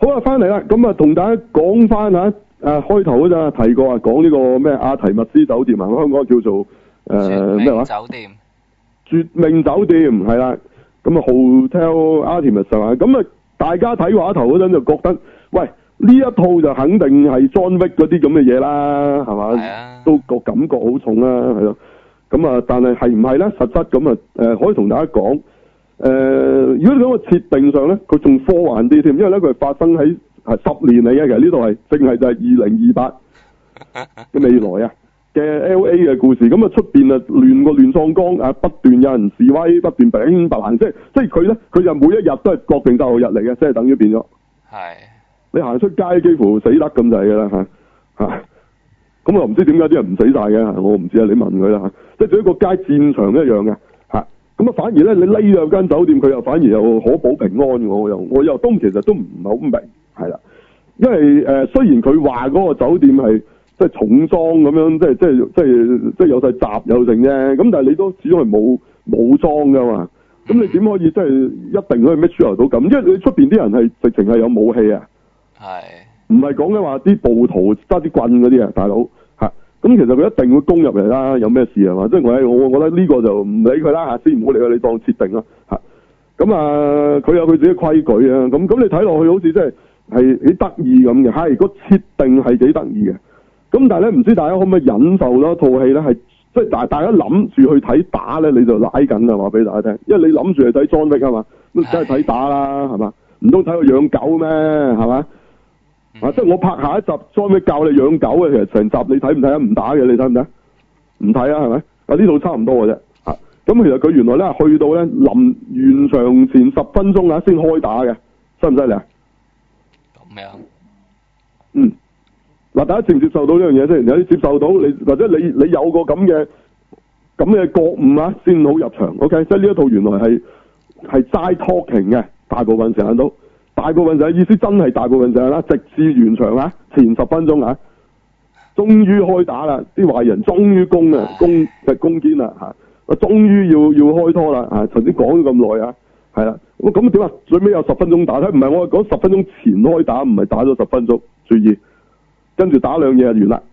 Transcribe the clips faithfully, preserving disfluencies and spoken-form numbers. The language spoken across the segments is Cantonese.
好啊，翻嚟啦，咁啊，同大家講翻吓，誒，開頭嗰陣提過啊，講呢個咩阿提密斯酒店啊，香港叫做誒咩話？ 酒店。 絕命酒店係啦，咁啊 Hotel Artemis 啊，咁啊，大家睇話頭嗰陣就覺得，喂，呢一套就肯定係 John Wick 嗰啲咁嘅嘢啦，係嘛？ 係啊。 都個感覺好重啦，係咯。咁啊，但係係唔係咧？實質咁啊，誒，可以同大家講。誒、呃，如果你講個設定上咧，佢仲科幻啲添，因為咧佢係發生喺係十年嚟嘅，其實呢度係淨係就係二零二八嘅未來啊嘅 L A 嘅故事，咁啊出邊啊亂個亂喪江啊，不斷有人示威，不斷白白行，即係即係佢咧，佢就每一日都係國定假日嚟嘅，即係等於變咗。係。你行出街幾乎死得咁滯㗎啦嚇嚇，咁我唔知點解啲人唔死晒嘅，我唔知啊，你問佢啦嚇，即係做一個街戰場一樣嘅。咁啊，反而咧，你匿入間酒店，佢又反而又可保平安。我又我又都其實都唔係好明，係啦。因為誒、呃，雖然佢話嗰個酒店係即係重裝咁樣，即係即係即係即係有晒閘有剩啫。咁但係你都始終係冇冇裝噶嘛。咁你點可以即係一定可以 make sure 到咁？因為你出邊啲人係直情係有武器啊。係。唔係講緊話啲暴徒揸啲棍嗰啲啊，大佬。咁其實佢一定會攻入嚟啦，有咩事係嘛？即係我我我覺得呢個就唔理佢啦嚇，先唔好理佢，你當設定啦嚇。咁啊，佢有佢自己規矩啊。咁咁你睇落去好似真係係幾得意咁嘅，係個設定係幾得意嘅。咁但係咧，唔知大家可唔可以忍受啦？套戲咧係即係大大家諗住去睇打咧，你就拉緊啦，話俾大家聽。因為你諗住去睇 John Wick 啊嘛，咁梗係睇打啦，係嘛？唔通睇佢養狗咩？係嘛？啊！即係我拍下一集，John Wick教你養狗嘅，其實成集你睇唔睇啊？唔打嘅，你睇唔睇？唔睇啊，係咪？啊呢度差唔多嘅啫。啊，咁其實佢原來咧去到咧臨完場前十分鐘啊，先開打嘅，犀唔犀利啊？咁樣。嗯。嗱，大家接唔接受到呢樣嘢先？有啲接受到你，或者你你有個咁嘅咁嘅覺悟啊，先好入場。OK，即係呢一套原來係係齋 talking 嘅，大部分時間都。大部分就係意思真係大部分就係啦，直至完場啊，前十分鐘啊，終於開打啦，啲壞人終於攻啊，攻嘅攻堅啦嚇，啊終於要要開拖啦嚇，頭先講咗咁耐啊，係啦，咁咁點啊？最尾有十分鐘打，睇唔係我講十分鐘前開打，唔係打咗十分鐘，注意，跟住打兩嘢就完啦。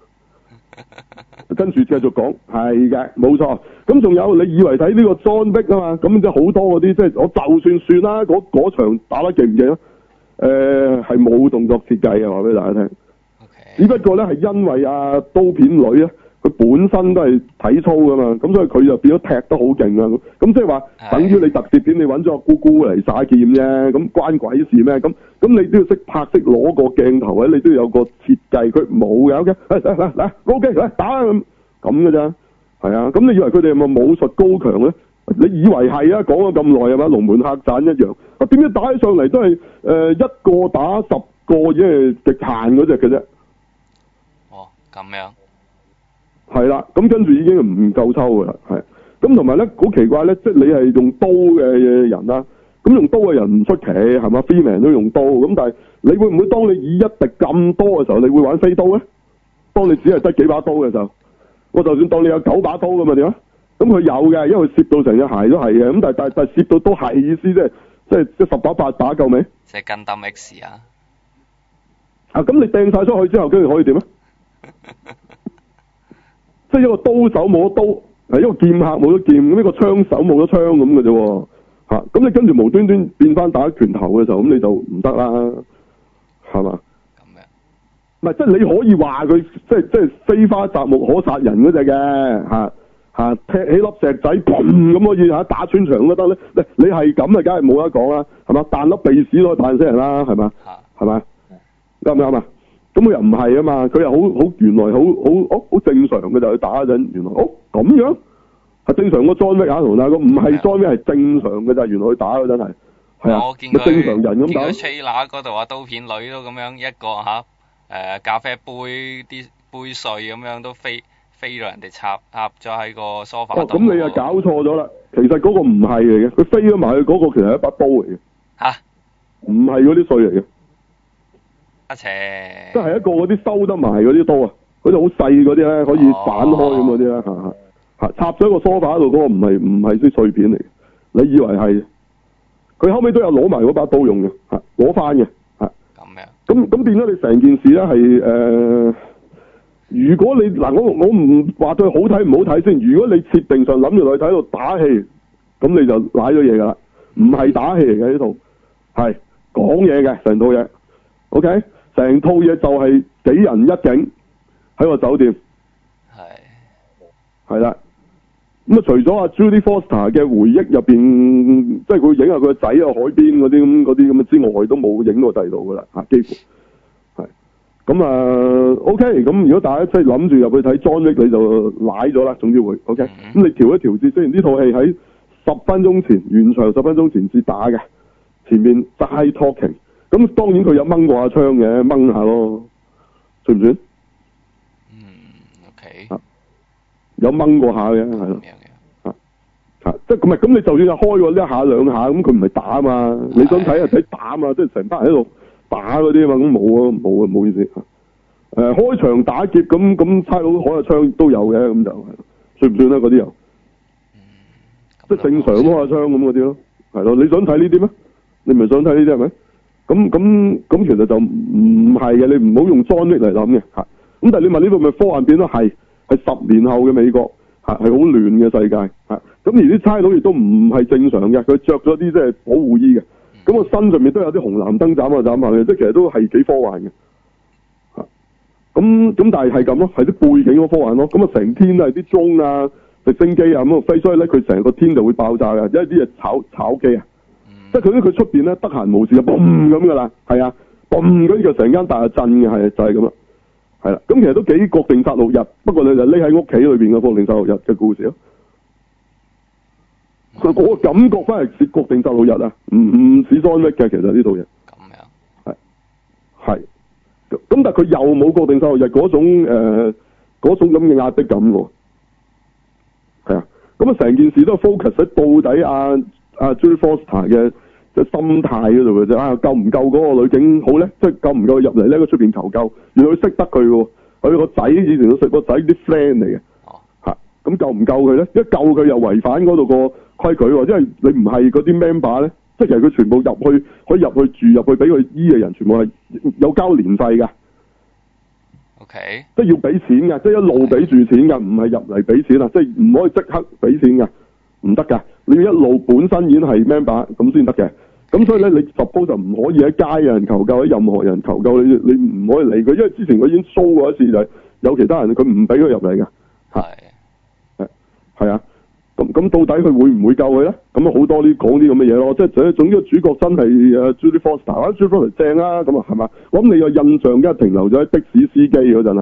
跟住繼續講，係嘅，冇錯。咁仲有，你以為睇呢個 John Wick 啊嘛？咁即係好多嗰啲，即係我就算算啦，嗰嗰場打得勁唔勁啊？誒、呃，係冇動作設計嘅，話俾大家聽。Okay. 只不過咧，係因為啊刀片女啊，佢本身都係體操噶嘛，咁所以佢就變咗踢得好勁啊！咁即係話，等於你特攝片，你揾咗個姑姑嚟耍劍啫，咁關鬼事咩？咁咁你都要識拍，識攞個鏡頭，你都要有個設計，佢冇嘅。O K，嚟嚟嚟，O K，嚟打咁咁嘅咋？係啊，咁你以為佢哋係咪武術高強咧？你以為係啊？講咗咁耐係嘛？龍門客棧一樣，啊點解打起上嚟都係誒、呃、一個打十個，即係極限嗰隻嘅啫。哦，咁樣。係啦，咁跟住已經唔夠抽噶啦，係。咁同埋咧，好奇怪咧，即係你係用刀嘅人啦，咁用刀嘅人唔出奇係嘛？飛命都用刀，咁但係你會唔會當你以一敵咁多嘅時候，你會玩飛刀咧？當你只係得幾把刀嘅時候，我就算當你有九把刀咁啊點啊？咁佢有嘅，因為佢攝到成隻鞋都係嘅，咁但係但係但係攝到都係意思，即係即係即係十把八把夠未？即係跟擔 X 啊！啊，咁你掟晒出去之後，跟住可以點啊？即係一個刀手冇咗刀，係一個劍客冇咗劍，咁一個槍手冇咗槍咁嘅啫喎，嚇、啊！咁你跟住無端端變翻打拳頭嘅時候，咁你就唔得啦，係嘛？咁樣，唔係即係你可以話佢即係即係飛花雜木可殺人嗰隻嘅嚇嚇，踢起粒石仔砰咁可以嚇打穿牆都得咧。你你係咁啊，梗係冇得講啦，係嘛？彈粒鼻屎都可以彈死人啦，係嘛？係咪？啱唔啱啊？咁佢又唔係啊嘛，佢又好好原來好好好好正常嘅就去打嗰陣，原來哦咁樣係正常個 John Wick 啊同大哥唔係 John Wick 係正常嘅咋，原來佢打嗰陣係係啊，咪正常人咁打。見佢 trailer 嗰度啊，刀片女都咁樣一個嚇誒咖啡杯啲杯碎咁樣都飛飛到人哋插插咗喺個 sofa 度。哦，咁你又搞錯咗啦，其實嗰個唔係嚟嘅，佢飛咗埋去嗰個其實係一把刀嚟嘅。嚇！唔係嗰啲碎嚟嘅。即係一個嗰啲收得埋嗰啲刀啊，嗰啲好細嗰啲咧，可以反開咁嗰啲咧，吓吓吓插咗個梳化度嗰個唔係唔係啲碎片嚟嘅，你以為係？佢後尾都有攞埋嗰把刀用嘅，吓攞翻嘅，吓樣。 咁咁變咗你成件事咧係誒，如果你嗱我我唔話對好睇唔好睇先，如果你設定上諗住落去睇到打戲，咁你就瀨咗嘢噶啦，唔係打戲嚟嘅呢套，係講嘢嘅成套嘢 ，OK， 成套嘢就係幾人一景喺個酒店，係係啦。咁啊，除咗阿 Judy Foster 嘅回憶入邊，即係佢影下佢個仔啊海邊嗰啲咁嗰啲咁之外，都冇影過第二度噶啦嚇，幾乎係咁啊。OK，咁如果大家即係諗住入去睇 John Wick，你就瀨咗啦，總之會 OK。咁你調一調節，雖然呢套戲喺十分鐘前完場，十分鐘前至打嘅，前面齋 talking， 咁當然佢有掹過下槍嘅，掹下咯，算唔算？ 嗯 ，OK， 啊，有掹過下嘅，係咯。啊，即係咁咪咁，你就算係開過一下兩下，咁佢唔係打啊嘛，你想睇就睇打啊嘛，即係成班人喺度打嗰啲啊嘛，咁冇啊冇啊冇意思。誒、呃，開場打劫咁咁差佬開下槍都有嘅，咁就算唔算咧？嗰啲又， 嗯、 即係正常開下槍咁嗰啲咯，係咯？你想睇呢啲咩？你唔係想睇呢啲係咪？咁咁咁其實就唔係嘅，你唔好用 John Wick嚟諗嘅嚇。咁但係你問呢度咪科幻片咯？係係十年後嘅美國。係好亂嘅世界，係咁而啲差佬亦都唔係正常嘅，佢着咗啲即係保護衣嘅，咁個身上面都有啲紅藍燈斬啊斬啊嘅，即係其實都係幾科幻嘅，嚇咁咁但係係咁咯，係啲背景嗰科幻咯，咁啊成天都係啲鐘啊、直升機啊咁啊飛，所以咧佢成個天就會爆炸嘅，因為啲嘢炒炒機啊，嗯、即係佢咧佢出邊咧得閒無事就嘣咁噶啦，係啊，嘣嗰啲就成間大震嘅，係就係咁啦。係啦，咁其實都幾國定殺戮日，不過你就匿喺屋企裏邊嘅國定殺戮日嘅故事咯。佢嗰、嗯、個感覺翻係似國定殺戮日啊，唔唔似 John Wick嘅其實呢套嘢。 咁樣。 係係，咁但係佢又冇國定殺戮日嗰種誒嗰、呃、種咁嘅壓迫感喎。係啊，咁啊成件事都係 focus 喺到底阿阿 Judy Foster 嘅嘅心態嗰度嘅啫，啊夠唔夠嗰個女警好咧？即係夠唔夠入嚟咧？佢出邊求救，原來佢識得佢嘅，佢個仔以前都識個仔啲 friend 嚟嘅，吓咁夠唔夠佢咧？一救佢又違反嗰度個規矩，因為你唔係嗰啲 member 咧，即係其實佢全部入去可以入去住入去俾佢醫嘅人，全部係有交年費嘅。 OK， 即係要俾錢嘅，即係一路俾住錢嘅，唔係入嚟俾錢啊！即係唔可以即刻俾錢嘅，唔得㗎。你要一路本身已經係 member 咁先得嘅。咁所以咧，你 suppose 就唔可以喺街有人求救，喺任何人求救，你你唔可以理佢，因為之前佢已經 show 過一次，就係有其他人佢唔俾佢入嚟嘅。係係係啊！咁咁到底佢會唔會救佢咧？咁啊好多啲講啲咁嘅嘢咯，即係總總之個主角真係誒 Judy Foster 啊 Judy Foster 正啊，咁啊係嘛？我諗你個印象梗係停留咗喺的士司機嗰陣啦，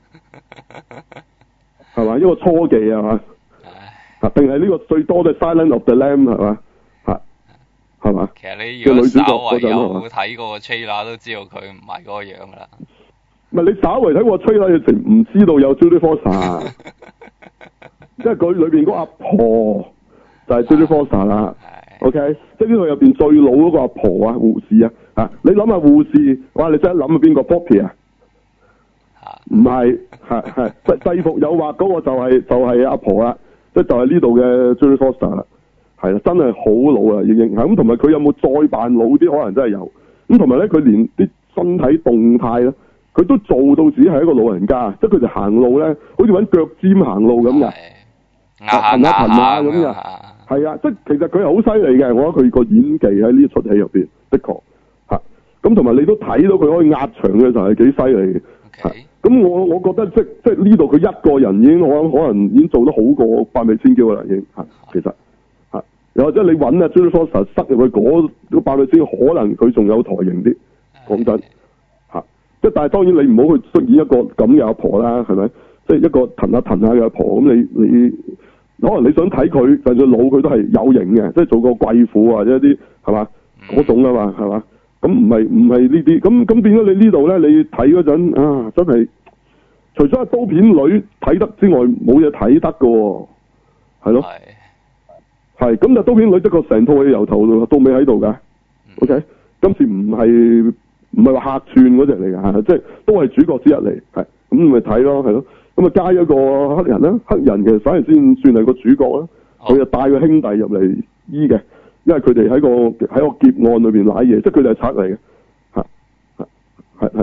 係嘛？一個初技係嘛？啊定係呢個最多嘅 Silence of the Lamb 係嘛？係係嘛？ 其實你如果稍為有睇過個 trailer 都知道佢唔係嗰個樣噶啦。 唔係你稍為睇過 trailer 你成唔知道有 Judy Foster。即係佢裏邊嗰個阿婆就係 Judy Foster 啦，OK，即係呢度入邊最老嗰個阿婆啊，護士啊，啊，你諗下護士，哇，你真係諗下邊個 Poppy 啊？唔係，係係制服誘惑嗰個就係、是、就係、是、阿婆啦，即係就係呢度嘅 Judy Foster 啦，係啦，真係好老啦已經，咁同埋佢有冇再扮老啲？可能真係有，咁同埋咧佢連啲身體動態咧，佢都做到只係一個老人家，即係佢哋行路咧，好似搵腳尖行路咁嘅。騰下騰下咁嘅，係啊，即係其實佢係好犀利嘅，我覺得佢個演技喺呢出戲入邊的確吓，咁同埋你都睇到佢可以壓場嘅時候係幾犀利嘅，咁、okay. 我我覺得即即係呢度佢一個人已經我諗可能已經做得好過百美千嬌啦，已經吓，其實吓，又或者你揾啊 Judy Foster 塞入去嗰個百美千嬌，可能佢仲有台型啲，講、okay. 真吓，即係但係當然你唔好去飾演一個咁嘅阿婆啦，係咪？即係一個騰下騰下嘅阿婆，咁你你。可能你想睇佢，就算老佢都係有型嘅，即係做個貴婦或者一啲係嘛嗰種啊嘛，係嘛？咁唔係唔係呢啲，咁咁變咗你呢度咧，你睇嗰陣啊，真係除咗刀片女睇得之外，冇嘢睇得噶，係咯，係咁就刀片女的確成套戲由頭到尾喺度噶 ，OK， 今次唔係唔係話客串嗰隻嚟噶，即係都係主角之一嚟，係咁咪睇咯，係咯。咁啊，加一個黑人啦，黑人其實反而先算係個主角啦。佢、oh. 就帶個兄弟入嚟醫嘅，因為佢哋喺個喺個劫案裏邊瀨嘢，即係佢哋係賊嚟嘅，吓吓。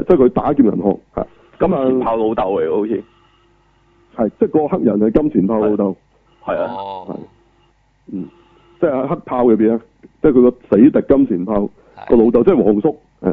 即係佢打劫銀行係。 金錢豹老豆嚟喎，好似係，即係個黑人係金錢豹老豆。 係啊。 哦。 嗯，即係黑豹入邊啊，即係佢個死敵金錢豹個老豆，即係黃叔。係。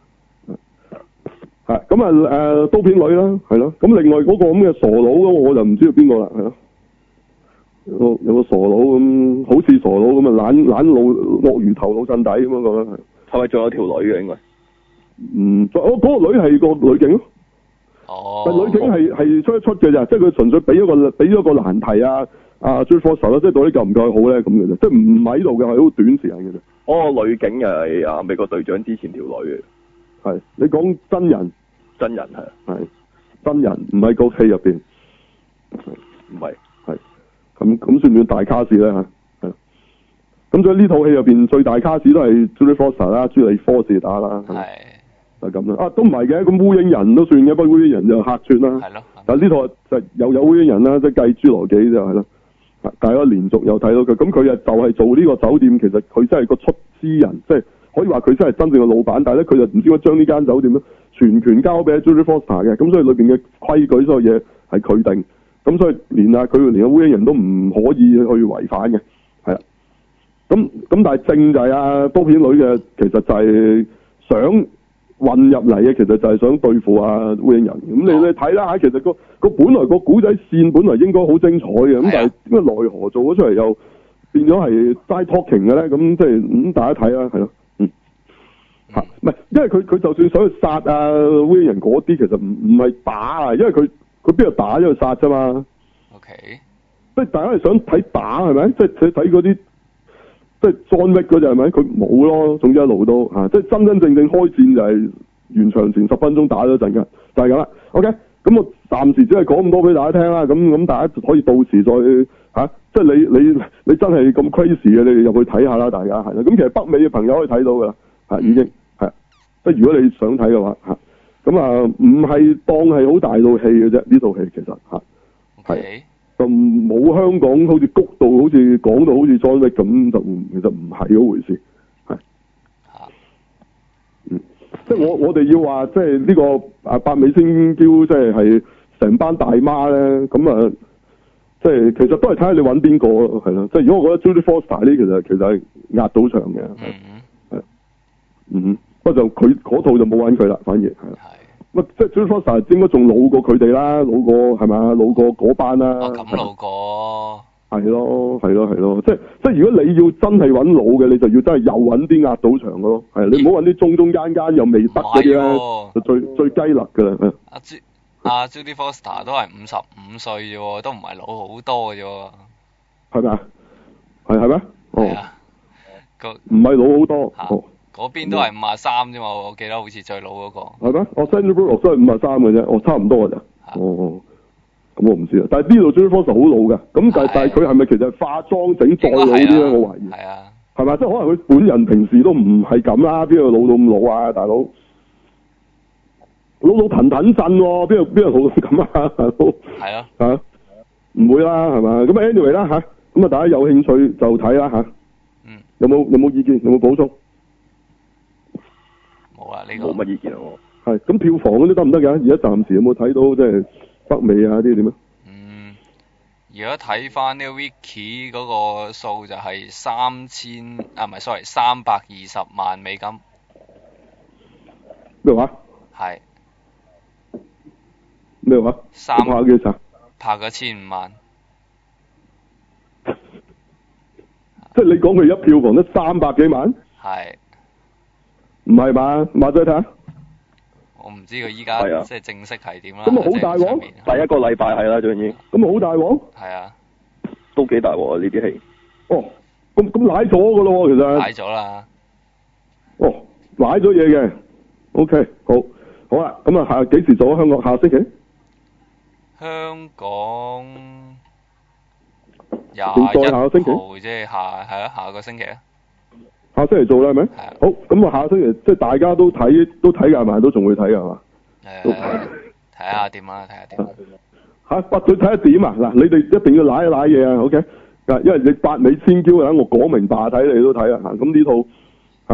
係咁啊！誒，刀片女啦，係咯。咁另外嗰個咁嘅傻佬咁，我就唔知道邊個啦，係咯。有個有個傻佬咁，好似傻佬咁啊，懶懶老鱷魚頭老襯底咁樣講係。 係咪仲有條女嘅應該？ 嗯，我嗰個女係個女警咯。 哦。 但女警係係出一出嘅咋，即係佢純粹俾咗個俾咗個難題啊啊 Jodie Foster 啦，即係到底夠唔夠好咧咁嘅啫，即係唔喺度嘅，係好短時間嘅啫。 哦，女警又係啊美國隊長之前條女嘅。 係你講真人。 真人係。 係真人，唔係個戲入邊。 唔係。 係。咁咁算唔算大卡士咧嚇？係。咁所以呢套戲入邊最大卡士都係 Jodie Foster 啦，朱莉科士打啦。 係。 就咁啦。啊，都唔係嘅，咁烏蠅人都算嘅，不過烏蠅人就客串啦。 係咯。 但係呢套就又有烏蠅人啦，即係計侏羅紀就係咯。大家連續有睇到佢，咁佢啊就係做呢個酒店，其實佢真係個出資人，即係可以話佢真係真正嘅老闆。但係咧，佢就唔知點解將呢間酒店咧全權交俾 Jodie Foster 嘅，咁所以裏邊嘅規矩所有嘢係佢定，咁所以連啊佢連個烏蠅人都唔可以去違反嘅，係啦。咁咁但係正就係啊刀片女嘅，其實就係想混入嚟嘅，其實就係想對付啊烏蠅人。咁你你睇啦嚇，其實個個本來個古仔線本來應該好精彩嘅，咁但係點解奈何做咗出嚟又變咗係齋 talking 嘅咧？咁即係咁大家睇啦，係咯。吓，唔係，因為佢佢就算想去殺啊烏蠅人嗰啲，其實唔唔係打啊，因為佢佢邊度打咗去殺啫嘛。 O K。 即係大家係想睇打係咪？即係睇睇嗰啲，即係 John Wick嗰隻係咪？佢冇咯，總之一路都吓，即係真真正正開戰就係完場前十分鐘打咗陣㗎，就係咁啦。O K，咁我暫時只係講咁多俾大家聽啦。咁咁大家可以到時再吓、啊，即係你你你真係咁 crazy 嘅，你哋入去睇下啦，大家係啦。咁其實北美嘅朋友可以睇到㗎啦，吓已經。即係如果你想睇嘅話嚇，咁啊唔係當係好大套戲嘅啫，呢套戲其實嚇係、okay. 就冇香港好似谷到好似講到好似 John Wick咁，就其實唔係嗰回事係。嗯，即係我我哋要話即係呢個啊百美星嬌即係係成班大媽咧，咁啊即係其實都係睇下你揾邊個咯，係咯。即係如果我覺得 Jodie Foster 呢，其實其實係壓到場嘅，係係嗯。不過就佢嗰套就冇揾佢啦，反而係。係。即係 Jodie Foster 應該仲老過佢哋啦，老過係咪？老過嗰班啦。 哦，咁老過。係咯，係咯，係咯，即係即係如果你要真係揾老嘅，你就要真係又揾啲壓倒場嘅咯。係，你唔好揾啲中中間間又未得嗰啲啦，就最最雞肋㗎啦。 阿朱阿 Jodie Foster 都係五十五歲啫喎，都唔係老好多嘅啫喎。係咪啊？ 係係咩？哦。 係啊。個唔係老好多。哦。 嗰邊都係五啊三啫嘛，我記得好似最老嗰個。係咩？我 Sandra Bullock 都係五啊三嘅啫，我差唔多嘅咋。哦，咁我唔知啊。但係呢度 Jodie Foster 好老㗎，咁但係但係佢係咪其實化妝整再老啲咧？我懷疑。係啊。係咪？即係可能佢本人平時都唔係咁啦，邊度老到咁老啊，大佬？老老騰騰震喎，邊度邊度老到咁啊，大佬？係啊。嚇？唔會啦，係嘛？咁 anyway 啦嚇，咁啊大家有興趣就睇啦嚇。嗯。有冇有冇意見？有冇補充？ 冇啊，呢個冇乜意見啊我。 係咁票房嗰啲得唔得㗎？而家暫時有冇睇到即係北美啊啲點啊？ 嗯，如果睇翻呢個 Wiki 嗰個數就係三千啊，唔係 sorry 三百二十萬美金。 咩話？ 係。 咩話？ 三拍咗幾集？ 拍咗千五萬。 即係你講佢一票房得三百幾萬？ 係。唔係嘛？馬仔睇下。 我唔知佢依家即係正式係點啦。 咁啊好大鑊！ 第一個禮拜係啦，最緊要。 咁啊好大鑊！ 係啊。 都幾大鑊啊！呢啲戲。 哦，咁咁瀨咗㗎咯喎，其實。 瀨咗啦。 哦，瀨咗嘢嘅。O K，好，好啦，咁啊下幾時做啊？香港下星期？ 香港廿一號即係下係啊，下個星期啊。 下星期做啦，係咪？係啊。好，咁啊，下星期即係大家都睇，都睇㗎嘛，都仲會睇㗎嘛。 誒，睇下點啊，睇下點。 嚇，不佢睇下點啊？嗱，你哋一定要揦一揦嘢啊 ，OK？嗱，因為你百美千嬌啊，我講明罷睇你都睇啊嚇。咁呢套嚇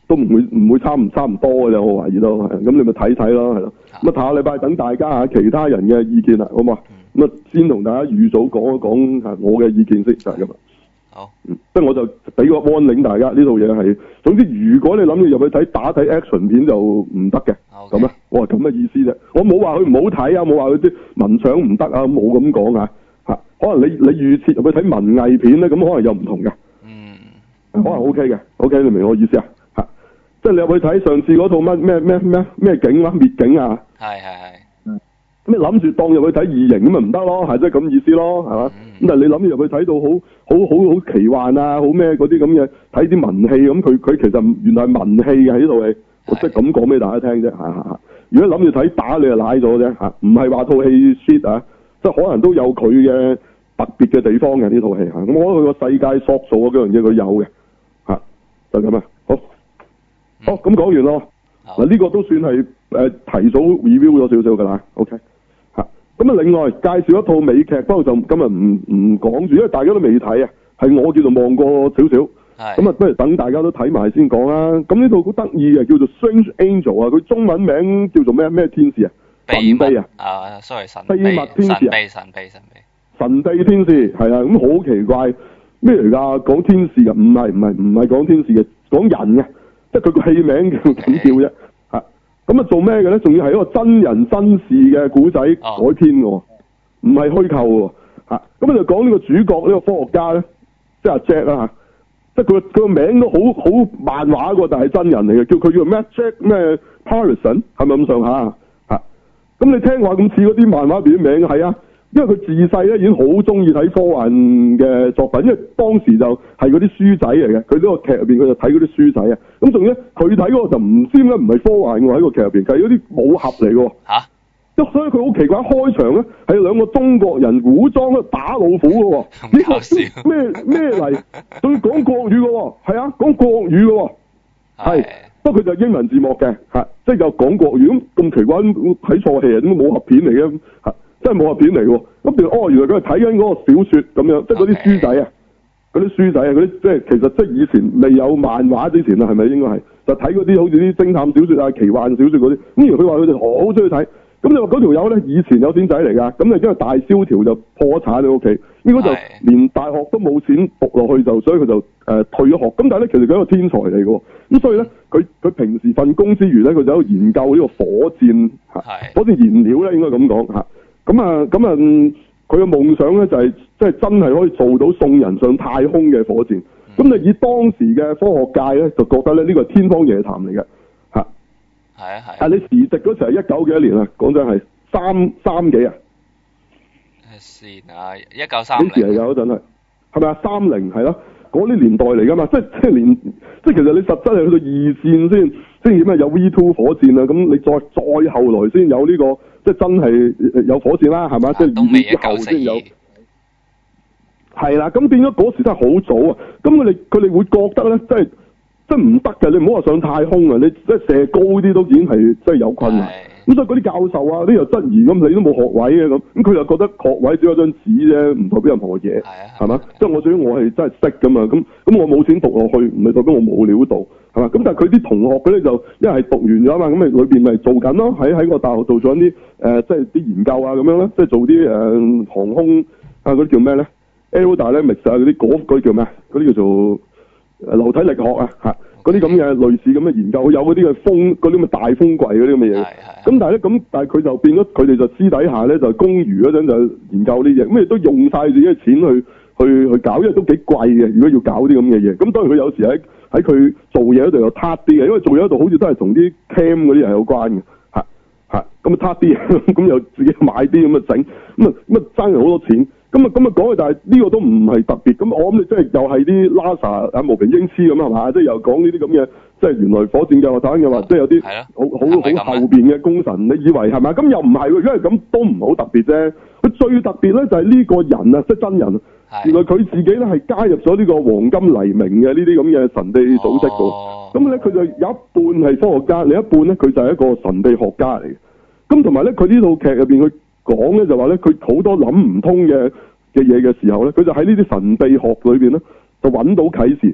都唔會唔會差唔差唔多嘅啫，我懷疑都係。咁你咪睇睇咯，係咯。咁啊，下個禮拜等大家嚇其他人嘅意見啦，好嘛？咁啊，先同大家預早講一講嚇我嘅意見先，就係咁啦。 好。 嗯，即係我就俾個 warning大家，呢套嘢係總之，如果你諗住入去睇打睇 action 片就唔得嘅。咁咧，我係咁嘅意思啫。我冇話佢唔好睇啊，冇話佢啲文場唔得啊，冇咁講啊。嚇，可能你你預設入去睇文藝片咧，咁可能又唔同嘅。嗯。可能 OK 嘅 ，OK 你明我意思啊？嚇，即係你入去睇上次嗰套乜咩咩咩咩景啊，滅境啊。係係係。咁你諗住當入去睇異形咁咪唔得咯，係即係咁意思咯，係嘛？咁、嗯、但係你諗住入去睇到好好好好奇幻啊，好咩嗰啲咁嘅，睇啲文戲咁，佢佢其實原來係文戲嘅喺呢度戲，我即係咁講俾大家聽啫，嚇嚇。如果諗住睇打你就賴咗啫，嚇，唔係話套戲 shit 啊，即係可能都有佢嘅特別嘅地方嘅呢套戲嚇。咁我覺得佢個世界塑造嗰樣嘢佢有嘅嚇，就咁啊。好，好咁講完咯。嗱呢個都算係誒、呃、提早 review 咗少少㗎啦 ，OK。咁啊！另外介紹一套美劇，不過就今日唔唔講住，因為大家都未睇啊。係我叫做望過少少，咁啊，不如等大家都睇埋先講啦。咁呢套好得意嘅，叫做 Strange Angel 啊，佢中文名叫做咩咩天使啊？神秘啊！啊，sorry，神秘天使啊！神秘神秘神秘神秘天使係啊！咁好奇怪咩嚟㗎？講天使㗎？唔係唔係唔係講天使嘅，講人嘅，即係佢個戲名叫咁叫啫。咁啊做咩嘅咧？仲要係一個真人真事嘅古仔改編嘅，唔係虛構嘅嚇。咁啊就講呢個主角呢、呢個科學家咧，即係阿 Jack 啦嚇，即係佢佢個名都好好漫畫嘅，但係真人嚟嘅，叫佢叫咩 Jack 咩 Patterson 係咪咁上下嚇？咁你聽話咁似嗰啲漫畫入邊啲名係啊？因為佢自細咧已經好中意睇科幻嘅作品，因為當時就係嗰啲書仔嚟嘅。佢呢個劇入邊佢就睇嗰啲書仔啊。咁仲咧，佢睇嗰個就唔知點解唔係科幻喎，喺個劇入邊，係嗰啲武俠嚟嘅。嚇！即所以佢好奇怪，開場咧係兩個中國人古裝咧打老虎嘅喎。呢個咩咩嚟？仲要講國語嘅喎，係啊，講國語嘅喎，係。不過佢就英文字幕嘅，嚇，即係又講國語咁咁奇怪，睇錯戲啊！點解武俠片嚟嘅嚇？真係武俠片嚟喎，咁原來哦，原來佢係睇緊嗰個小説咁樣，即係嗰啲書仔啊，嗰啲書仔啊，嗰啲即係其實即係以前未有漫畫之前啊，係咪應該係就睇嗰啲好似啲偵探小説啊、奇幻小説嗰啲。咁原來佢話佢哋好中意睇，咁你話嗰條友咧以前有錢仔嚟㗎，咁你因為大蕭條就破產喺屋企，應該就連大學都冇錢讀落去就，所以佢就誒、呃、退咗學。咁但係咧，其實佢係一個天才嚟㗎，咁所以咧，佢佢平時份工之餘咧，佢就喺度研究呢個火箭嚇，火箭燃料咧應該咁講嚇。咁啊，咁啊，佢嘅夢想咧就係即係真係可以做到送人上太空嘅火箭。咁你、嗯、以當時嘅科學界咧，就覺得咧呢個係天方夜譚嚟嘅，嚇。係啊係。但係你時值嗰時係一九幾多年啊？講真係三三幾啊？先啊，一九三零。幾時嚟㗎嗰陣係？係咪啊？三零係咯，嗰啲年代嚟㗎嘛，即係即係連即係其實你實質係去到二戰先先點啊有 V 二 火箭啊，咁你再再後來先有呢、呢個。即係真係有火箭啦，係嘛？即係二年之後先有。係啦，咁變咗嗰時真係好早啊！咁佢哋佢哋會覺得咧，即係即係唔得嘅。你唔好話上太空啊，你即係射高啲都已經係即係有困難。咁所以嗰啲教授啊，啲又質疑咁，你都冇學位嘅咁，咁佢又覺得學位只有張紙啫，唔代表任何嘢，係嘛？即係我最緊我係真係識㗎嘛，咁咁我冇錢讀落去，唔係代表我冇料到。係嘛？咁但係佢啲同學佢咧就一係讀完咗啊嘛，咁咪裏邊咪做緊咯，喺喺個大學做咗啲誒，即係啲研究啊咁樣咧，即係做啲誒、呃、航空啊嗰啲叫咩咧 aerodynamics 啊嗰啲嗰啲叫咩？嗰啲叫做流體力學啊嚇，嗰啲咁嘅類似咁嘅研究，有嗰啲嘅風嗰啲咁嘅大風櫃嗰啲咁嘅嘢。咁但係咧咁，但係佢就變咗，佢哋就私底下咧就公餘嗰陣就研究呢嘢，咁亦都用晒自己嘅錢去去去搞，因為都幾貴嘅。如果要搞啲咁嘅嘢，咁當然佢有時喺喺佢做嘢嗰度又撻啲嘅，因為做嘢嗰度好似都係同啲 cam 嗰啲係有關嘅，嚇嚇咁啊撻啲，咁又自己買啲咁啊整，咁啊咁啊爭人好多錢，咁啊咁啊講嘅，但係呢個都唔係特別，咁我諗你即係又係啲 NASA 啊無名英雌咁係嘛，即係又講呢啲咁嘅，即係原來火箭計劃產嘅話，即係有啲好好好後邊嘅功臣，你以為係咪？咁又唔係喎，因為咁都唔好特別啫。佢最特別咧就係呢個人啊，即係真人。原來佢自己咧係加入咗呢個黃金黎明嘅呢啲咁嘅神秘組織㗎，咁咧佢就有一半係科學家，另一半咧佢就係一個神秘學家嚟嘅。咁同埋咧，佢呢套劇入邊佢講咧就話咧，佢好多諗唔通嘅嘅嘢嘅時候咧，佢就喺呢啲神秘學裏邊咧就揾到啟示。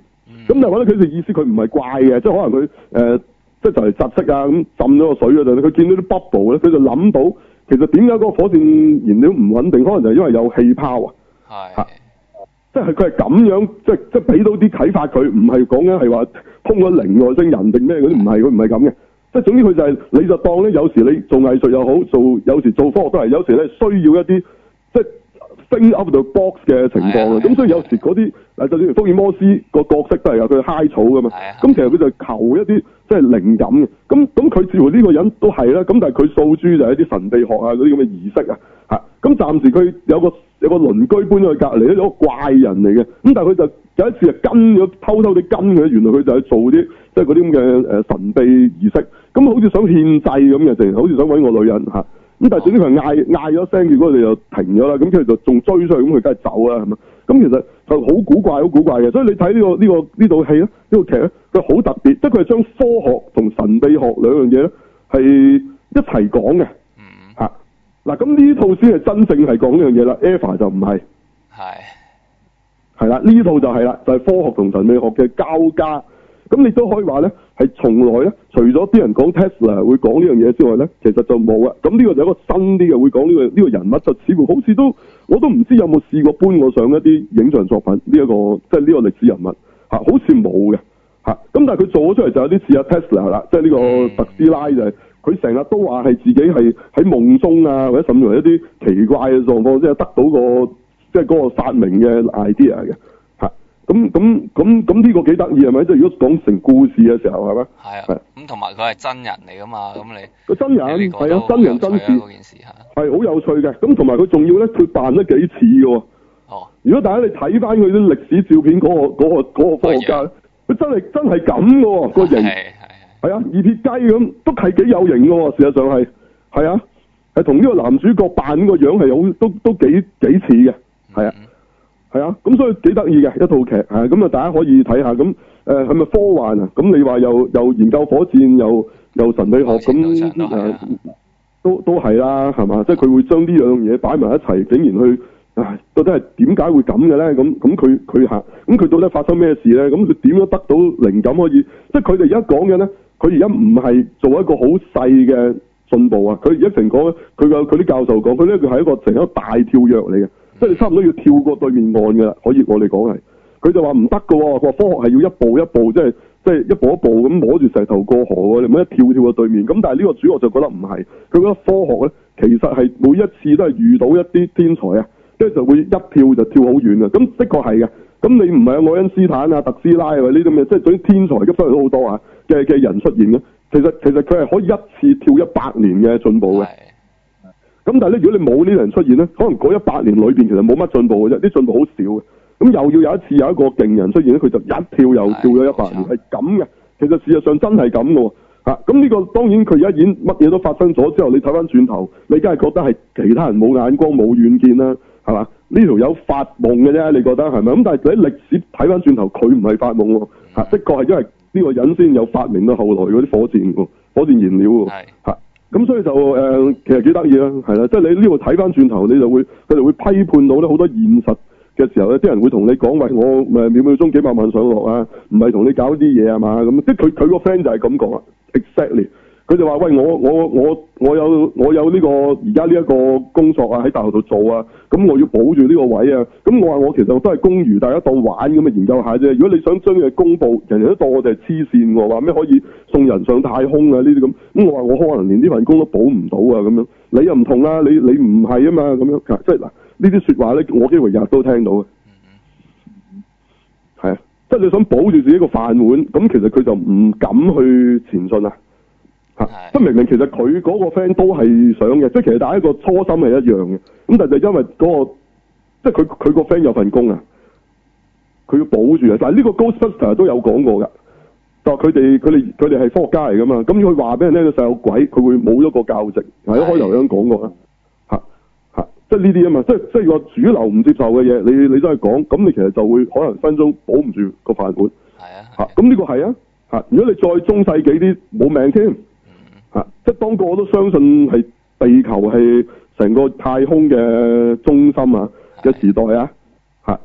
咁但係我覺得佢哋意思佢唔係怪嘅，即係可能佢誒、呃、即係就嚟窒息啊咁浸咗個水嗰陣，佢見到啲 bubble 咧，佢就諗到其實點解嗰個火箭燃料唔穩定，可能就係因為有氣泡啊。 係。 嚇！即係佢係咁樣，即係即係俾到啲啟發佢，唔係講緊係話通咗靈外星人定咩嗰啲，唔係佢唔係咁嘅。即係總之佢就係、是、你就當咧，有時你做藝術又好，做有時做科學都係，有時咧需要一啲即係 think up the box 嘅情況啊。咁所以有時嗰啲嗱，就算福爾摩斯個角色都係有佢嗨草噶嘛。咁其實佢就求一啲即係靈感嘅。咁咁佢似乎呢個人都係啦。咁但係佢訴諸就係一啲神秘學啊嗰啲咁嘅儀式啊。嚇！咁暫時佢有個有個鄰居搬咗去隔離咧，有個怪人嚟嘅。咁但係佢就有一次就跟咗偷偷地跟佢，原來佢就係做啲即係嗰啲咁嘅誒神秘儀式。咁好似想獻祭咁嘅，淨係好似想揾個女人嚇。咁但係總之佢嗌嗌咗聲，結果佢哋就停咗啦。咁佢就仲追出去，咁佢梗係走啦，係嘛？咁其實就好古怪，好古怪嘅。所以你睇呢、呢個呢、呢個呢套戲咧，呢套劇咧，佢好特別，即係佢係將科學同神秘學兩樣嘢咧係一齊講嘅。嚇嗱，咁呢套先係真正係講呢樣嘢啦。Eva 就唔係。係。係啦，呢套就係啦，就係、係、科學同神秘學嘅交加。咁你都可以話咧，係從來咧，除咗啲人講 Tesla 會講呢樣嘢之外咧，其實就冇啊。咁呢個就一個新啲嘅會講呢、呢個呢、呢個人物，就似乎好似都我都唔知有冇試過搬過上一啲影像作品呢一、呢個即係呢個歷史人物嚇，好似冇嘅嚇。咁但係佢做咗出嚟就有啲似阿 Tesla 啦，即係呢個特斯拉就係佢成日都話係自己係喺夢中啊，或者甚至乎一啲奇怪嘅狀況，即係得到個即係嗰個發明嘅 idea 嘅。咁咁咁咁呢個幾得意係咪？即係如果講成故事嘅時候係咪？ 係啊。咁同埋佢係真人嚟㗎嘛？咁你個真人係啊，真人真事嗰件事係好有趣嘅。咁同埋佢仲要咧，佢扮得幾似嘅喎。哦。如果大家你睇翻佢啲歷史照片，嗰、嗰個嗰、嗰個嗰個科學家，佢真係真係咁嘅喎個型。係係係啊，二鐵雞咁都係幾有型嘅喎。事實上係係啊，係同呢個男主角扮個樣係好都都幾幾似嘅。係啊。嗯係啊，咁所以幾得意嘅一套劇，係咁啊，大家可以睇下。咁誒係咪科幻啊？咁你話又又研究火箭，又又神秘學，咁誒、啊、都都係啦，係嘛？即係佢會將呢兩樣嘢擺埋一齊，竟然去啊，到底係點解會咁嘅咧？咁咁佢佢嚇，咁佢到底發生咩事咧？咁佢點樣得到靈感可以？即係佢哋而家講嘅咧，佢而家唔係做一個好細嘅進步啊！佢而家成講，佢個佢啲教授講，佢呢個係一個成一個大跳躍嚟嘅。即係你差唔多要跳過對面岸㗎啦，可以我哋講係，佢就話唔得㗎喎，佢話科學係要一步一步，即係即係一步一步咁摸住石頭過河喎，你唔好一跳跳過對面。咁但係呢個主角就覺得唔係，佢覺得科學咧其實係每一次都係遇到一啲天才啊，跟住就會一跳就跳好遠啊。咁的確係嘅。咁你唔係有愛因斯坦啊、特斯拉啊呢啲咁嘅，即係總之天才咁出嚟都好多啊嘅嘅人出現嘅。其實其實佢係可以一次跳一百年嘅進步嘅。咁但係咧，如果你冇呢啲人出現咧，可能嗰一百年裏邊其實冇乜進步嘅啫，啲進步好少嘅。咁又要有一次有一個勁人出現咧，佢就一跳又跳咗一百年，係咁嘅。其實事實上真係咁嘅喎。嚇，咁呢個當然佢而家演乜嘢都發生咗之後，你睇翻轉頭，你梗係覺得係其他人冇眼光冇遠見啦，係嘛？呢條友發夢嘅啫，你覺得係咪？咁但係喺歷史睇翻轉頭，佢唔係發夢喎。嚇，的確係因為呢個人先有發明到後來嗰啲火箭喎，火箭燃料喎。嚇。咁所以就誒、呃，其實幾得意啦，係啦，即係你呢度睇翻轉頭，你就會佢哋會批判到咧好多現實嘅時候咧，啲人會同你講，喂，我誒秒秒鐘幾百萬上落啊，唔係同你搞啲嘢啊嘛，咁即係佢佢個 friend 就係咁講啊 exactly。佢就話：喂，我我我我有我有呢個而家呢一個工作啊，喺大學度做啊，咁我要保住呢個位啊。咁我話我其實都係公餘，大家當玩咁啊研究下啫。如果你想將嘢公佈，人人都當我哋係黐線喎，話咩可以送人上太空啊呢啲咁。咁我話我可能連呢份工都保唔到啊咁樣。你又唔同啦，你你唔係啊嘛咁樣。即係嗱，呢啲説話咧，我幾乎日日都聽到嘅。係啊，即係你想保住自己個飯碗，咁其實佢就唔敢去前進啊。嚇！即明明其實佢嗰個 friend 都係想嘅，即係其實大家個初心係一樣嘅。咁但係就因為嗰、嗰個，即係佢佢個 friend 有份工啊，佢要保住啊。但係呢個 Ghostbuster 都有講過㗎，就話佢哋佢哋佢哋係科學家嚟㗎嘛。咁佢話俾人聽個細路鬼，佢會冇咗個教職。係一開頭咁講過啊。嚇嚇！即係呢啲啊嘛，即係即係個主流唔接受嘅嘢，你你都係講，咁你其實就會可能分鐘保唔住個飯碗。係啊。嚇！咁呢個係啊。嚇！如果你再中世紀啲冇命添。啊！即係當個個都相信係地球係成個太空嘅中心啊嘅時代啊，嚇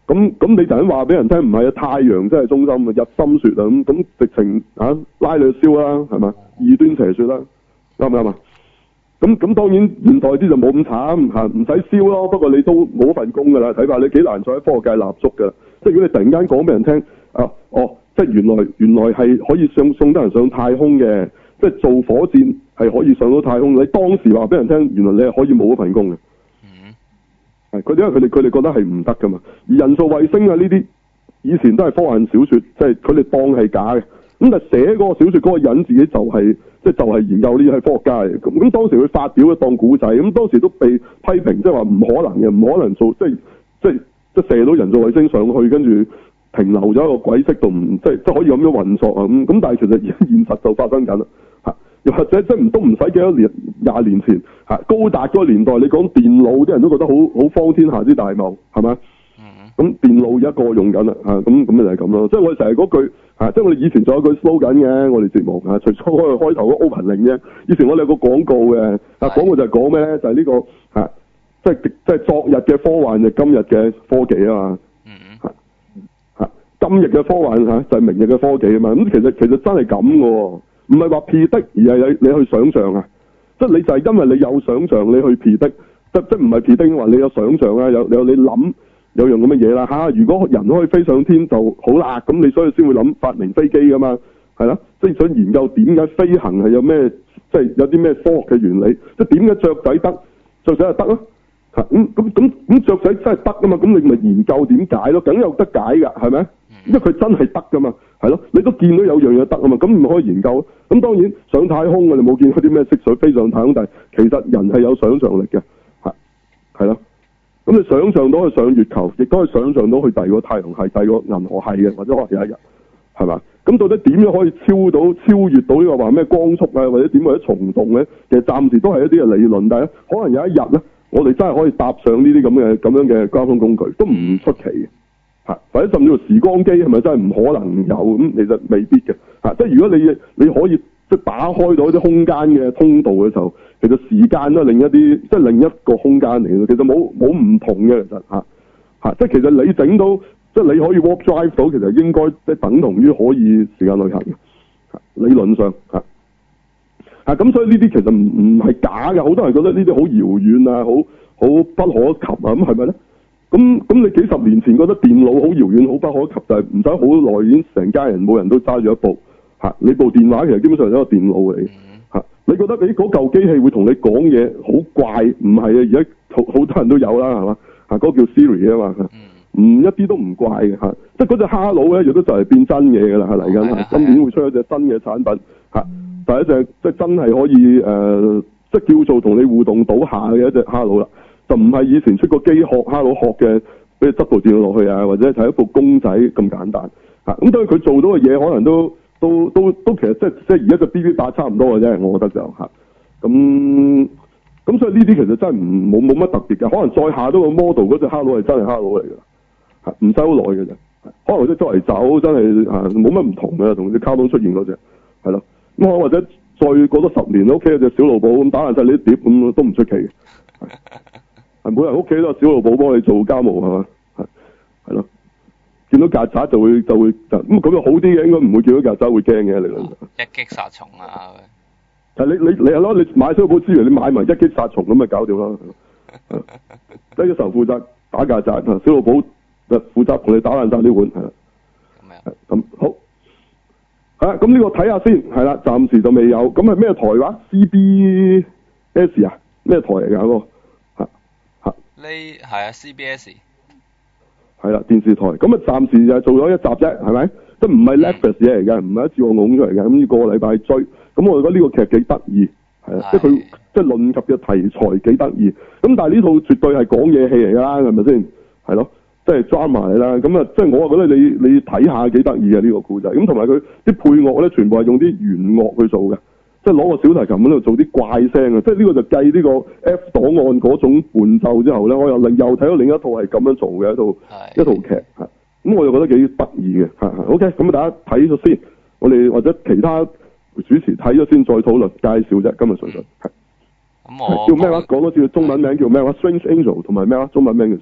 咁咁你就咁話俾人聽，唔係啊，太陽真係中心啊，日心說啊，咁咁直情啊拉你去燒啦，係嘛？異端邪說啦，啱唔啱啊？咁咁當然現代啲就冇咁慘嚇，唔使燒咯。不過你都冇份工㗎啦，睇怕你幾難再喺科學界立足㗎。即係如果你突然間講俾人聽啊，哦，即係原來原來係可以上送得人上太空嘅，即係做火箭係可以上到太空。你當時話俾人聽，原來你係可以冇一份工嘅。 嗯。 係佢哋因為佢哋佢哋覺得係唔得㗎嘛。而人造衛星啊呢啲以前都係科幻小説，即係佢哋當係假嘅。咁但係寫嗰個小説嗰個人自己就係、是。即係就係研究呢啲係科學家嚟，咁咁當時佢發表嘅當古仔，咁當時都被批評，即係話唔可能嘅，唔可能做，即係即係即係射到人造衛星上去，跟住停留咗一個軌跡度，唔即係即係可以咁樣運作啊咁。咁但係其實現實就發生緊啦嚇，又或者即係唔都唔使幾多年廿年前嚇高達嗰個年代，你講電腦啲人都覺得好好方天下之大謬係咪？咁、嗯、電腦一個用緊啦嚇，咁咁咪就係咁咯。即係我哋成日嗰句嚇，即係我哋以前仲有句 slogan 嘅，我哋節目嚇，除咗開開頭嗰 opening 啫。以前我哋有個廣告嘅，啊廣告就係講咩咧？就係、是、呢、這個嚇，即係即係昨日嘅科幻就今日嘅科技啊嘛。嗯嚇嚇，今日嘅科幻嚇就係明日嘅科技啊嘛。咁其實其實真係咁嘅喎，唔係話 predict 而係你你去想像啊。即係你就係因為你有想像，你去 predict，即即唔係 predict 話你有想像啊，有有你諗。有樣咁嘅嘢啦嚇，如果人可以飛上天就好啦，咁你所以先會諗發明飛機噶嘛，係啦，即係想研究點解飛行係有咩，即係有啲咩科學嘅原理，即係點解雀仔得，雀仔就得咯嚇，咁咁咁咁雀仔真係得噶嘛，咁你咪研究點解咯，梗有得解㗎，係咪？因為佢真係得噶嘛，係咯，你都見到有樣嘢得啊嘛，咁咪可以研究。咁當然上太空我哋冇見到啲咩色水飛上太空，但係其實人係有想像力嘅，係係咯。咁你想像到去上月球，亦都可以想像到去第二個太陽系、第二個銀河系嘅，或者可能有一日，係嘛？咁到底點樣可以超到、超越到呢個話咩光速啊，或者點或者蟲洞咧？其實暫時都係一啲嘅理論，但係可能有一日咧，我哋真係可以搭上呢啲咁嘅咁樣嘅交通工具，都唔出奇嘅嚇。或者甚至乎時光機係咪真係唔可能有？咁其實未必嘅嚇。即係如果你你可以即係打開到一啲空間嘅通道嘅時候。其實時間都係另一啲，即係另一個空間嚟嘅。其實冇冇唔同嘅，其實嚇嚇，即係其實你整到，即係你可以 warp drive 到，其實應該即係等同於可以時間旅行嘅，理論上嚇嚇。咁所以呢啲其實唔唔係假嘅，好多人覺得呢啲好遙遠啊，好好不可及啊，咁係咪咧？咁咁你幾十年前覺得電腦好遙遠、好不可及，就係唔使好耐已經成家人冇人都揸住一部嚇。你部電話其實基本上係一個電腦嚟。你覺得你嗰嚿機器會同你講嘢好怪？唔係啊，而家好好多人都有啦，係嘛？嚇，嗰個叫 Siri 啊嘛，唔一啲都唔怪嘅嚇。即係嗰隻 Hello 咧，亦都就係變真嘢㗎啦，係嚟緊。今年會出一隻新嘅產品嚇，就係一隻即係真係可以誒、呃，即係叫做同你互動倒下嘅一隻 Hello 啦，就唔係以前出個機殼 Hello 殼嘅，俾你執部電腦落去啊，或者係一部公仔咁簡單嚇。咁當然佢做到嘅嘢可能都。都都都其實即係即係而家個 B B 八差唔多嘅啫，我覺得就嚇咁咁，所以呢啲其實真係唔冇冇乜特別嘅，可能再下多個 model 嗰隻 Hello 係真係 Hello 嚟㗎，嚇唔使好耐嘅啫，可能即係周圍走真係嚇冇乜唔同嘅，同啲卡通出現嗰隻係咯，咁或者再過多十年，屋企有隻小露寶咁打爛晒你啲碟咁都唔出奇嘅，係每人屋企都有小露寶幫你做家務係嘛，係係咯。見到曱甴就會就會就咁咁樣好啲嘅，應該唔會見到曱甴會驚嘅理論上。 一擊殺蟲啊！ 係你你你係咯，你買小露寶之餘，你買埋一擊殺蟲咁咪搞掂啦。第一時候負責打曱甴，小露寶就負責同你打爛晒啲碗係啦。咁樣。咁好。係啦，咁呢個睇下先，係啦，暫時就未有。咁係咩台話 C B S 啊？咩台嚟㗎嗰個？嚇嚇。 呢係啊 C B S。 係啦，電視台咁啊，暫時就係做咗一集啫，係咪？都唔係 Netflix 嘢嚟嘅，唔係一次我拱出嚟嘅。咁呢個禮拜追，咁我覺得呢個劇幾得意，係啊，即係佢即係論及嘅題材幾得意。咁但係呢套絕對係講嘢戲嚟㗎啦，係咪先？係咯，即係 drama 嚟啦。咁啊，即係我啊覺得你你睇下幾得意嘅呢個故仔。咁同埋佢啲配樂咧，全部係用啲原樂去做嘅。即係攞個小提琴喺度做啲怪聲啊！即係呢個就計呢個 F 檔案嗰種伴奏之後咧，我又另又睇到另一套係咁樣做嘅一套一套劇嚇，咁我又覺得幾得意嘅嚇。OK，咁大家睇咗先，我哋或者其他主持睇咗先再討論介紹啫。今日純粹係。咁我叫咩話？講多次中文名叫咩話？Strange Angel 同埋咩話？中文名叫做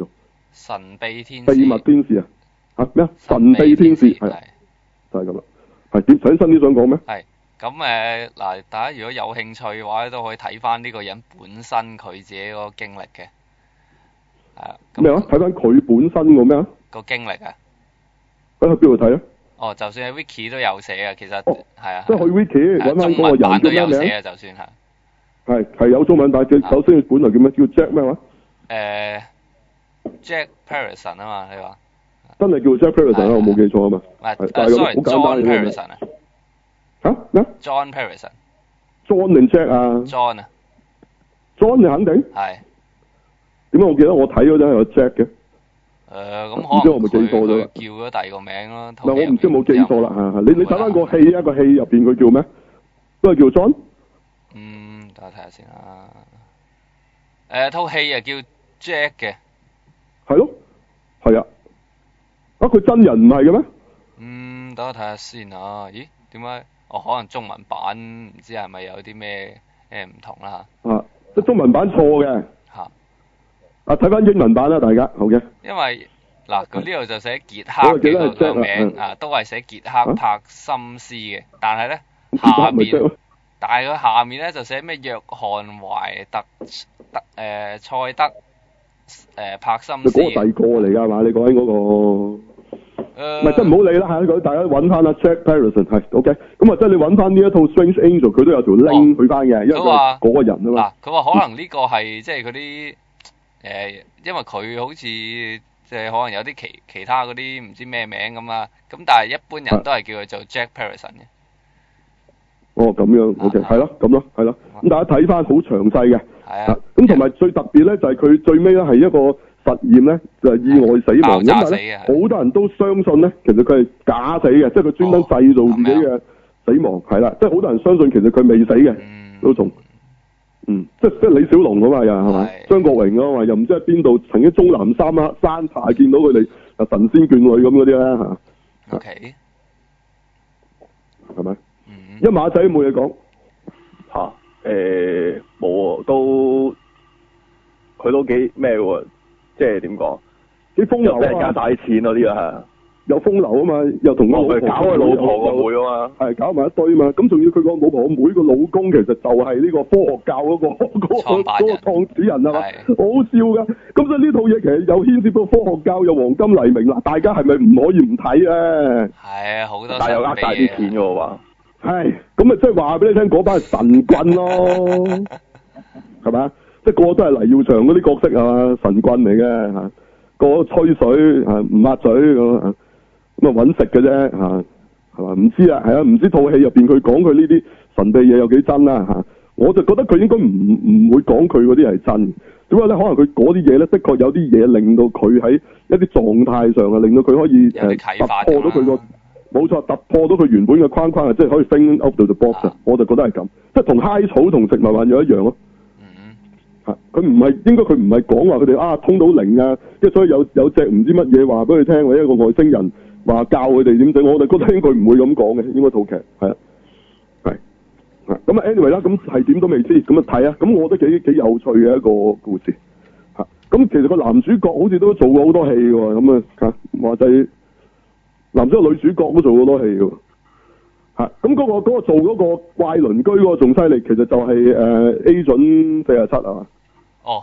神秘天使。 秘密天使啊？嚇咩啊？神秘天使係就係咁啦。係點？想新啲想講咩？ 係咁誒嗱，大家如果有興趣嘅話，都可以睇翻呢個人本身佢自己嗰個經歷嘅。係啊。 咩話？睇翻佢本身個咩啊？ 個經歷啊！ 咁去邊度睇啊？ 哦，就算係 Wiki 都有寫嘅，其實係、 哦、 啊。 即係去 Wiki 揾翻嗰個人叫咩名？ 都有寫嘅，就算係。 係係有中文版嘅，首先佢本來叫咩？叫 Jack 咩話？誒、 呃、，Jack Patterson 啊嘛，你話？ 真係叫 Jack Patterson 啊？我冇記錯啊嘛。係，但係咁好簡單嘅。 Patterson 啊？ 嚇咩 ？John Patterson。John 定 Jack 啊 ？John 啊。 John 你肯定？ 係。 點解我記得我睇嗰陣係有 Jack 嘅？ 誒、呃，咁可能唔知我咪記錯咗啦。 叫咗第二個名咯。 唔係我唔知有冇記錯啦嚇。你你睇翻個戲啊，個戲入邊佢叫咩？都係叫 John。 嗯，等我睇下先啦。誒、呃，套戲啊叫 Jack 嘅。係咯，係啊。啊，佢真人唔係嘅咩？ 嗯，等我睇下先啊。咦？點解？哦，可能中文版唔知係咪有啲咩誒唔同啦嚇。 啊，即係中文版錯嘅。 嚇。 啊，睇翻英文版啦，大家好嘅。 因為嗱，佢呢度就寫傑克嘅個名啊，都係寫傑克柏森斯嘅，但係咧下面，但係佢下面咧就寫咩約翰懷特德誒塞德誒柏森斯。 嗰個第二個嚟㗎嘛？你講緊嗰個，唔係即係唔好理啦嚇，大家揾翻阿 Jack Patterson 係 OK。咁啊，即係你揾翻呢一套 Strange Angel，佢都有條 link 去翻嘅，因為佢嗰個人啊嘛。 嗱，佢話可能呢個係即係嗰啲。誒，因為佢好似即係可能有啲其其他嗰啲唔知咩名咁啊，咁但係一般人都係叫佢做 Jack Patterson 嘅。 哦，咁樣 OK，係咯，咁咯，係咯。咁大家睇翻好詳細嘅。 係啊。 咁同埋最特別咧，就係佢最尾咧係一個實驗咧，就係意外死亡。 爆炸死嘅。 好多人都相信咧，其實佢係假死嘅，即係佢專登製造自己嘅死亡，係啦，即係好多人相信其實佢未死嘅，都仲。嗯，即即李小龍啊嘛，又係咪？張國榮啊嘛，又唔知喺邊度曾經終南山啊山下見到佢哋啊神仙眷侶咁嗰啲咧嚇。 O K。 係咪？一馬仔冇嘢講。 嚇誒冇喎，都佢都幾咩喎？即係點講？ 幾風流啊！ 即係加大錢嗰啲啊！ 有風流啊嘛，又同個老婆搞佢老婆個妹啊嘛，係搞埋一堆啊嘛，咁仲要佢個老婆個妹個老公其實就係呢個科學教嗰、嗰個嗰、嗰個嗰、嗰個創始人啊嘛，好笑噶，咁所以呢套嘢其實又牽涉到科學教又黃金黎明啦，大家係咪唔可以唔睇咧？ 係啊，好多但係又呃大啲錢嘅喎話， 係咁啊，即係話俾你聽嗰班係神棍咯，係咪啊？即係個個都係黎耀祥嗰啲角色啊，神棍嚟嘅嚇，個個吹水嚇唔抹嘴咁啊。咁啊揾食嘅啫嚇，係嘛？唔知啊，係啊，唔知套戲入邊佢講佢呢啲神秘嘢有幾真啦嚇。我就覺得佢應該唔唔會講佢嗰啲係真，點解咧？可能佢嗰啲嘢咧，的確有啲嘢令到佢喺一啲狀態上啊，令到佢可以誒突破到佢個冇錯，突破到佢原本嘅框框啊，即係可以 think out of the box 啊。我就覺得係咁，即係同嗨草同食物環又一樣咯。嚇，佢唔係應該佢唔係講話佢哋啊通到靈啊，即係所以有有隻唔知乜嘢話俾佢聽，或者一個外星人。話教佢哋點整，我哋覺得應該唔會咁講嘅，應該套劇係啊，係啊，咁啊 anyway 啦，咁係點都未知，咁啊睇啊，咁我覺得幾幾有趣嘅一個故事嚇。咁其實個男主角好似都做過好多戲喎，咁啊嚇，話就係男主角女主角都做過好多戲喎嚇。咁嗰個嗰個做嗰個怪鄰居嗰個仲犀利，其實就係誒 A 準四十七啊嘛。 哦。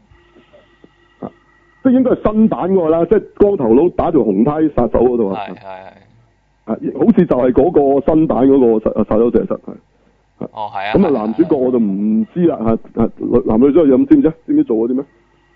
即係應該係新版嗰個啦，即係光頭佬打條紅呔殺手嗰度啊！ 係係係。 啊，好似就係嗰個新版嗰個殺殺手謝實係。 哦，係啊。 咁啊，男主角我就唔知啦嚇，男女主角有知唔知？知唔知做嗰啲咩？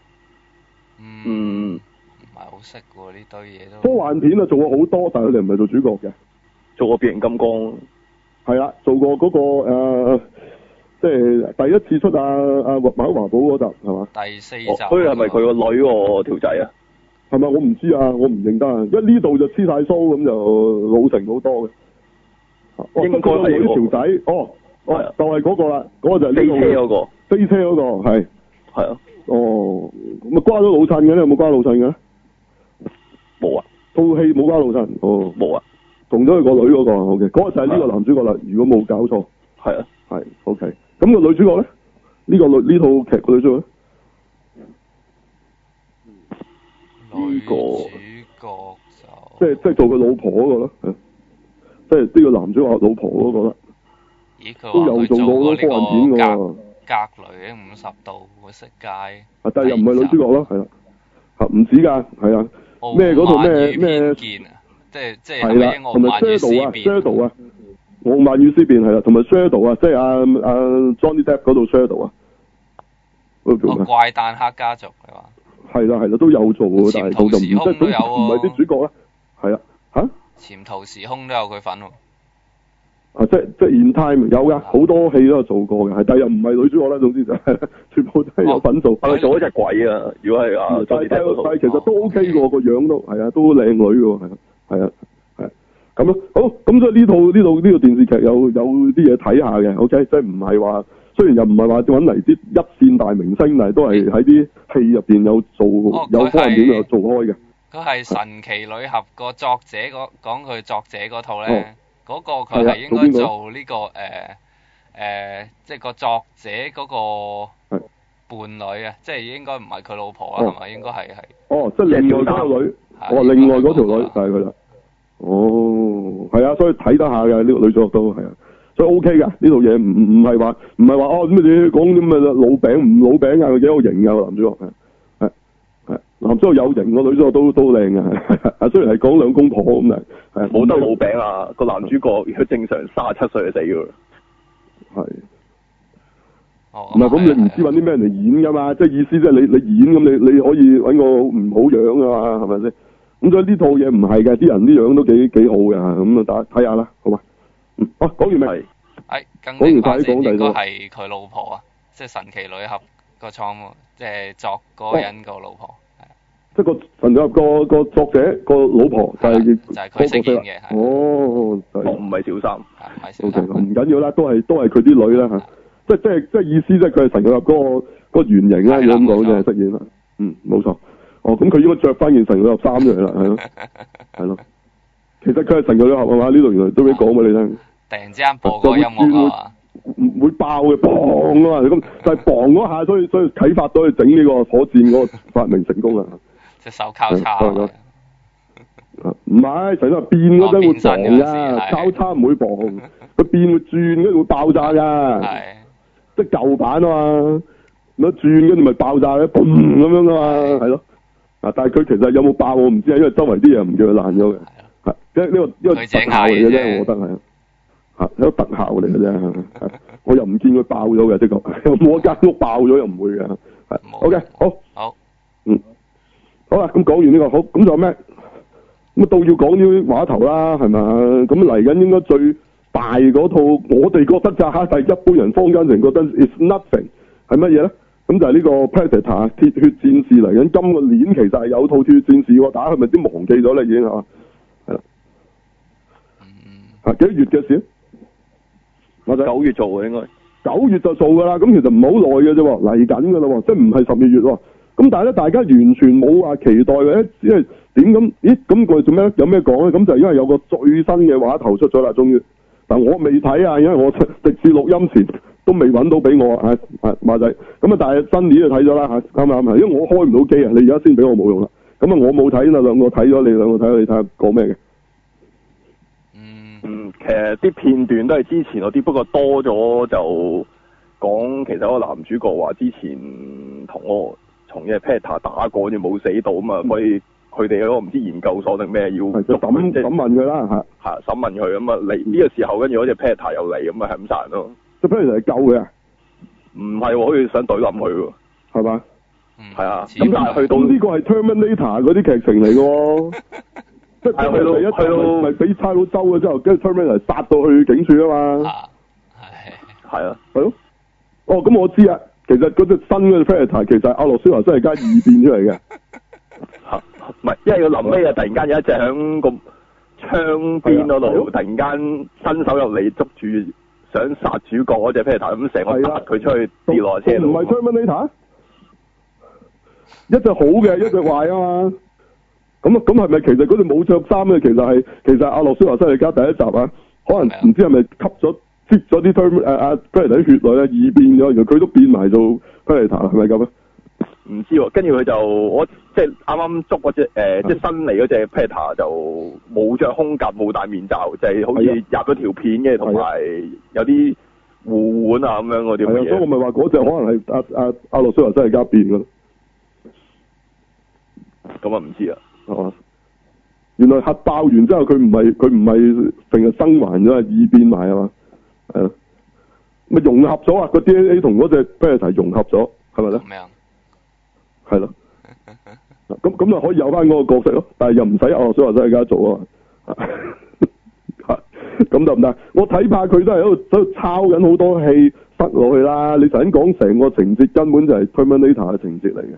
嗯，唔係好識喎，呢堆嘢都。科幻片啊，做過好多，但係佢哋唔係做主角嘅， 做過變形金剛。 係啦，做過嗰、嗰個、呃即係第一次出啊啊馬華寶嗰集係嘛？ 第四集。 所以係咪佢個女喎條仔啊？ 係咪我唔知啊，我唔認得啊，因為呢度就黐晒鬚咁就老成好多嘅。應該係女條仔，哦哦，就係嗰個啦，嗰個就係飛車嗰個，飛車嗰個係係啊，哦，咁啊瓜咗老襯嘅，你有冇瓜老襯嘅？ 冇啊， 套戲冇瓜老襯，哦， 冇啊， 同咗佢個女嗰個，OK，嗰個就係呢個男主角啦，如果冇搞錯， 係啊， 係 OK。咁個女主角咧？呢、這個女呢套劇個女主角咧？ 角主角就即係即係做佢老婆嗰個咯，即係呢個男主角老婆嗰個啦。 咦，佢都有做過嗰個科幻片㗎喎。 格雷五十度會色戒。 啊，但係又唔係女主角咯，係啦，嚇唔止㗎，係啊，咩嗰套咩咩？ 即係即係係啦，同埋 Shadow 啊 ，Shadow 啊，傲慢與思辨係啦，同埋 Shadow 啊，即係阿阿 Johnny Depp 嗰度 Shadow 啊，嗰個叫咩？ 怪誕黑家族你話？ 係啦係啦，都有做喎，但係就唔即係總唔係啲主角啦，係啊嚇。 潛逃時空都有佢份喎。 啊，即係即係 In Time 有㗎，好多戲都有做過嘅，係，但係又唔係女主角啦，總之就係全部都係有份做。 係做嗰隻鬼啊！如果係啊， 但係但係其實都 OK 喎，個樣都係啊，都靚女喎，係啊，係啊，係咁咯。好，咁所以呢套呢套呢個電視劇有有啲嘢睇下嘅 ，OK，即係唔係話雖然又唔係話揾嚟啲一線大明星，但係都係喺啲戲入邊有做、哦、有方面有做開嘅。 佢係神奇女俠個作者嗰講佢作者嗰套咧。哦嗰個佢係應該做呢、這個誒誒、呃呃，即係個作者嗰個伴侶啊，即係應該唔係佢老婆啊，係咪、哦？應該係係。哦，即係另外嗰個女，哦，另外嗰條女就係佢啦。哦，係啊，所以睇得下嘅呢、這個女主角都係啊，所以 OK 㗎呢套嘢，唔唔係話唔係話哦咩嘢講啲咩老餅唔老餅啊，佢幾好型㗎個男主角係。男主角有型，個女主角都都靚嘅，啊雖然係講兩公婆咁嚟，係冇得老餅啊！個男主角如果正常三十七歲就死㗎啦， 係，唔係咁你唔知揾啲咩人嚟演㗎嘛？即係意思即係你你演咁你你可以揾個唔好樣㗎嘛？係咪先？咁所以呢套嘢唔係嘅，啲人啲樣都幾幾好嘅，咁啊大家睇下啦，好嘛？嗯，啊講完未？ 係，講完快啲講第二個係佢老婆啊，即係神奇女俠個創，即係作嗰個人個老婆。哦即係個神入個個作者個老婆就係就係佢飾演嘅， 哦， 唔係小三， 唔係小三， 唔緊要啦，都係都係佢啲女啦嚇，即係即係即係意思即係佢係神入嗰個嗰個原型啦，咁講就係飾演啦，嗯，冇錯，哦，咁佢應該着翻件神入衫出嚟啦，係咯，係咯，其實佢係神入入係嘛？呢度原來都俾講俾你聽， 突然之間播個音樂啊， 唔會爆嘅，砰啊嘛，咁就係砰嗰下，所以所以啟發到佢整呢個火箭嗰個發明成功啦。 隻手交叉， 唔係，成日變嗰陣會撞噶，交叉唔會撞，佢變會轉，跟住會爆炸噶，即係舊版啊嘛，咁轉跟住咪爆炸咧，嘣咁樣噶嘛，係咯，啊，但係佢其實有冇爆我唔知啊，因為周圍啲嘢唔叫佢爛咗嘅，係，即係呢個呢個特效嚟嘅啫，我覺得係，吓，一個特效嚟嘅啫，我又唔見佢爆咗嘅，的確，冇一間屋爆咗又唔會嘅，係 ，OK，好， 好， 嗯。好啦，咁講完呢、這個好，咁仲有咩？咁到要講啲話頭啦，係咪？咁嚟緊應該最大嗰套，我哋覺得咋吓，但係一般人坊間人覺得 is nothing 係乜嘢咧？咁就係呢個 Predator 鐵血戰士嚟緊，今個年其實係有套鐵血戰士喎，大家係咪都忘記咗咧？已經係嘛？係啦，啊幾多月嘅事？我就九月做嘅應該， 九月就做噶啦，咁其實唔係好耐嘅啫，嚟緊噶啦，即係唔係十二月喎。咁但係咧，大家完全冇話期待嘅，只係點咁？咦，咁佢做咩？有咩講咧？咁就因為有個最新嘅話頭出咗啦，終於。但我未睇啊，因為我直至錄音前都未揾到俾我啊，啊馬仔。咁啊，但係新年就睇咗啦嚇，啱唔啱啊？因為我開唔到機啊，你而家先俾我冇用啦。咁啊，我冇睇啦，兩個睇咗，你兩個睇，你睇下講咩嘅？ 嗯嗯，其實啲片段都係之前嗰啲，不過多咗就講其實嗰個男主角話之前同我。同嘅 Peter 打過，就冇死到啊嘛，所以佢哋嗰個唔知研究所定咩要審審問佢啦嚇， 嚇審問佢咁啊嚟呢個時候，跟住嗰隻 Peter 又嚟咁啊，係咁殺人咯。即 Peter 係救嘅， 唔係喎，好似想懟冧佢喎， 係嘛？ 係啊， 咁但係去到呢個係 Terminator 嗰啲劇情嚟嘅喎，即係去到一去到咪俾差佬收咗之後，跟住 Terminator 殺到去警署啊嘛， 係係啊， 係咯，哦咁我知啊。其實嗰隻新嘅 Predator 其實係阿諾舒華辛力加二變出嚟嘅， 嚇唔係，因為佢臨尾啊，突然間有一隻喺個窗邊嗰度，突然間伸手入嚟捉住想殺主角嗰隻 Predator，咁成個打佢出去跌落車度。唔係 Terminator，一隻好嘅，一隻壞啊嘛。咁啊，咁係咪其實嗰隻冇着衫嘅？其實係其實阿諾舒華辛力加第一集啊，可能唔知係咪吸咗。跌咗啲 term 誒阿 Predator 啲血落咧，異變咗，然後佢都變埋做 Predator 係咪咁啊？ 唔唔知喎，跟住佢就我即係啱啱捉嗰隻誒，即係新嚟嗰隻 Predator 就冇着胸甲冇戴面罩，就係、是、好似入咗條片嘅，同埋有啲護腕啊咁樣嗰啲咁嘅嘢。 所以我咪話嗰隻可能係阿阿阿諾舒華真係加變㗎。 咁啊唔知啊， 係嘛？原來核爆完之後佢唔係佢唔係成日生還咗，異變埋係嘛？係咯，咪融合咗啊！個 D N A 同嗰隻 Predator 融合咗，係咪咧？ 咁樣。 係咯。咁咁咪可以有翻嗰個角色咯，但係又唔使阿諾舒華真係加做啊嘛。咁得唔得？我睇怕佢都係喺度喺度抄緊好多戲塞落去啦。你頭先講成個情節根本就係 Terminator 嘅情節嚟嘅。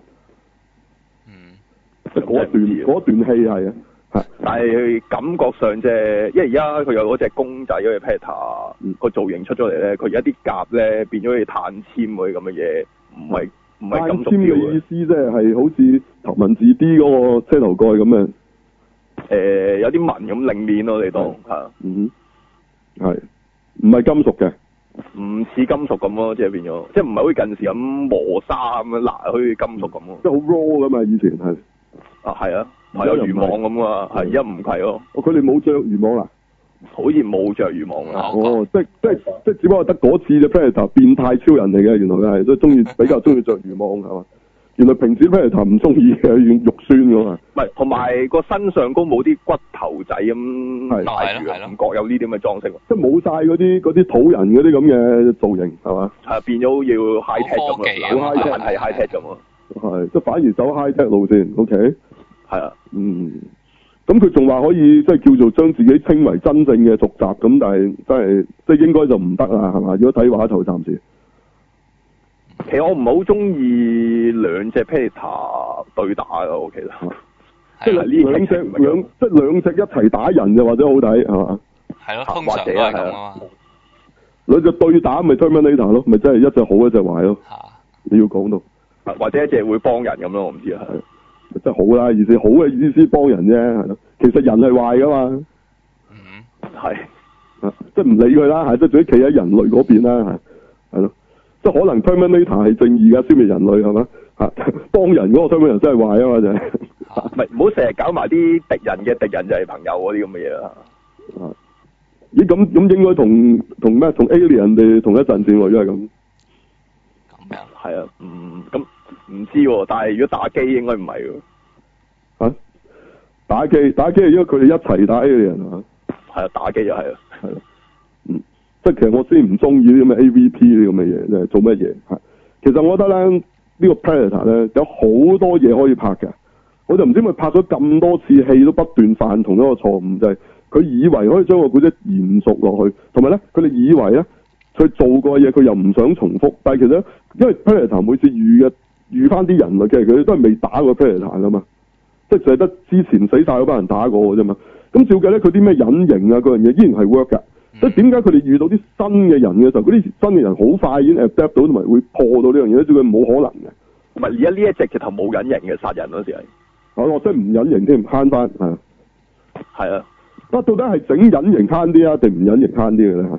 即係嗰段嗰段戲係啊，係， 但係感覺上即係，因為而家佢有嗰隻公仔嗰隻 Predator 個造型出咗嚟咧，佢而家啲甲咧變咗好似碳纖嗰啲咁嘅嘢，唔係唔係金屬嘅意思，即係係好似頭文字 D 嗰個車頭蓋咁嘅。誒、 呃，有啲紋咁令面咯，你當係， 嗯，係，唔係金屬嘅， 唔似金屬咁咯，即係變咗，即係唔係好似近時咁磨砂咁樣，嗱，好似金屬咁咯， 即係好 raw 噶嘛，以前係。 啊，係啊，係有漁網咁啊，係而家唔係咯。 哦，佢哋冇着漁網啦， 好似冇着漁網啊。 哦，即係即係即係，只不過得嗰次嘅 Predator 變態超人嚟嘅，原來佢係都中意比較中意着漁網係嘛？原來平時 Predator 唔中意嘅，用肉酸噶嘛。唔係， 同埋個身上高冇啲骨頭仔咁帶住啊，唔覺有呢啲咁嘅裝飾。 即係冇晒嗰啲嗰啲土人嗰啲咁嘅造型係嘛？ 係變咗要 high tech 咁啊，好 high tech 係 high tech 咁啊。 係，即係反而走 high tech 路線 ，OK。 係啊， 嗯，咁佢仲話可以即係叫做將自己稱為真正嘅續集，咁但係真係即係應該就唔得啦，係嘛？如果睇畫頭暫時， 其實我唔係好中意兩隻 Predator 對打噶，我其實， 即係呢兩隻兩即係兩隻一齊打人就或者好睇，係嘛？ 係咯，通常都係咁啊嘛。 兩隻對打咪 Terminator 咯，咪真係一隻好一隻壞咯。你要講到， 或者一隻會幫人咁咯，我唔知啊。 即係好啦，意思好嘅意思幫人啫，係咯。其實人係壞噶嘛， 嗯， 係， 即係唔理佢啦，係即係自己企喺人類嗰邊啦，係，係咯。即係可能 Terminator 係正義噶，消滅人類係嘛，吓幫人嗰個 Terminator 真係壞啊嘛，就係， 唔係唔好成日搞埋啲敵人嘅敵人就係朋友嗰啲咁嘅嘢啦。 咦咁咁應該同同咩同 Alien 哋同一陣線喎，因為咁。 咁樣。 係啊，嗯咁。唔知喎，但係如果打機應該唔係喎。 嚇？打機打機係因為佢哋一齊打 Alien 啊。係啊，打機就係啊。 係咯。嗯，即係其實我先唔中意啲咁嘅 A V P 呢啲咁嘅嘢，即係做乜嘢？係。其實我覺得咧，呢個 Predator 咧有好多嘢可以拍嘅。我就唔知佢拍咗咁多次戲都不斷犯同一個錯誤，就係佢以為可以將個故事延續落去，同埋咧佢哋以為咧佢做過嘅嘢佢又唔想重複，但係其實呢因為 Predator 每次遇嘅遇翻啲人類，其實佢哋都係未打過 Predator 噶嘛，即係淨係得之前死晒嗰班人打過嘅啫嘛。咁照計咧，佢啲咩隱形啊嗰樣嘢依然係 work 㗎。即係點解佢哋遇到啲新嘅人嘅時候，嗰啲新嘅人好快已經 adapt 到同埋會破到呢樣嘢，照佢冇可能嘅。 唔係而家呢一隻直頭冇隱形嘅殺人嗰時係。 我我真係唔隱形添，慳翻係。 係啊， 不過到底係整隱形慳啲啊，定唔隱形慳啲嘅咧？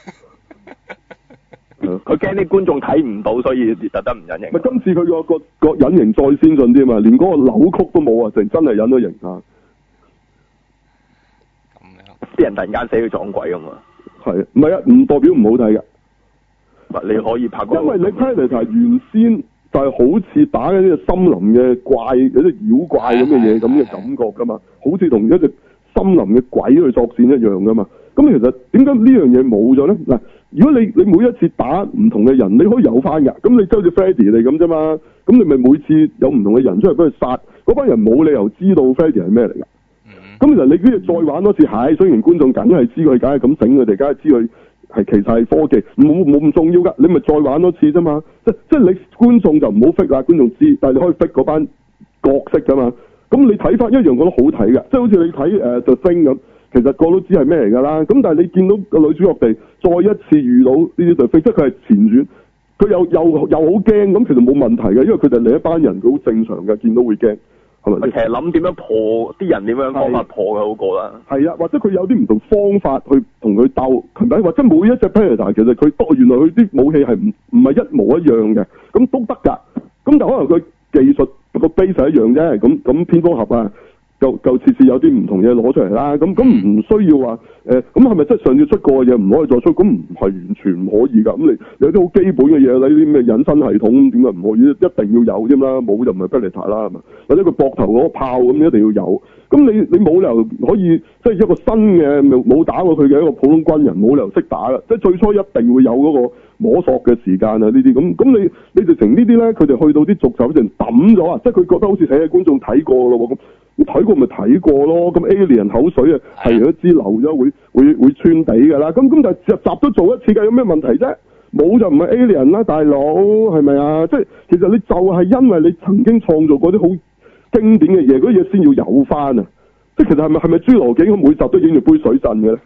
佢驚啲觀眾睇唔到，所以特登唔隱形。 咪今次佢個個個隱形再先進啲嘛，連嗰個扭曲都冇啊，淨真係隱咗形啊！ 咁樣， 啲人突然間死去撞鬼咁嘛？ 係，唔係啊？唔代表唔好睇嘅。 你可以拍過。 因為你 Predator 原先就係好似打緊呢個森林嘅怪，有啲妖怪咁嘅嘢咁嘅感覺噶嘛，好似同一隻森林嘅鬼去作戰一樣噶嘛。咁其實點解呢樣嘢冇咗咧？嗱，如果你你每一次打唔同嘅人，你可以有翻㗎。咁你即好似 Freddy 嚟咁啫嘛。咁你咪每次有唔同嘅人出嚟俾佢殺，嗰班人冇理由知道 Freddy 係咩嚟㗎。咁其實你跟住再玩多次，係雖然觀眾梗係知佢，梗係咁整佢哋，梗係知佢係其實係科技，冇冇咁重要㗎。你咪再玩多次啫嘛。即即係你觀眾就唔好 fake 啦，觀眾知，但係你可以 fake 嗰班角色㗎嘛。咁你睇翻一樣覺得好睇㗎，即係好似你睇誒 The Thing咁。其實個都知係咩嚟㗎啦，咁但係你見到個女主角地再一次遇到呢啲對飛，即係佢係前傳，佢又又又好驚，咁其實冇問題嘅，因為佢哋另一班人佢好正常嘅，見到會驚，係咪？ 其實諗點樣破啲人點樣方法破嘅好過啦。係啊，或者佢有啲唔同方法去同佢鬥，係咪？或者每一隻 Predator 其實佢原來佢啲武器係唔唔係一模一樣嘅，咁都得㗎。咁但可能佢技術個 base 係一樣啫。咁咁蝙蝠俠啊，就就次次有啲唔同嘢攞出嚟啦。咁咁唔需要話誒，咁係咪即係上次出過嘅嘢唔可以再出？咁唔係完全唔可以㗎。咁你有啲好基本嘅嘢，你啲咩隱身系統點解唔可以？一定要有添啦，冇就唔係 Predator 啦，係嘛？或者佢膊頭嗰個炮咁一定要有。咁你你冇理由可以即係一個新嘅冇打過佢嘅一個普通軍人，冇理由識打㗎。即係最初一定會有嗰個摸索嘅時間啊！呢啲咁咁你你直情呢啲咧，佢哋去到啲續集就抌咗啊！即係佢覺得好似睇嘅觀眾睇過咯喎咁。睇過咪睇過咯，咁 Alien 口水啊，係都知流咗會會會穿地㗎啦。咁咁但係集集都做一次㗎，有咩問題啫？冇就唔係 Alien 啦，大佬係咪啊？即係其實你就係因為你曾經創造過啲好經典嘅嘢，嗰啲嘢先要有翻啊！即係其實係咪係咪侏羅紀咁每集都影住杯水陣嘅咧？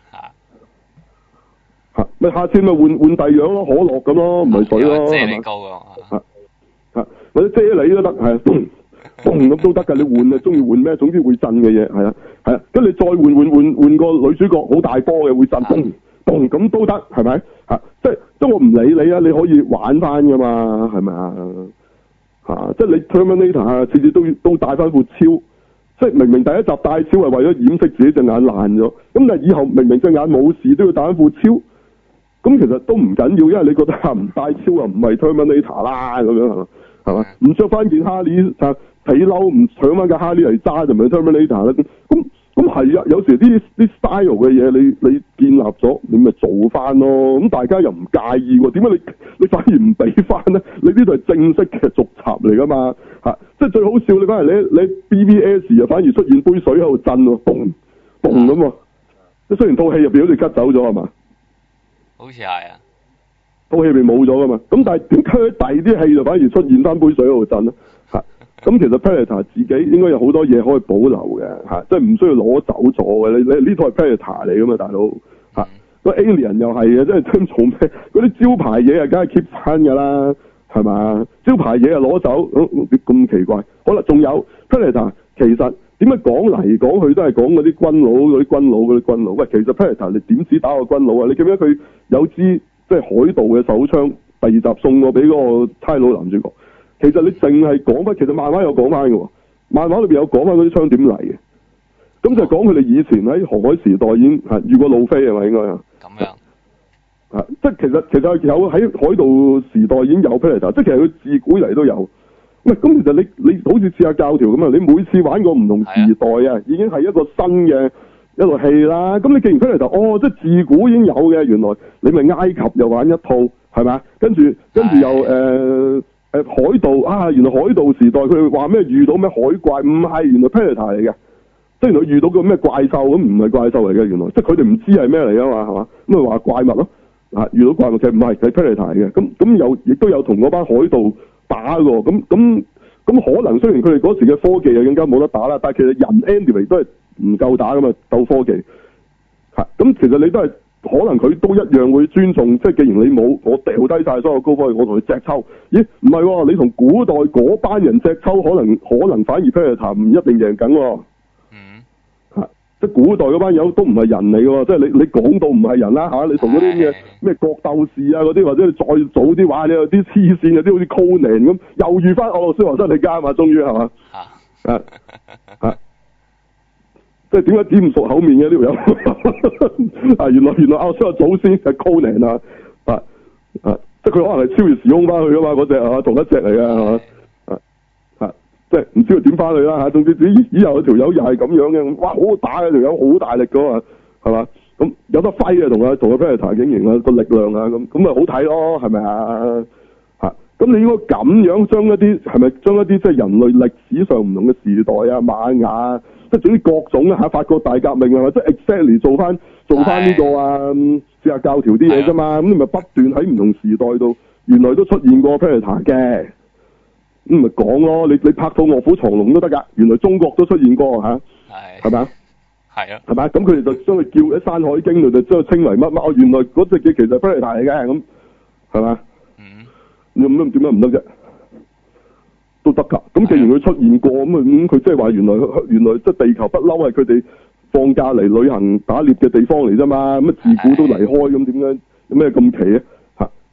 嚇咪下次咪換換第樣咯，可樂咁咯，唔係水咯， 啫喱膏㗎嚇嚇或者啫喱都得係。嘣咁都得㗎，你換啊，中意換咩？總之會震嘅嘢係啊，係啊，跟住你再換換換換個女主角好大波嘅會震，嘣嘣咁都得，係咪？嚇，即係即係我唔理你啊，你可以玩翻㗎嘛，係咪啊？嚇，即係你 Terminator 啊，次次都都戴翻副超，即係明明第一集戴超係為咗掩飾自己隻眼爛咗，咁但係以後明明隻眼冇事都要戴翻副超，咁其實都唔緊要，因為你覺得唔戴超啊唔係 Terminator 啦咁樣係嘛？係嘛？唔着翻件哈利啊皮褸唔搶翻架哈利嚟揸就唔係 Terminator 啦。咁咁係啊，有時啲啲 style 嘅嘢你你建立咗，你咪做翻咯。咁大家又唔介意喎？點解你你反而唔俾翻咧？你呢度係正式嘅續集嚟噶嘛？嚇、啊！即係最好笑你翻嚟你你 B B S 啊，反而出現杯水喺度震喎，嘣嘣咁喎。即雖然套戲入邊好似吉走咗係嘛？ 好似係啊。 套戲入邊冇咗噶嘛？咁但係點解喺第二啲戲就反而出現翻杯水喺度震咧？嚇！咁其實 Predator 自己應該有好多嘢可以保留嘅嚇，即係唔需要攞走咗嘅。你你呢套係 Predator 嚟噶嘛，大佬嚇。個、嗯、Alien 又係嘅，即係真做咩？嗰啲招牌嘢啊，梗係 keep 翻㗎啦，係嘛？招牌嘢啊攞走，咁、嗯、奇怪。好啦，仲有 Predator 其實點解講嚟講去都係講嗰啲軍佬、嗰啲軍佬、嗰啲軍佬？喂，其實 Predator 你點止打個軍佬啊？你記唔記得佢有支即係海盜嘅手槍？第二集送過俾嗰個差佬男主角。其實你淨係講翻，其實漫畫有講翻嘅喎，漫畫裏邊有講翻嗰啲槍點嚟嘅，咁就講佢哋以前喺航海時代已經係遇過路飛係咪應該啊？咁樣啊，即係其實其實有喺海盜時代已經有 Predator，即係其實佢自古以嚟都有。喂，咁其實你你好似試下教條咁啊，你每次玩過唔同時代啊，已經係一個新嘅一個戲啦。咁你既然 Predator，哦，即係自古已經有嘅，原來你咪埃及又玩一套係咪？跟住跟住又誒。誒，海盜啊！原來海盜時代佢話咩遇到咩海怪，唔係原來 Predator 嚟嘅，即係原來遇到個咩怪獸咁，唔係怪獸嚟嘅，原來即係佢哋唔知係咩嚟噶嘛，係嘛？咁咪話怪物咯，啊遇到怪物其實唔係，係 Predator 嚟嘅，咁咁有亦都有同嗰班海盜打過，咁咁咁可能雖然佢哋嗰時嘅科技又更加冇得打啦，但係其實人 anyway 都係唔夠打噶嘛，鬥科技，吓、啊、咁其實你都係。可能佢都一樣會尊重，即係既然你冇，我掉低晒所有高科技，我同你隻抽。咦，唔係喎，你同古代嗰班人隻抽，可能可能反而 Predator 唔一定贏緊喎。嗯。嚇、啊，即係古代嗰班友都唔係人嚟喎，即係你你講到唔係人啦嚇、啊，你同嗰啲咩咩角鬥士啊嗰啲，或者你再早啲話你有啲黐線有啲好似 Conan 咁，又遇翻俄羅斯皇室你家嘛，終於係嘛？啊啊啊！即係點解點唔熟口面嘅呢條友？啊，原來原來阿叔祖先係 Conan 啊，啊啊！即係佢可能係超越時空翻去噶嘛，嗰隻啊同一隻嚟嘅係嘛？啊啊！即係唔知佢點翻去啦嚇。總之以以後條友又係咁樣嘅，哇！好打嘅條友，好大力噶嘛，係嘛？咁有得揮啊，同啊同啊 Predator 竟然啊個力量啊咁，咁咪好睇咯，係咪啊？嚇！咁你應該咁樣將一啲係咪將一啲即係人類歷史上唔同嘅時代啊，瑪雅。即係總之各種啊嚇，法國大革命啊，即係 exactly 做翻做翻呢、這個啊，試下教條啲嘢啫嘛。咁你咪不斷喺唔同時代度，原來都出現過 Predator 嘅，咁咪講咯。你你拍到臥虎藏龍都得㗎，原來中國都出現過嚇，係係咪啊？係啊，係咪？咁佢哋就將佢叫喺《山海經》度就將佢稱為乜乜？哦，原來嗰隻嘢其實係 Predator 嚟嘅，咁係咪？嗯，咁咁點解唔得啫？都得㗎，咁既然佢出現過，咁啊咁佢即係話原來原來即係地球不嬲係佢哋放假嚟旅行打獵嘅地方嚟啫嘛，咁啊自古都離開，咁點解有咩咁奇啊？嚇，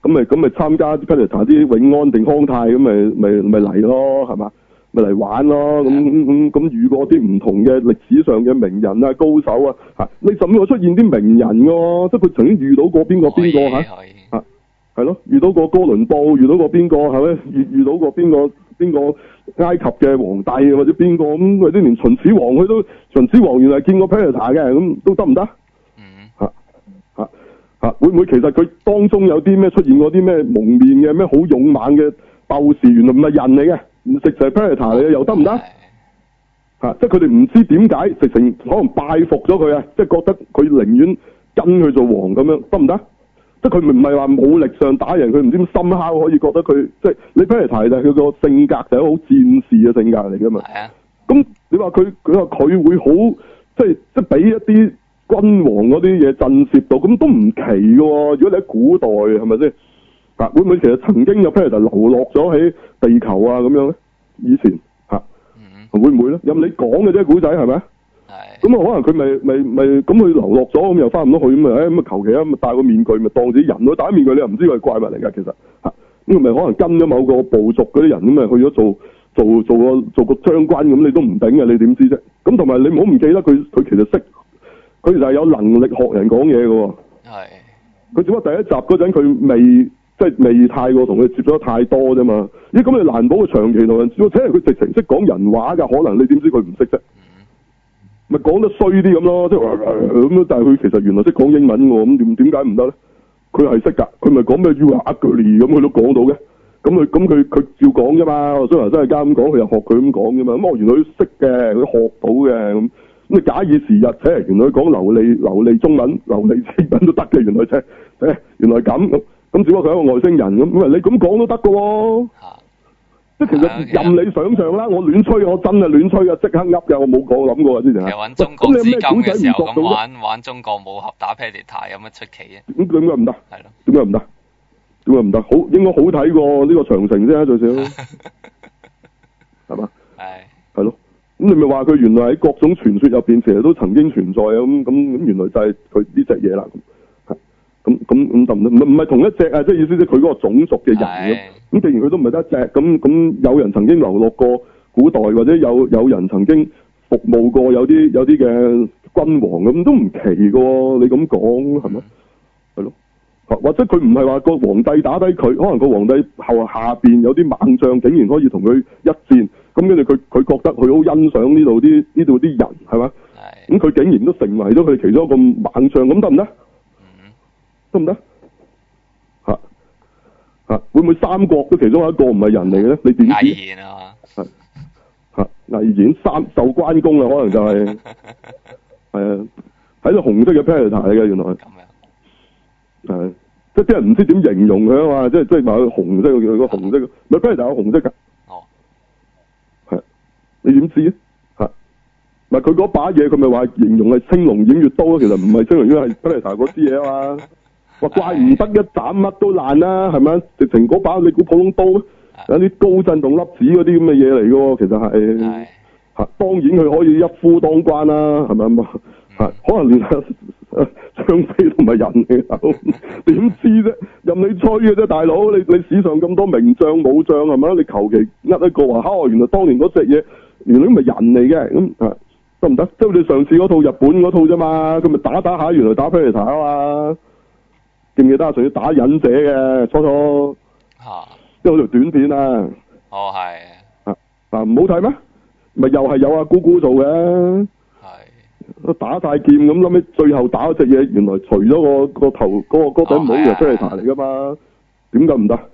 咁咪咁咪參加 Predator 啲永安定康泰咁咪咪咪嚟咯，係嘛？咪嚟玩咯，咁咁咁遇過啲唔同嘅歷史上嘅名人啊、高手啊，嚇你甚至會出現啲名人喎，即係佢曾經遇到過邊個邊個嚇，嚇係咯，遇到過哥倫布，遇到過邊個係咪？遇遇到過邊個邊個埃及嘅皇帝或者邊個咁，或者連秦始皇佢都秦始皇原來見過 Predator 嘅，咁都得唔得？ 嗯， 嚇嚇嚇，會唔會其實佢當中有啲咩出現過啲咩蒙面嘅咩好勇猛嘅鬥士，原來唔係人嚟嘅？唔食就係 Predator 嚟嘅，又得唔得？嚇、啊！即係佢哋唔知點解，直情可能拜服咗佢啊！即係覺得佢寧願跟佢做王咁樣，得唔得？即係佢唔係話武力上打贏佢，唔知點深刻可以覺得佢即係你 Predator 就係佢個性格就係好戰士嘅性格嚟㗎嘛。係啊。咁你話佢佢話佢會好即係即係俾一啲君王嗰啲嘢震懾到，咁都唔奇嘅喎。如果你喺古代係咪先？啊，會唔會其實曾經有 Predator 流落咗喺地球啊咁樣咧？以前嚇，啊嗯、會唔會咧？任你講嘅啫，古仔係咪啊？係。咁啊，可能佢咪咪咪咁佢流落咗，咁又翻唔到去咁啊？誒咁啊，求其啊，咪戴個面具，咪當自己人咯。戴面具你又唔知佢係怪物嚟㗎，其實嚇。咁咪可能跟咗某個部族嗰啲人咁咪去咗做做做個做個將軍咁，你都唔頂嘅，你點知啫？咁同埋你唔好唔記得佢佢其實識，佢其實係有能力學人講嘢㗎喎。係。佢只不過第一集嗰陣佢未。即係未太過同佢接咗太多啫嘛，咦咁你難保佢長期同人，我睇下佢直情識講人話㗎，可能你點知佢唔識啫？咪講、嗯、得衰啲咁咯，即係話咁但係佢其實原來識講英文喎，咁點點解唔得咧？佢係識㗎，佢咪講咩 You are ugly 咁，佢都講到嘅。咁佢咁佢佢照講啫嘛，所以話真係監咁講，佢又學佢咁講啫嘛。咁我原來佢識嘅，佢學到嘅咁。咁你假以時日，睇原來佢講流利流利中文、流利英文都得嘅，原來啫、就係，誒原來咁咁。咁只不過佢係一個外星人咁，咁你咁講都得㗎喎。即係其實任你想象啦，我亂吹，我真係亂吹啊，即刻噏嘅，我冇講諗過啊之前。 其實揾中國資金嘅時候咁玩玩中國武俠打 Predator 有乜出奇啊？ 咁點解唔得？ 係咯。 點解唔得？點解唔得？好應該好睇過呢個長城啫，最少。係嘛？係。係咯。咁你咪話佢原來喺各種傳說入邊，其實都曾經存在啊！咁咁咁，原來就係佢呢隻嘢啦。咁咁咁得唔得？唔唔係同一隻啊！即係意思即係佢嗰個種族嘅人咁。咁既然佢都唔係得一隻，咁咁有人曾經流落過古代，或者有有人曾經服務過有啲有啲嘅君王咁，都唔奇嘅喎。你咁講係咪？係咯。或者佢唔係話個皇帝打低佢，可能個皇帝後下邊有啲猛將，竟然可以同佢一戰。咁跟住佢佢覺得佢好欣賞呢度啲呢度啲人係嘛？咁佢竟然都成為咗佢其中一個猛將，咁得唔得？得唔得？吓吓，會唔會三國都其中一個唔係人嚟嘅咧？你點知？魏延啊嘛，係吓魏延三受關公啊，可能就係係啊，喺個紅色嘅 Predator 嚟嘅，原來咁樣係，即係啲人唔知點形容佢啊嘛，即係即係話佢紅色嘅，個紅色嘅，咪 Predator 有紅色噶，哦，係你點知啊？吓，咪佢嗰把嘢，佢咪話形容係青龍偃月刀咯，其實唔係青龍偃月，係 Predator 嗰支嘢啊嘛。話怪唔得一斬乜都爛啦，係咪？直情嗰把你估普通刀咩？有啲高震動粒子嗰啲咁嘅嘢嚟嘅，其實係吓，的當然佢可以一夫當關啦，係咪啊？吓、嗯，可能連張飛都唔係人嚟，點知啫？任你吹嘅啫，大佬！你你史上咁多名將武將係咪？你求其呃一個話，哦，原來當年嗰隻嘢原來唔係人嚟嘅，咁啊得唔得？即係你上次嗰套日本嗰套啫嘛，佢咪打打下，原來打 Predator 啊嘛。記唔記得啊？仲要打忍者嘅初初，吓，即係嗰條短片啊。哦，係。啊啊，唔好睇咩？咪又係有阿姑姑做嘅。係。打晒劍咁，諗起最後打嗰隻嘢，原來除咗個個頭嗰、嗰個嗰頂帽就 Predator 嚟噶嘛？點解唔得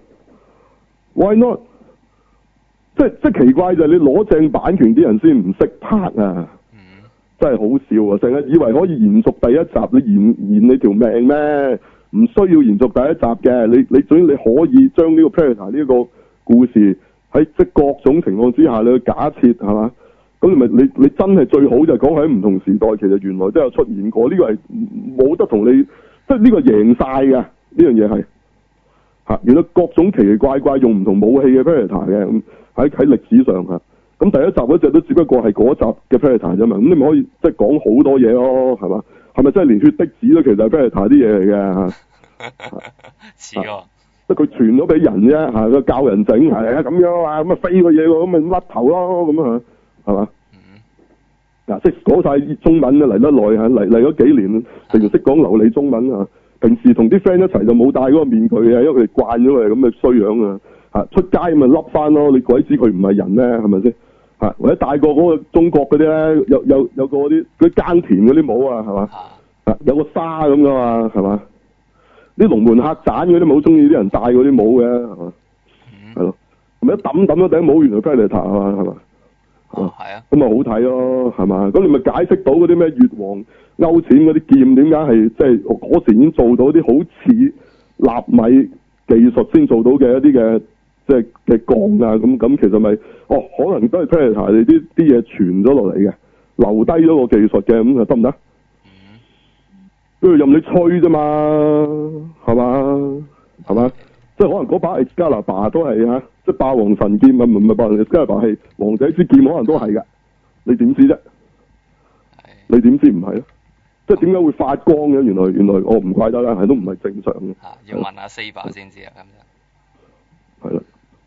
？Why not？即係即係奇怪就係你攞正版權啲人先唔識拍啊！嗯、真係好笑啊！成日以為可以延續第一集，你延延你條命咩？唔需要延續第一集嘅，你你總之你可以將呢個 Predator 呢個故事喺即各種情況之下你去假設係嘛？咁你咪你你真係最好就係講喺唔同時代，其實原來都有出現過，呢、這個係冇得同你即係呢個贏晒嘅呢樣嘢係嚇，原來各種奇奇怪怪用唔同武器嘅 Predator 嘅咁喺喺歷史上嚇，咁第一集嗰隻都只不過係嗰集嘅 Predator 啫嘛，咁你咪可以即係講好多嘢咯，係嘛？係咪真係連血滴子都其實係 Predator 啲嘢嚟嘅嚇？似喎， 即係佢傳咗俾人啫嚇，佢教人整係啊咁樣啊，咁啊飛個嘢喎，咁咪甩頭咯咁啊，係嘛？嗱、嗯，識講晒中文啊，嚟得耐嚇，嚟嚟咗幾年，成日識講流利中文啊。平時同啲 friend 一齊就冇戴嗰個面具啊，因為佢哋慣咗佢咁嘅衰樣啊。嚇出街咪笠翻咯，你鬼知佢唔係人咩？係咪先？嚇或者戴過嗰個中國嗰啲咧，有有有個嗰啲嗰啲耕田嗰啲帽啊，係嘛？啊有個沙咁噶嘛，係嘛？啲龍門客棧嗰啲冇中意啲人戴嗰啲帽嘅，係嘛？係咯、嗯，咪一抌抌咗頂帽，原來 Predator 係嘛？係嘛？ 哦，係啊。 咁咪好睇咯，係嘛？咁你咪解釋到嗰啲咩越王勾踐嗰啲劍點解係即係嗰時已經做到啲好似納米技術先做到嘅一啲嘅即係嘅鋼啊咁咁，其實咪哦可能都係 Predator 哋啲啲嘢傳咗落嚟嘅，留低咗個技術嘅咁啊得唔得？跟住任你吹啫嘛，係嘛？係嘛？即係可能嗰把 Excalibur 都係嚇，即係霸王神劍啊，唔係霸王 Excalibur 係王者之劍，可能都係㗎。你點知啫？你點知唔係咧？即係點解會發光嘅？原來原來我唔怪得啦，係都唔係正常嘅。 嚇，要問下 Saber 先知啊，咁就係啦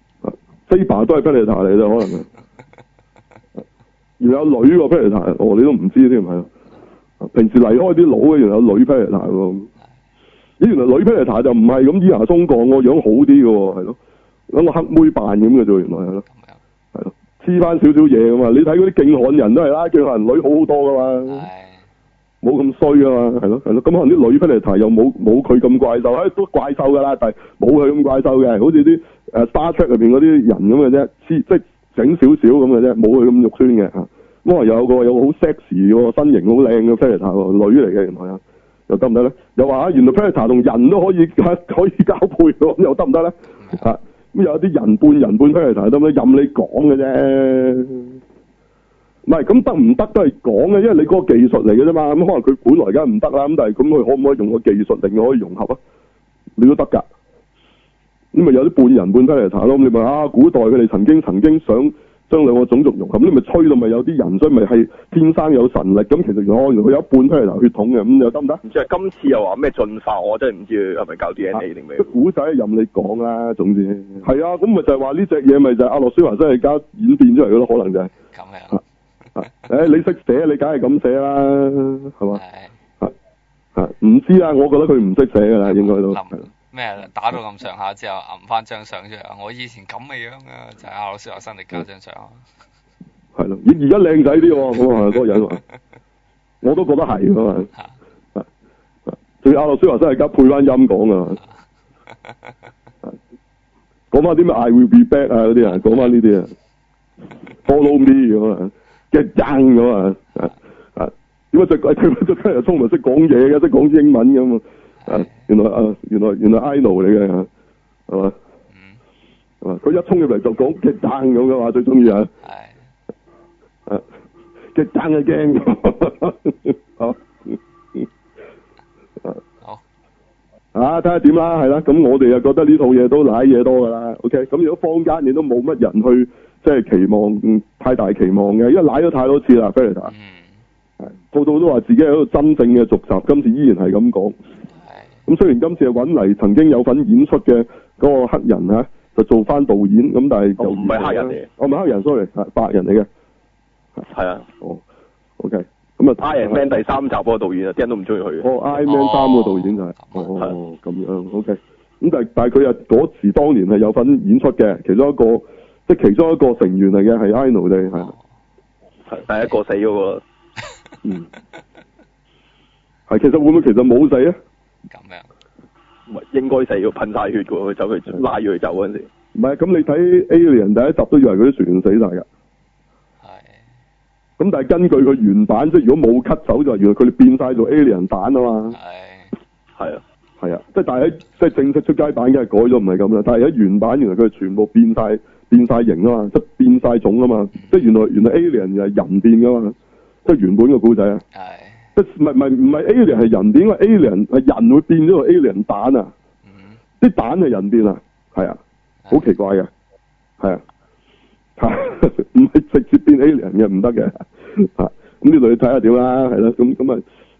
，Saber 都係 Predator 嚟啫，可能。原來有女個 Predator，哦，你都唔知添，係咯。平時離開啲佬嘅，原來有女 Predator 喎。咦，原來女 Predator就唔係咁以牙鬆槓喎，樣好啲嘅喎，係咯，兩個黑妹扮咁嘅啫，原來係咯，係咯，黐翻少少嘢㗎嘛。你睇嗰啲勁悍人都係啦，勁悍人女好好多㗎嘛，冇咁衰㗎嘛，係咯係咯。咁可能啲女 Predator又冇冇佢咁怪獸，誒都怪獸㗎啦，但係冇佢咁怪獸嘅，好似啲誒 Star Trek 入邊嗰啲人咁嘅啫，黐即係整少少咁嘅啫，冇佢咁肉酸嘅嚇。咁啊有個有個好 sexy 喎，身形好靚嘅 Predator 女嚟嘅，原來啊，又得唔得咧？又話啊，原來 Predator 同人都可以可以交配喎，又得唔得咧？啊，咁有啲人半人半 Predator 得唔得？任你講嘅啫，唔係咁得唔得都係講嘅，因為你嗰個技術嚟嘅啫嘛。咁可能佢本來梗係唔得啦，咁但係咁佢可唔可以用個技術令佢可以融合啊？你都得㗎，咁咪有啲半人半 Predator 咯。咁你咪啊，古代佢哋曾經曾經想將兩個種族融合，咁你咪吹到咪有啲人，所以咪係天生有神力。咁其實原來佢有一半 Predator 血統嘅，咁又得唔得？ 唔知啊，今次又話咩進化，我真係唔知係咪搞 D N A 定咩？ 古仔任你講啦，總之係啊，咁咪就係話呢隻嘢咪就係阿諾舒華辛力加演變出嚟嘅咯，可能就係咁樣。 誒、欸，你識寫，你梗係咁寫啦，係嘛？係係唔知啊，我覺得佢唔識寫㗎啦，應該都咩打到咁上下之後，揞翻張相出嚟，我以前咁嘅樣啊，就係阿諾舒華辛力加張相。 係咯，而而家靚仔啲喎，咁啊嗰個人話，我都覺得係㗎嘛。仲要阿諾舒華辛力加配翻音講啊，講翻啲咩 I will be back 啊嗰啲啊，講翻呢啲啊 ，follow me 咁啊，get down 咁啊，啊點解隻鬼佢隻真係聰明識講嘢嘅，識講英文咁啊？啊，原來啊，原來原來 Ino 嚟嘅，係嘛？係嘛？佢一衝入嚟就講 get down 咁嘅話，最中意啊！係啊 get down again 好， 好啊，睇下點啦，係啦。咁我哋又覺得呢套嘢都瀨嘢多㗎啦。OK，咁如果坊間你都冇乜人去即係期望、嗯、太大期望嘅，因為瀨咗太多次啦 Predator 係套套都話自己係一個真正嘅續集，今次依然係咁講。咁雖然今次係揾嚟曾經有份演出嘅嗰個黑人嚇，就做翻導演，咁但係就唔係黑人嚟，我唔係黑人 ，sorry，係白人嚟嘅。係啊，哦 ，OK，咁啊 Iron Man 第三集嗰個導演啊，啲人都唔中意佢。 哦 Iron Man 三個導演就係，哦，咁樣 OK，咁但係但係佢啊嗰時當年係有份演出嘅，其中一個即係其中一個成員嚟嘅係 Ino 哋係， 係第一個死嗰個， 嗯，係其實會唔會其實冇死啊？ 咁樣， 唔係應該死嘅，噴晒血嘅喎，佢走佢拉住佢走嗰陣時。 唔係，咁你睇 Alien 第一集都以為佢啲船死晒㗎。咁但係根據佢原版，即係如果冇 cut 走就原來佢哋變晒做 Alien 蛋啊嘛。 係，係啊， 係啊，即係但係喺即係正式出街版梗係改咗唔係咁啦，但係喺原版原來佢係全部變晒變晒型啊嘛，即係變晒種啊嘛，即係原來原來 Alien 係人變噶嘛，即係原本個故仔啊。係。即係唔係唔係唔係 Alien 係人變，因為 Alien 係人會變咗個 Alien 蛋啊。嗯。啲蛋係人變啊，係啊，好奇怪嘅，係啊。吓，唔係直接變 alien 嘅唔得嘅，吓，咁呢度你睇下點啦，係啦，咁咁啊，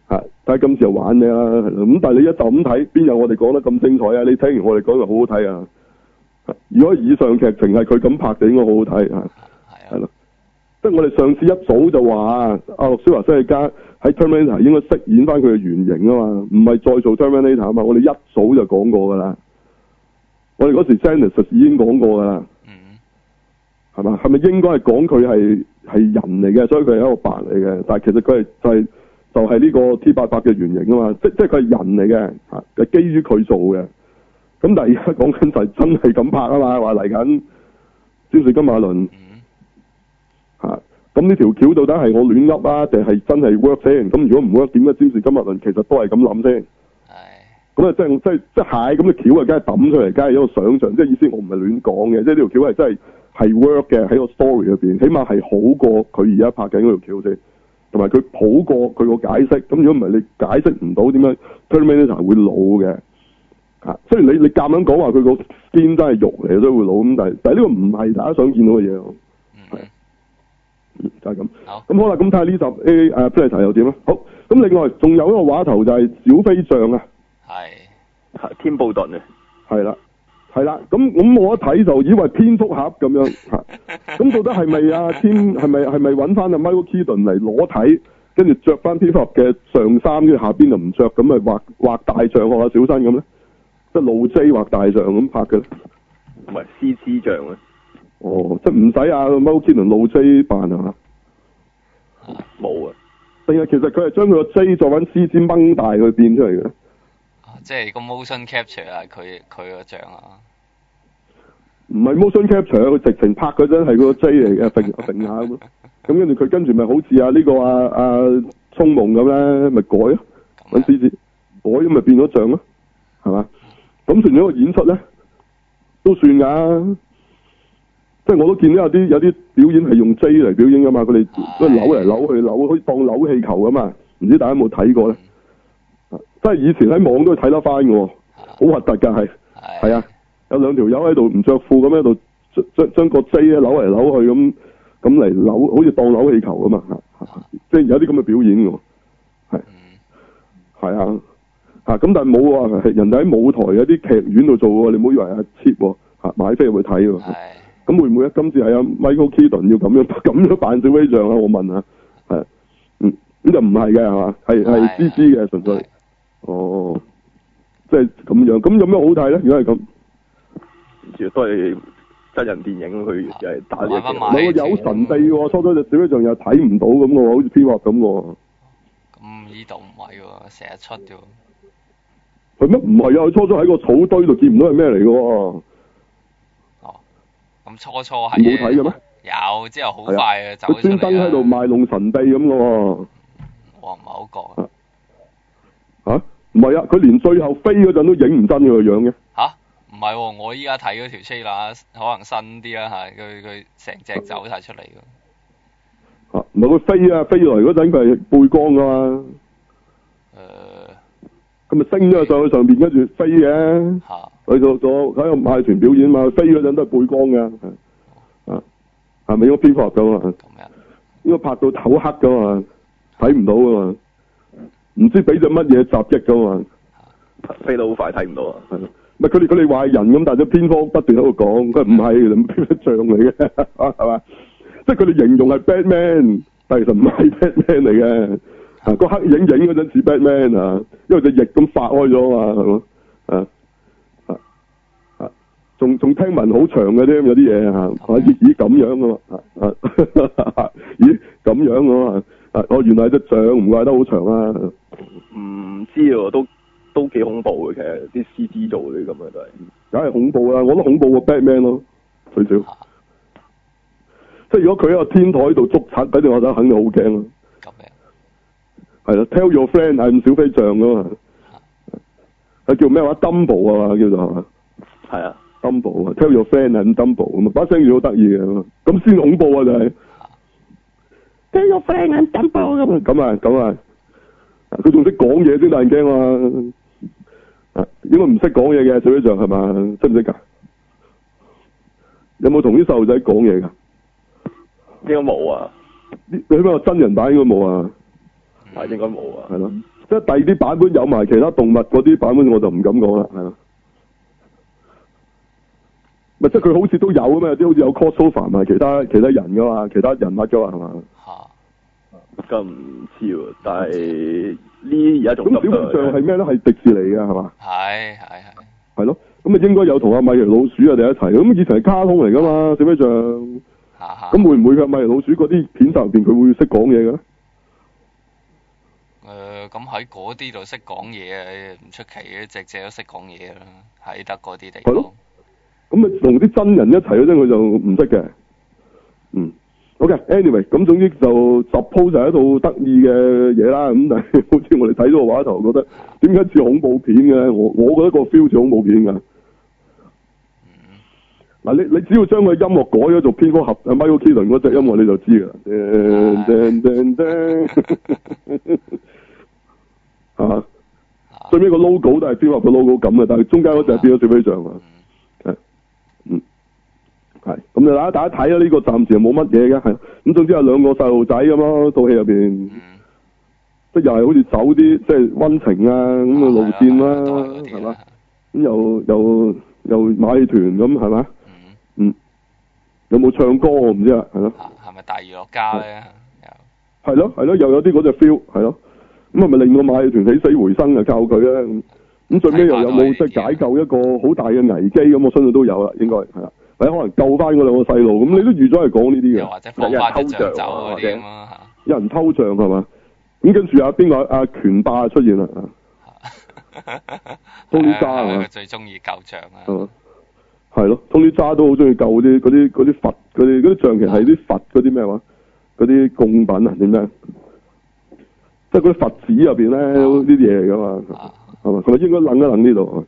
嚇，但係今次又玩咩啦？咁但係你一就咁睇，邊有我哋講得咁精彩啊？你聽完我哋講就好好睇啊！如果以上劇情係佢咁拍就應該好好睇啊！係咯，即係我哋上次一早就話啊，阿諾舒華辛力加喺 Terminator 應該飾演翻佢嘅原型啊嘛，唔係再做 Terminator 啊嘛，我哋一早就講過噶啦，我哋嗰時 Genesis 已經講過噶啦，係嘛？係咪應該係講佢係係人嚟嘅，所以佢係一個白嚟嘅，但係其實佢係就係就係呢個 T 八百嘅原型啊嘛，即即係佢係人嚟嘅嚇，係基於佢做嘅。咁但係而家講緊就係真係咁拍啊嘛，話嚟緊詹士金馬倫嚇，咁呢條橋到底係我亂噏啊，定係真係 work 先？咁如果唔 work，點解詹士金馬倫其實都係咁諗先？係。咁啊，即係即係即係蟹咁嘅橋啊，梗係抌出嚟，梗係一個想像，即係意思我唔係亂講嘅，即係呢條橋係真係係 work 嘅喺個 story 入邊，起碼係好過佢而家拍緊嗰條橋先，同埋佢好過佢個解釋。咁如果唔係你解釋唔到點解 Terminator 會老嘅？啊，雖然你你夾硬講話佢個肩真係肉嚟，所以會老咁，但係但係呢個唔係大家想見到嘅嘢，係、嗯，就係、是、咁。咁好啦，咁睇下呢集 A 誒 Predator 又點啊？好，咁另外仲有一個話頭就係小飛象啊， 係係天布頓啊， 係啦，係啦，咁咁我一睇就以為蝙蝠俠咁樣嚇，咁到底係咪啊天係咪係咪揾翻阿 Michael Keaton 嚟裸體，跟住着翻蝙蝠俠嘅上衫，跟住下邊就唔着，咁咪畫畫大象學下小新咁咧？即係露 J 畫大象咁拍嘅， 唔係 C G 像啊。 哦，即係唔使啊 Michael Keaton露 J 扮係嘛？ 冇啊。 定係其實佢係將佢個 J 再揾 C G 掹大佢變出嚟嘅？ 即係個 motion capture 啊，佢佢個像啊。 唔係 motion capture，佢直情拍嗰陣係個 J 嚟嘅，揈揈下咁。咁跟住佢跟住咪好似啊呢個啊啊聰夢咁咧，咪改咯，揾 C G 改咁咪變咗像咯，係嘛？咁算咗個演出咧，都算㗎。即係我都見到有啲有啲表演係用 J 嚟表演㗎嘛，佢哋都扭嚟扭去扭，好似當扭氣球㗎嘛。唔知大家有冇睇過咧？即係以前喺網都睇得翻嘅，好核突㗎係。係啊，有兩條友喺度唔着褲咁喺度將將個 J 咧扭嚟扭去咁咁嚟扭，好似當扭氣球㗎嘛。即係有啲咁嘅表演㗎，係係啊。嚇咁、啊、但係冇喎，係人哋喺舞台有啲劇院度做喎，你唔好以為係 cheap 喎，嚇買飛入去睇喎。咁會唔會今次係阿 Michael Keaton 要咁樣咁樣扮小飛象啊？我問下，係嗯咁就唔係嘅係嘛？係係 C G 嘅純粹。哦，即係咁樣，咁有咩好睇咧？如果係咁，主要都係真人電影，佢又係打嘢嘅。冇有神秘喎，初初隻小飛象又睇唔到咁喎，好似蝙蝠咁喎。 咁呢度唔係喎，成日出嘅喎。 係咩？唔係啊！佢初初喺個草堆度見唔到係咩嚟嘅喎。 哦，咁初初係冇睇嘅咩？ 有，之後好快啊，走出嚟。 佢專登喺度賣弄神秘咁嘅喎。 我唔係好覺啊。 嚇？唔係啊！佢連最後飛嗰陣都影唔真佢個樣嘅。 嚇？唔係喎！我依家睇嗰條 trailer 可能新啲啦嚇，佢佢成隻走晒出嚟㗎。嚇！唔係佢飛啊，飛來嗰陣佢係背光㗎嘛。誒、呃。咁咪升咗上去上邊，跟住飛嘅。嚇、啊！去到咗喺個馬戲團表演嘛，飛嗰陣都係背光嘅。啊，係咪應該蝙蝠俠㗎嘛？咁樣。應該拍到頭黑㗎嘛，睇唔到㗎嘛。唔知俾隻乜嘢襲擊㗎嘛？飛到好快睇唔到啊！係咯，咪佢哋佢哋話係人咁，但係隻蝙蝠不斷喺度講，佢唔係咁蝙蝠像嚟嘅，係嘛？即係佢哋形容係 Batman，但係其實唔係 Batman 嚟嘅。啊，個黑影影嗰陣似 Batman 啊，因為隻翼咁發開咗啊，係嘛？啊啊啊！仲仲聽聞好長嘅添，有啲嘢嚇，啊咦咁樣嘅嘛，啊啊咦咁樣嘅嘛，啊我原來係隻象，唔怪得好長啊！唔知喎，都都幾恐怖嘅，其實啲 C G 做嗰啲咁嘅都係，梗係恐怖啦！我覺得恐怖過 Batman 咯，最少。即係如果佢喺個天台度捉賊，嗰啲我覺得肯定好驚咯。係啦 ，Tell your friend 係咁小飛象噶嘛，係叫咩話 Dumbo 啊嘛，叫做係嘛？係啊 ，Dumbo 啊 ，Tell your friend 係咁 Dumbo 咁啊，把聲好得意嘅，咁先恐怖啊就係、是。Tell your friend 係咁 Dumbo 咁啊，咁啊，咁啊，佢仲識講嘢先得人驚啊！啊，應該唔識講嘢嘅小飛象係嘛？識唔識噶？有冇同啲細路仔講嘢噶？應該冇啊。你起碼真人版應該冇啊。係應該冇啊，係咯， 即係第二啲版本有埋其他動物嗰啲版本，我就唔敢講啦，係咯。咪即係佢好似都有啊嘛，有啲好似有 crossover 埋其他其他人噶嘛，其他人物噶嘛，係嘛？ 嚇，咁唔知喎，但係呢而家仲咁小飛象係咩咧？係迪士尼嘅係嘛？ 係係係。 係咯，咁啊應該有同阿米奇老鼠啊哋一齊，咁以前係卡通嚟噶嘛，小飛象。咁會唔會嘅米奇老鼠嗰啲片集入邊佢會識講嘢嘅咧？ 誒，咁喺嗰啲度識講嘢啊，唔出奇嘅，隻隻都識講嘢啦，喺得嗰啲地方。係咯。咁啊，同啲真人一齊嗰陣，佢就唔識嘅。嗯。OK，anyway，、okay，咁總之就 suppose 就係一套得意嘅嘢啦。咁但係好似我哋睇咗個畫頭，覺得點解似恐怖片嘅？我我覺得個 feel 似恐怖片㗎。嗱、嗯，你你只要將個音樂改咗做蝙蝠俠 Michael Keaton 嗰隻音樂，你就知㗎啦。叮叮叮係嘛？最尾個 logo 都係蝙蝠俠個 logo 咁嘅，但係中間嗰隻變咗小飛象啊。係，嗯。係，咁就大家大家睇啦，呢個暫時係冇乜嘢嘅，係，咁總之有兩個細路仔咁咯，套戲入邊，嗯、即係又係好似走啲即係溫情啊咁嘅路線啦，係嘛，咁又又又馬戲團咁係嘛，嗯，有冇唱歌我唔知啊，係咯， 係咪大娛樂家咧？ 係咯係咯，又有啲嗰隻 feel 係咯，咁係咪令個馬戲團起死回生啊？靠佢咧，咁咁最尾又有冇即係解救一個好大嘅危機咁？我相信都有啦，應該係啦。或者可能救翻嗰兩個細路，咁你都預咗係講呢啲嘅， 或者放翻偷象走嗰啲咁有人偷象係嘛？咁跟住阿邊個阿拳霸出現啦，Tony Jaa 係嘛？ 最中意救象啊， 係咯，Tony Jaa都好中意救啲嗰啲嗰啲佛嗰啲嗰啲象，其實係啲佛嗰啲咩話？嗰啲供品啊點樣？即係嗰啲佛寺入邊咧呢啲嘢嚟噶嘛？係嘛？係咪應該諗一諗呢度？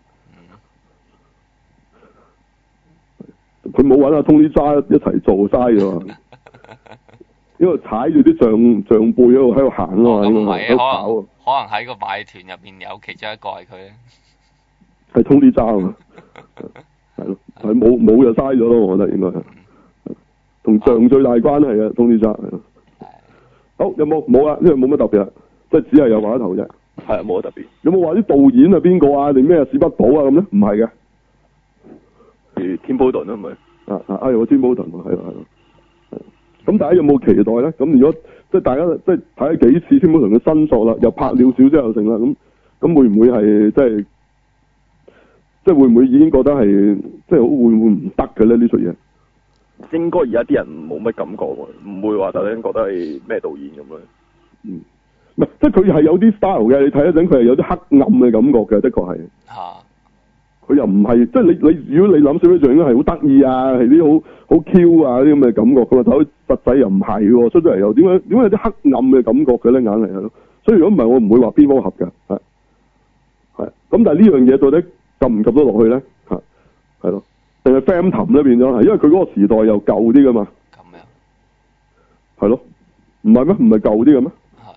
佢冇揾阿 Tony Jaa一齊做嘥嘅，因為踩住啲象象背喺度喺度行啊嘛， 咁唔係喺度跑啊。 可能喺個馬戲團入邊有其中一個係佢咧， 係 Tony Jaa 啊，係咯，係冇冇就嘥咗咯，我覺得應該係，同象最大關係嘅 Tony Jaa 係咯。好，有冇冇啊？呢個冇乜特別啊，即係只係有畫頭啫。 係冇乜特別。有冇話啲導演係邊個啊？定咩史匹堡啊咁咧？唔係嘅。 Tim Burton 啊，咪啊啊！哎，我 Tim Burton 係咯係咯，咁大家有冇期待咧？咁如果即係大家即係睇咗幾次 Tim Burton 嘅新作啦，又拍了少少又成啦，咁咁會唔會係即係即係會唔會已經覺得係即係會唔會唔得嘅咧？呢出嘢應該而家啲人冇乜感覺喎，唔會話突然間覺得係咩導演咁樣。 嗯，唔係即係佢係有啲 style 嘅，你睇一陣佢係有啲黑暗嘅感覺嘅，的確係。嚇、啊！佢又唔係，即係你你如果你諗小飛象應該係好得意啊，係啲好好 Q 啊啲咁嘅感覺，咁啊睇實際又唔係喎，出咗嚟又點解點解有啲黑暗嘅感覺嘅咧？硬係係咯，所以如果唔係我唔會話蝙蝠俠嘅，係係咁，但係呢樣嘢到底及唔及得落去咧？係係咯，定係 Phantom 咧變咗係，因為佢嗰個時代又舊啲噶嘛。咁樣係咯，唔係咩？唔係舊啲嘅咩？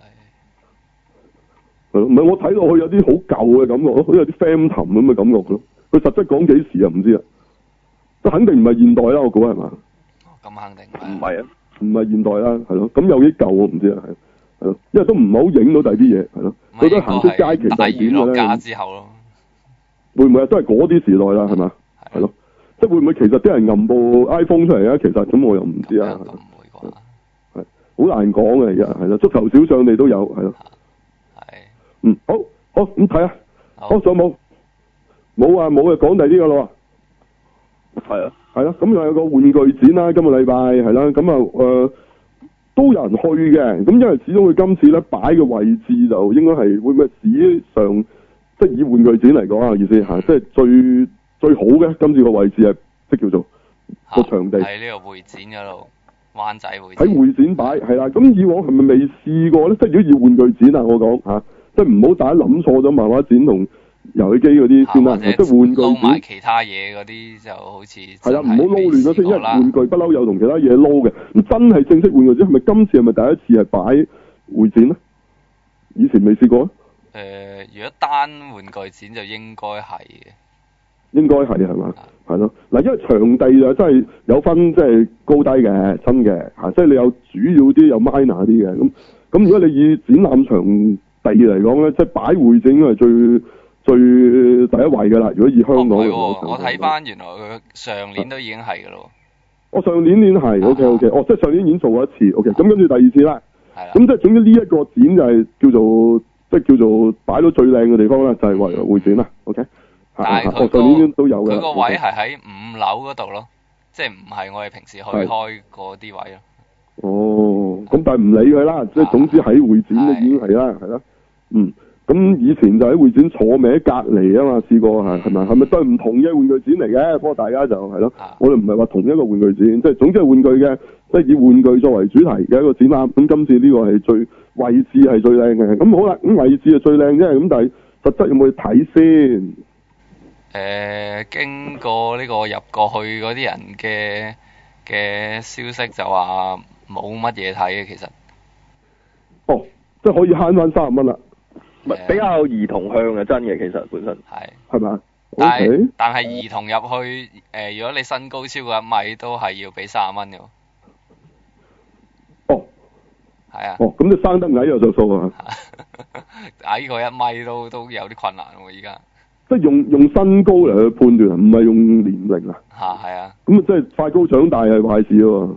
係係咯，唔係我睇落去有啲好舊嘅感覺咯，好似有啲 Phantom 咁嘅感覺咯。佢實質講幾時啊？唔知啊，都肯定唔係現代啦，我估係嘛？ 咁肯定唔係啊， 唔係現代啦，係咯。咁有啲舊我唔知啊，係係咯，因為都唔係好影到第二啲嘢，係咯。佢都行出街其實係點嘅咧？之後咯，會唔會都係嗰啲時代啦？係嘛？係咯，即係會唔會其實啲人揞部 iPhone 出嚟啊？其實咁我又唔知啊。咁唔會啩？係好難講嘅，而家係咯，足球小將你都有係咯。係。嗯，好，好咁睇啊，好上冇。冇啊，冇啊，講第啲噶咯喎。係啊，係啦，咁又有個玩具展啦，今個禮拜係啦，咁啊誒都有人去嘅，咁因為始終佢今次咧擺嘅位置就應該係會唔會史上即係以玩具展嚟講啊意思嚇，即係最最好嘅今次個位置係即叫做個場地喺呢個會展嗰度，灣仔會喺會展擺係啦，咁以往係咪未試過咧？即係如果以玩具展啊，我講嚇，即係唔好大家諗錯咗漫畫展同遊戲機嗰啲先啦，即係玩具展。 埋其他嘢嗰啲就好似係啦，唔好撈亂咗先，因為玩具不嬲有同其他嘢撈嘅。咁真係正式玩具展係咪今次係咪第一次係擺會展咧？以前未試過啊？ 誒、呃，如果單玩具展就應該係嘅。 應該係係嘛？係咯，嗱，因為場地就真係有分即係高低嘅、新嘅嚇，即係你有主要啲有 minor 啲嘅咁。咁如果你以展覽場地嚟講咧，即係擺會展應該係最最第一位㗎啦。如果以香港嚟講， 哦哦、我睇翻原來佢上年都已經係㗎咯。 我上年年係 OK OK，哦，即係上年已經做過一次 OK，咁跟住第二次啦。 係啦。 咁即係總之呢一個展就係叫做即係叫做擺到最靚嘅地方啦，就係為會展啦。OK。 但係佢個佢個位係喺五樓嗰度咯，即係唔係我哋平時去開嗰啲位咯。 哦，咁但係唔理佢啦，即係總之喺會展都已經係啦，係啦，嗯。咁以前就喺會展坐歪隔離啊嘛，試過係係咪？係咪都係唔同嘅玩具展嚟嘅？不過大家就係咯，我哋唔係話同一個玩具展，即係總之係玩具嘅，即係以玩具作為主題嘅一個展覽。咁今次呢個係最位置係最靚嘅。咁好啦，咁位置係最靚啫。咁但係實質有冇去睇先？ 誒、呃，經過呢個入過去嗰啲人嘅嘅消息就話冇乜嘢睇嘅，其實。哦， 即係可以慳翻三十蚊啦。 唔係比較兒童向嘅，真嘅，其實本身係係嘛？ 但係、 okay? 但係兒童入去誒、呃，如果你身高超過一米，都係要俾三十蚊嘅。 哦， 係啊。 哦，咁你生得矮又着數啊？ 矮過一米都都有啲困難喎，而家。 即係用用身高嚟去判斷啊，唔係用年齡啊。 嚇係啊。 咁啊，即係快高長大係壞事喎。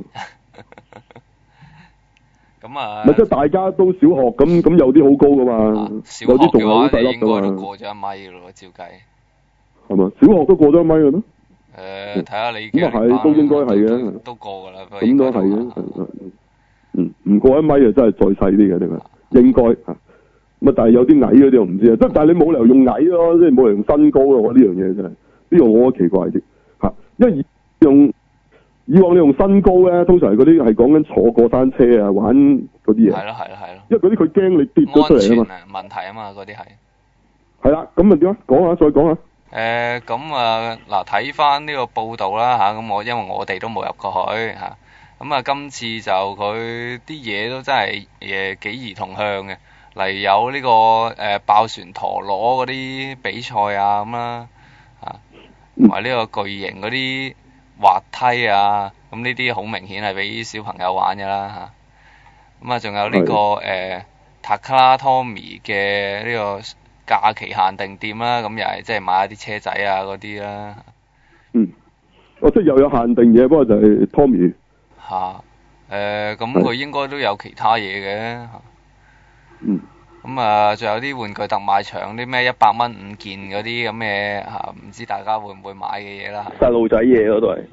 咁啊。 咪即係大家都小學咁咁，有啲好高噶嘛， 啊、 有啲仲係好細粒噶嘛。 應該都過咗一米咯，照計。係嘛？小學都過咗一米嘅咩？誒、 呃，睇下你。 咁啊係，都應該係嘅。 都過㗎啦。 咁都係嘅。嗯，唔過一米啊，真係再細啲嘅，定係應該嚇。咁啊，但係有啲矮嗰啲我唔知啊。即係但係你冇理由用矮咯，即係冇理由用身高咯。我呢樣嘢真係呢個我覺得奇怪啲嚇，因為用。以往你用身高咧，通常係嗰啲係講緊坐過山車啊，玩嗰啲嘢。係咯係咯係咯。 因為嗰啲佢驚你跌咗出嚟啊嘛。 安全問題啊嘛，嗰啲係。 係啦，咁啊點啊？講下再講下。 誒，咁啊嗱，睇翻呢個報道啦吓，咁我因為我哋都冇入過去吓，咁啊今次就佢啲嘢都真係誒幾兒童向嘅，例如有呢個誒爆旋陀螺嗰啲比賽啊咁啦，吓，同埋呢個巨型嗰啲。滑梯啊，咁呢啲好明顯係俾小朋友玩嘅啦嚇。咁啊，仲有呢、呢個誒 Takara Tomy 嘅呢個假期限定店啦，咁又係即係買一啲車仔啊嗰啲啦。嗯， 哦，即係又有限定嘢，不過就係 Tommy。 嚇、啊，誒、呃，咁佢應該都有其他嘢嘅嚇。 嗯。咁啊，仲有啲玩具特賣場，啲咩一百蚊五件嗰啲咁嘅嚇，唔知大家會唔會買嘅嘢啦？ 細路仔嘢嗰都係。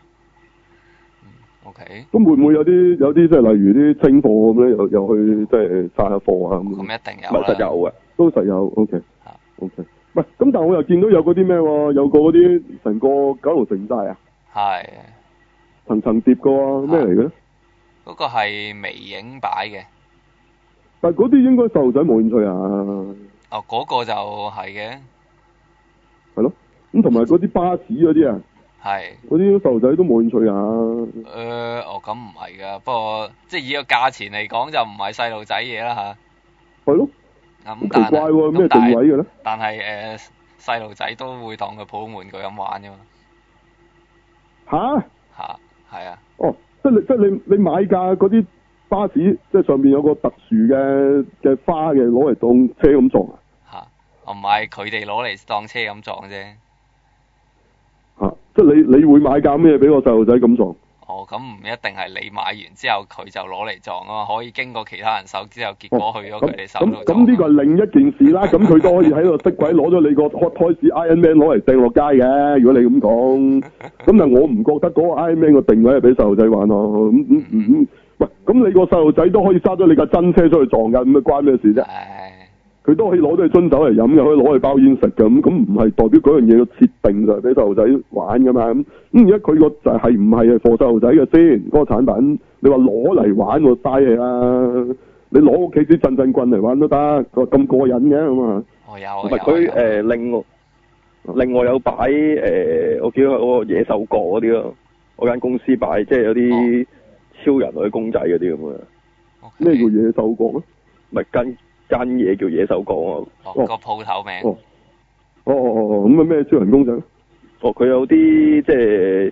O K。 咁會唔會有啲有啲即係例如啲清貨咁咧，又又去即係散下貨啊咁？ 咁一定有啦。 實有嘅， 都實有。O K。O K。喂，咁但係我又見到有嗰啲咩喎？有個嗰啲成個九龍城寨啊。 係。 層層疊個喎，咩嚟嘅咧？ 嗰個係微影擺嘅。 但係嗰啲應該細路仔冇興趣啊。 哦，嗰、嗰個就係嘅。係咯，咁同埋嗰啲巴士嗰啲啊。係。嗰啲細路仔都冇興趣啊。誒、 呃，哦，咁唔係㗎，不過即係以個價錢嚟講，就唔係細路仔嘢啦吓。係咯。咁奇怪喎，咩定位嘅咧？但係誒，細路仔都會當佢普通玩具咁玩㗎嘛。 吓？ 吓，係啊。哦， 即係你即係你你買架嗰啲。巴士即係上面有個特殊嘅嘅花嘅，攞嚟當車咁撞啊！ 吓，唔係佢哋攞嚟當車咁撞啫。 吓、啊，即係你你會買架咩俾個細路仔咁撞？ 哦，咁唔一定係你買完之後佢就攞嚟撞啊嘛，可以經過其他人手之後，結果去咗佢哋手度撞。 咁咁呢個係另一件事啦，咁佢都可以喺度色鬼攞咗你個 Hot Toys Iron Man 攞嚟掟落街嘅。如果你咁講，咁但係我唔覺得嗰個 Iron Man 個定位係俾細路仔玩咯。咁咁咁。喂，咁你個細路仔都可以揸咗你架真車出去撞㗎，咁啊關咩事啫？佢都可以攞咗你樽酒嚟飲嘅，可以攞去包煙食嘅，咁咁唔係代表嗰樣嘢嘅設定就係俾細路仔玩㗎嘛？咁咁而家佢個就係唔係係貨細路仔嘅先？嗰、嗰個產品你話攞嚟玩喎，嘥氣啦！你攞屋企啲震震棍嚟玩都得，咁過癮嘅咁啊！ 我有， 唔係佢誒另外另外有擺誒、呃，我記得嗰個野獸角嗰啲咯，我間公司擺即係有啲。哦超人或者公仔嗰啲咁嘅，咩叫野獸國咧？咪間間嘢叫野獸國啊！ 哦，個鋪頭名。 哦哦哦哦，咁啊咩超人公仔？ 哦，佢有啲即係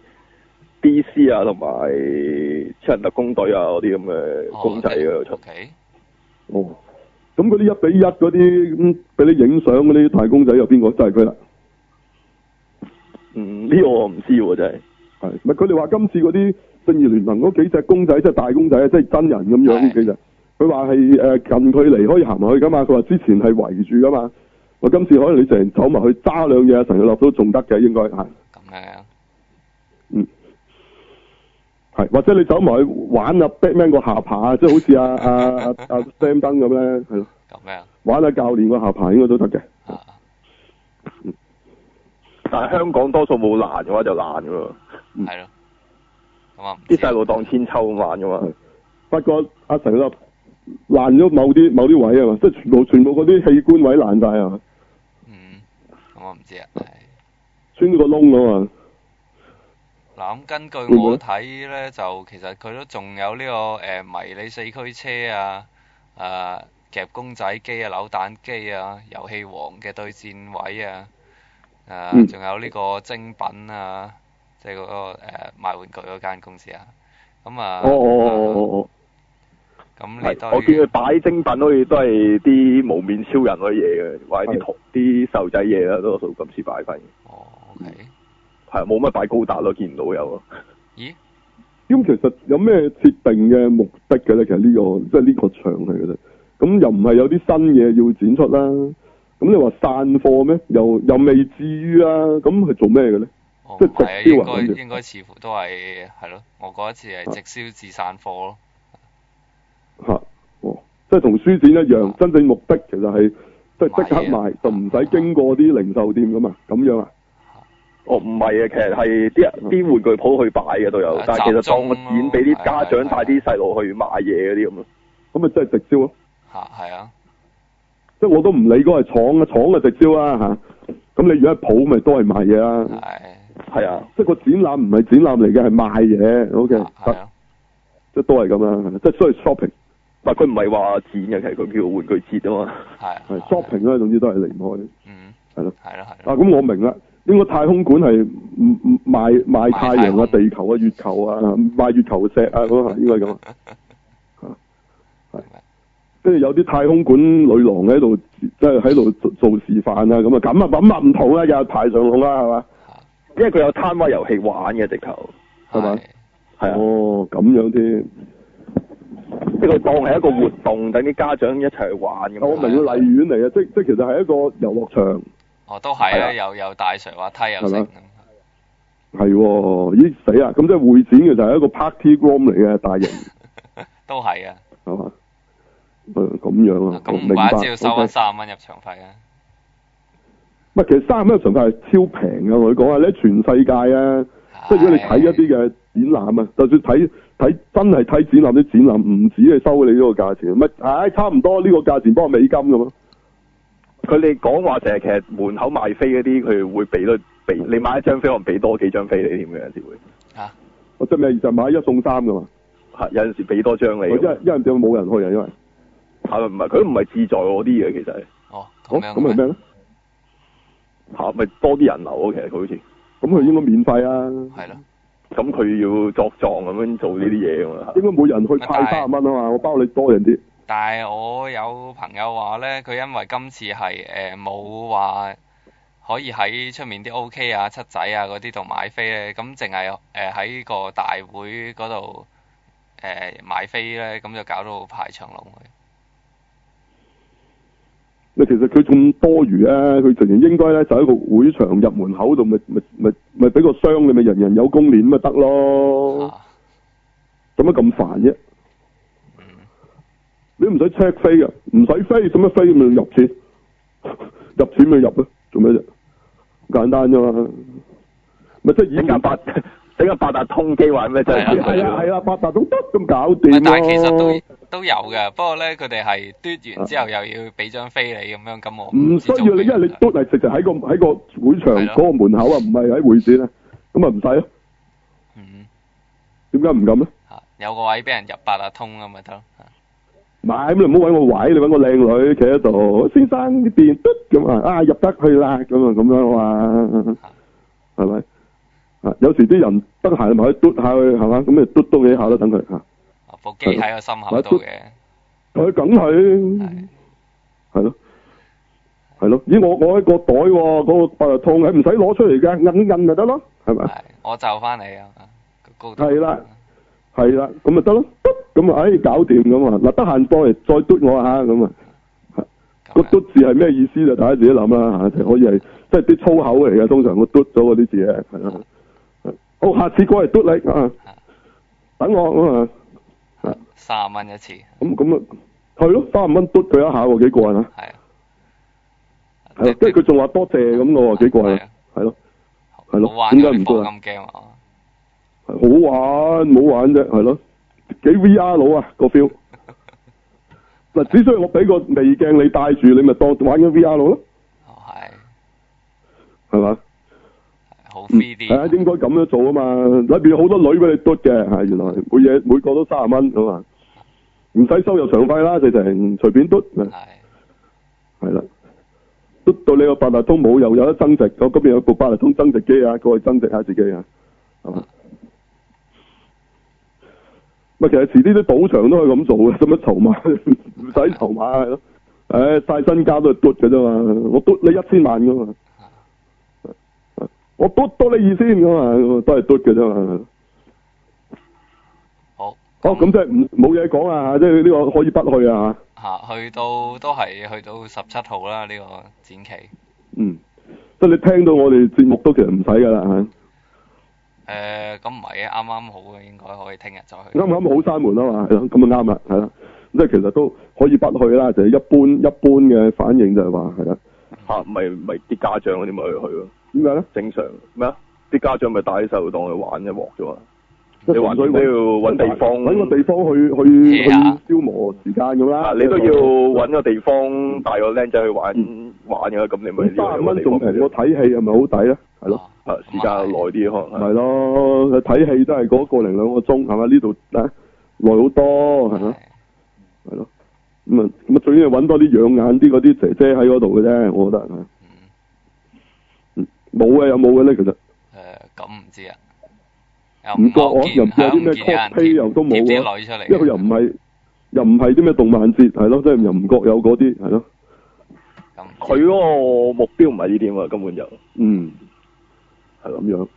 D C 啊，同埋超人特工隊啊嗰啲咁嘅公仔啊出。 哦， 咁嗰啲一比一嗰啲咁俾你影相嗰啲太公仔有邊個？就係佢啦。 嗯，呢個我唔知喎，真係。 係咪佢哋話今次嗰啲正義聯盟嗰幾隻公仔，即係大公仔，即係真人咁樣呢幾隻？佢話係誒近距離可以行埋去噶嘛？佢話之前係圍住噶嘛？我今次可能你成日走埋去揸兩嘢，陳奕樂都仲得嘅，應該係。 咁樣。 嗯。係，或者你走埋去玩啊 Batman 個下巴，即係好似阿阿阿阿 Sam 登咁咧，係咯。 咁樣。 玩下教練個下巴應該都得嘅。 啊。 嗯。 但係香港多數冇爛嘅話就爛噶喎。 係咯。咁啊。 啲細路當千秋咁玩噶嘛。 不過阿陳奕爛咗某啲某啲位啊嘛，即係全部全部嗰啲器官位爛晒啊嘛。 嗯。咁我唔知啊。係。 穿咗個窿啊嘛。 嗱，咁根據我睇咧，就其實佢都仲有呢、這個誒、呃、迷你四驅車啊，誒、啊、夾公仔機啊、扭蛋機啊、遊戲王嘅對戰位啊，誒、啊、仲、嗯、有呢個精品啊，即係嗰個誒、呃、賣玩具嗰間公司啊，咁啊， 哦哦哦哦哦， 咁呢堆我見佢擺精品好似都係啲無面超人嗰啲嘢嘅，或者啲圖啲細路仔嘢啦，多數今次擺翻。 哦 ，OK。 係冇乜擺高達咯，見唔到有。 咦？ 咁其實有咩設定嘅目的嘅咧？其實呢、這個即係呢個場嚟嘅啫。咁又唔係有啲新嘢要展出啦。咁你話散貨咩？又又未至於啊。咁係做咩嘅咧？ 哦、 即係直銷啊？ 應該應該似乎都係係咯。我嗰一次係直銷自散貨咯。 嚇、啊！哦，即係同書展一樣，啊、真正目的其實係即係即刻賣，就唔使經過啲零售店噶嘛。咁樣啊？ 哦，唔係啊，其實係啲啲玩具鋪去擺嘅都有，但係其實當個展俾啲家長帶啲細路去買嘢嗰啲咁咯。咁咪真係直銷咯。 嚇係啊！ 即係我都唔理嗰係廠啊，廠嘅直銷啦嚇。咁你如果係鋪咪都係賣嘢啦。 係。係啊。即係個展覽唔係展覽嚟嘅，係賣嘢。O K。係啊。即係都係咁啦，即係所謂 shopping。 但係佢唔係話展嘅，其實佢叫玩具節啊嘛。 係。係 shopping 啦，總之都係離唔開。 嗯。 係咯。 係咯係。 啊，咁我明啦。應該太空館係唔唔賣賣太陽啊、地球啊、月球啊、賣月球石啊嗰個應該咁啊，係，跟住有啲太空館女郎喺度，即係喺度做示範啊咁啊，咁啊咁啊唔同啦，又排上空啦係嘛， 因為佢有攤位遊戲玩嘅直頭，係嘛，係啊，哦咁樣添， 即係佢當係一個活動，等啲家長一齊去玩咁。 我明個荔園嚟啊，即即其實係一個遊樂場。 哦，都係啊，有有大垂滑梯又成。 係喎，咦死啦！咁即係會展嘅就係一個 party room 嚟嘅，大型。 都係啊。係嘛？ 誒咁樣啊。 咁唔怪之要收翻三十蚊入場費啊。 唔係，其實三十蚊入場費係超平嘅，我同你講啊，你喺全世界啊，即係如果你睇一啲嘅展覽啊，就算睇睇真係睇展覽啲展覽，唔止係收你呢個價錢，咪唉差唔多呢個價錢，不過美金咁咯。 佢哋講話成日其實門口賣飛嗰啲，佢會俾多俾你買一張飛，可能俾多幾張飛你添嘅，有陣時會嚇。 我即係咩？就買一送三㗎嘛。係有陣時俾多張你。因為因為點冇人去啊？因為係唔係？佢都唔係自在嗰啲嘅，其實係。 哦，咁樣。 咁係咩咧？ 嚇，咪多啲人流咯，其實佢好似。 咁佢應該免費啊。 係咯。 咁佢要作狀咁樣做呢啲嘢㗎嘛。 應該每人去派三十蚊啊嘛，我包你多人啲。 但係我有朋友話咧，佢因為今次係誒冇話可以喺出面啲 O K 啊、七仔啊嗰啲度買飛咧，咁淨係誒喺個大會嗰度誒買飛咧，咁就搞到排長龍去。 咪其實佢咁多餘啊！佢直情應該咧就喺個會場入門口度，咪咪咪咪俾個箱你，咪人人有公鏈咪得咯。做乜咁煩啫？你唔使 check 飛嘅，唔使飛，做乜飛咪入錢？入錢咪入咯，做咩啫？簡單啫嘛，咪即係整架八整架八達通機玩咩？真係係啊係啊，八達通得咁搞掂咯。 但係其實都都有嘅，不過咧佢哋係嘟完之後又要俾張飛你咁樣，咁我唔需要你，因為你嘟係直情喺個喺個會場嗰個門口啊，唔係喺會展啊，咁咪唔使咯。 嗯。 點解唔咁咧？ 有個位俾人入八達通咁咪得咯。 唔係，咁你唔好搵個位，你搵個靚女企喺度，先生啲電嘟咁啊，啊入得去啦，咁啊咁樣嘛，係咪？啊，有時啲人得閒咪可以嘟下去，係嘛？咁咪嘟嘟幾下咯，等佢吓。 部機喺個心口度嘅。 佢梗係。 係咯，係咯。咦，我我喺個袋喎，嗰、嗰個八達通係唔使攞出嚟嘅，印印就得咯，係咪？ 係，我就翻嚟啊，高度。 係啦，係啦，咁咪得咯，咁啊，唉，搞掂咁啊，嗱，得閒再再嘟我下咁啊。個嘟字係咩意思就大家自己諗啦嚇，可以係即係啲粗口嚟嘅，通常我嘟咗嗰啲字嘅，係啦。好，下次過嚟嘟你啊，等我咁啊， 三十蚊一次。 咁咁啊，係咯，三十蚊嘟佢一下喎，幾過癮啊！ 係啊， 係，跟住佢仲話多謝咁嘅喎，幾過癮，係咯，係咯，點解唔嘟啊？ 咁驚啊！ 好玩，冇玩啫，係咯，幾 V R 佬啊個 feel。嗱，只需要我俾個微鏡你戴住，你咪當玩緊 V R 佬咯。 哦，係。 係嘛？ 好 three D。 係啊，應該咁樣做啊嘛。裏邊有好多女俾你嘟嘅，係原來每嘢每個都三十蚊咁啊，唔使收入場費啦，直情隨便嘟。係。係啦，嘟到你個八達通冇又有得增值，我嗰邊有部八達通增值機啊，過去增值下自己啊，係嘛？咪其實遲啲啲賭場都可以咁做嘅，使乜籌碼？唔使籌碼係咯，誒晒身家都係嘟嘅啫嘛，我嘟你一千萬噶嘛，我嘟多你二千噶嘛，都係嘟嘅啫嘛。 好。 好，咁即係唔冇嘢講啊，即係呢個可以不去啊嚇，去到都係去到十七號啦，呢、呢個展期。 嗯，即係你聽到我哋節目都其實唔使噶啦嚇。 誒，咁唔係嘅，啱啱好嘅，應該可以聽日再去。 啱啱好閂門啊嘛，係咯，咁啊啱啦，係啦，即係其實都可以不去啦，就係、是、一般一般嘅反應就係話係啦。 嚇，咪咪啲家長嗰啲咪去去咯？ 點解咧？ 正常咩啊？啲家長咪帶啲細路當去玩一鑊啫嘛。你玩水都要揾地方， 揾個地方去去去消磨時間咁啦。 你都要揾個地方帶個僆仔去玩、嗯、玩嘅，咁你咪三十蚊仲平過睇戲係咪好抵咧？係咯， 啊時間耐啲可能。 係咯，睇戲都係嗰個零兩個鐘係嘛？呢度啊耐好多係咯，係咯。咁啊咁啊，最緊要揾多啲養眼啲嗰啲姐姐喺嗰度嘅啫，我覺得啊。嗯。冇嘅有冇嘅咧？其實。誒， 咁唔知啊。 唔覺我又唔有啲咩 cosplay 又都冇啊，因為佢又唔係又唔係啲咩動漫節係咯，即係又唔覺有嗰啲係咯。 佢嗰個目標唔係呢啲啊，根本就嗯係咁樣。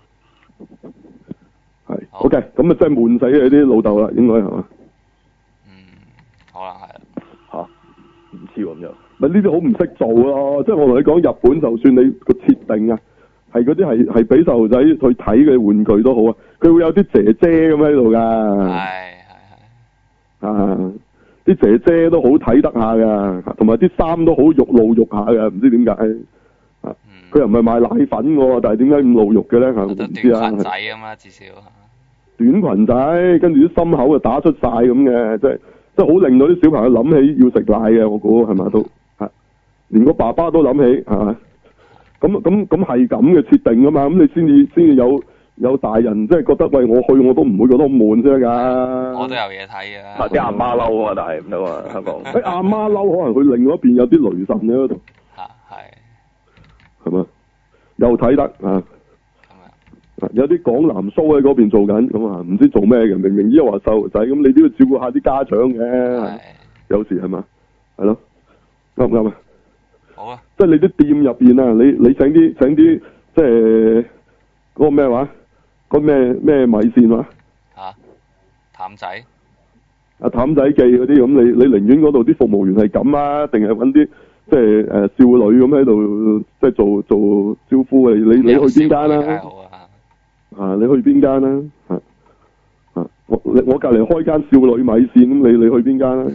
係 OK，咁啊真係悶死你啲老豆啦，應該係嘛？ 嗯，可能係吓，唔知咁樣。 咪呢啲好唔識做咯，即係我同你講，日本就算你個設定啊。係嗰啲係係俾細路仔去睇嘅玩具都好啊，佢會有啲姐姐咁喺度噶。係係係。啊，啲姐姐都好睇得下噶，同埋啲衫都好肉露肉下噶，唔知點解。啊，佢、嗯、又唔係賣奶粉喎，但係點解咁露肉嘅咧？嚇，唔知啊。短裙仔啊嘛，至少。短裙仔，跟住啲心口就打出晒咁嘅，即係即係好令到啲小朋友諗起要食奶嘅，我估係咪都嚇？連個爸爸都諗起係咪？咁咁咁係咁嘅設定噶嘛，咁你先至先至有有大人即係覺得喂，我去我都唔會覺得好悶啫㗎。我都有嘢睇嘅。 啲阿媽嬲啊，但係唔得啊，香港。 誒阿媽嬲，可能佢另外一邊有啲雷神喺嗰度。嚇係。係嘛？又睇得啊。咁啊。有啲港男 show 喺嗰邊做緊，咁啊唔知做咩嘅，明明依家話細路仔，咁你都要照顧下啲家長嘅。係。有時係嘛？係咯。啱唔啱啊？好啊！即係你啲店入邊啊，你你請啲請啲即係嗰個咩話？嗰咩咩米線話？ 嚇！淡仔。 啊淡仔記嗰啲咁，你你寧願嗰度啲服務員係咁啊，定係揾啲即係誒少女咁喺度即係做做招呼你你你去邊間啦？啊！你去邊間啦？啊啊！我我隔離開間少女米線，咁你你去邊間啦？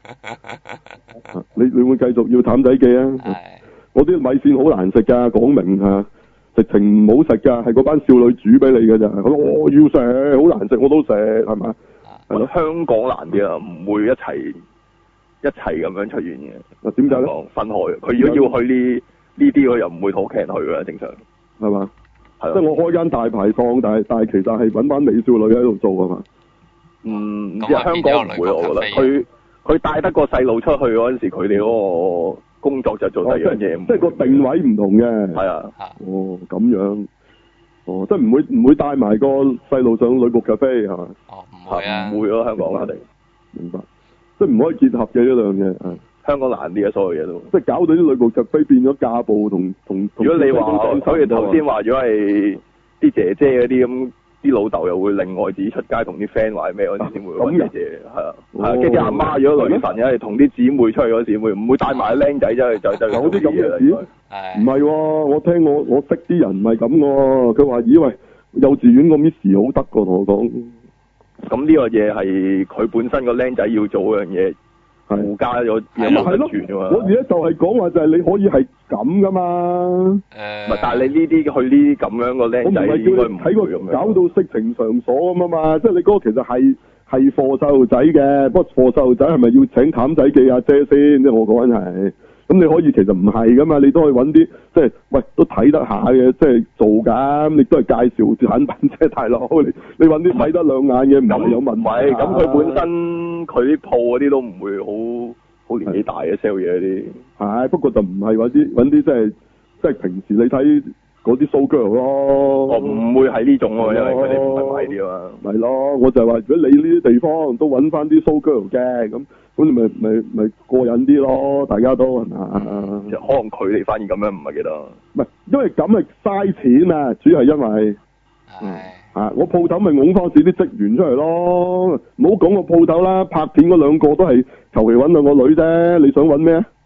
你你會繼續要淡仔記啊？我啲米線好難食噶，講明吓，直情唔好食噶，係嗰班少女煮俾你噶咋。我要食，好難食我都食，係咪？ 係咯，香港難啲啊，唔會一齊一齊咁樣出現嘅。 啊，點解咧？ 分開，佢如果要去呢呢啲，佢又唔會同屋企人去噶，正常係嘛？係即係我開間大排檔，但係但係其實係搵班美少女喺度做啊嘛。 嗯，唔知香港唔會，我覺得佢。佢帶得個細路出去嗰陣時，佢哋嗰個工作就做第二樣嘢， 即係個定位唔同嘅。 係啊。 哦，咁樣。哦，即係唔會唔會帶埋個細路上女僕咖啡係嘛？ 哦，唔會啊。 唔會咯，香港肯定。 明白。即係唔可以結合嘅呢兩樣嘢。 香港難啲嘅所有嘢都。 即係搞到啲女僕就飛變咗家暴同同。 如果你話好似頭先話，如果係啲姐姐嗰啲咁，啲老豆又會另外自己出街同啲 friend 話咩嗰啲先會揾姐姐，係啊，係啊，跟住啲阿媽如果女神嘅，同啲姊妹出去嗰時會唔會帶埋僆仔出去就就有啲咁嘅事？唔係喎，我聽我我識啲人唔係咁喎，佢話以為幼稚園個 miss 好得過同我講。 咁呢個嘢係佢本身個僆仔要做嗰樣嘢，附加咗有冇得傳㗎嘛？ 我而家就係講話就係你可以係咁噶嘛。誒、 呃，唔係，但係你呢啲去呢啲咁樣個僆仔應該唔睇過搞到色情場所咁啊嘛，即係你嗰個其實係係貨細路仔嘅，不過貨細路仔係咪要請譚仔記阿姐先？即係我講緊係。咁你可以其實唔係噶嘛，你都可以揾啲即係喂都睇得下嘅，即係做㗎，你都係介紹產品啫，大佬。你你揾啲睇得兩眼嘅唔係有問題。 咁佢本身佢啲鋪嗰啲都唔會好好年紀大嘅 sell 嘢嗰啲。 係，不過就唔係揾啲揾啲即係即係平時你睇嗰啲 show girl 咯。 我唔會係呢種喎，因為佢哋唔係買啲啊嘛。 係咯，我就係話如果你呢啲地方都揾翻啲 show girl 嘅咁。咁你咪咪咪過癮啲咯，大家都係嘛？ 其實可能佢哋反而咁樣唔係幾多。 唔係，因為咁係嘥錢啊，主要係因為， 係啊，我鋪頭咪拱翻自己啲職員出嚟咯，唔好講個鋪頭啦，拍片嗰兩個都係求其揾兩個女啫，你想揾咩啊？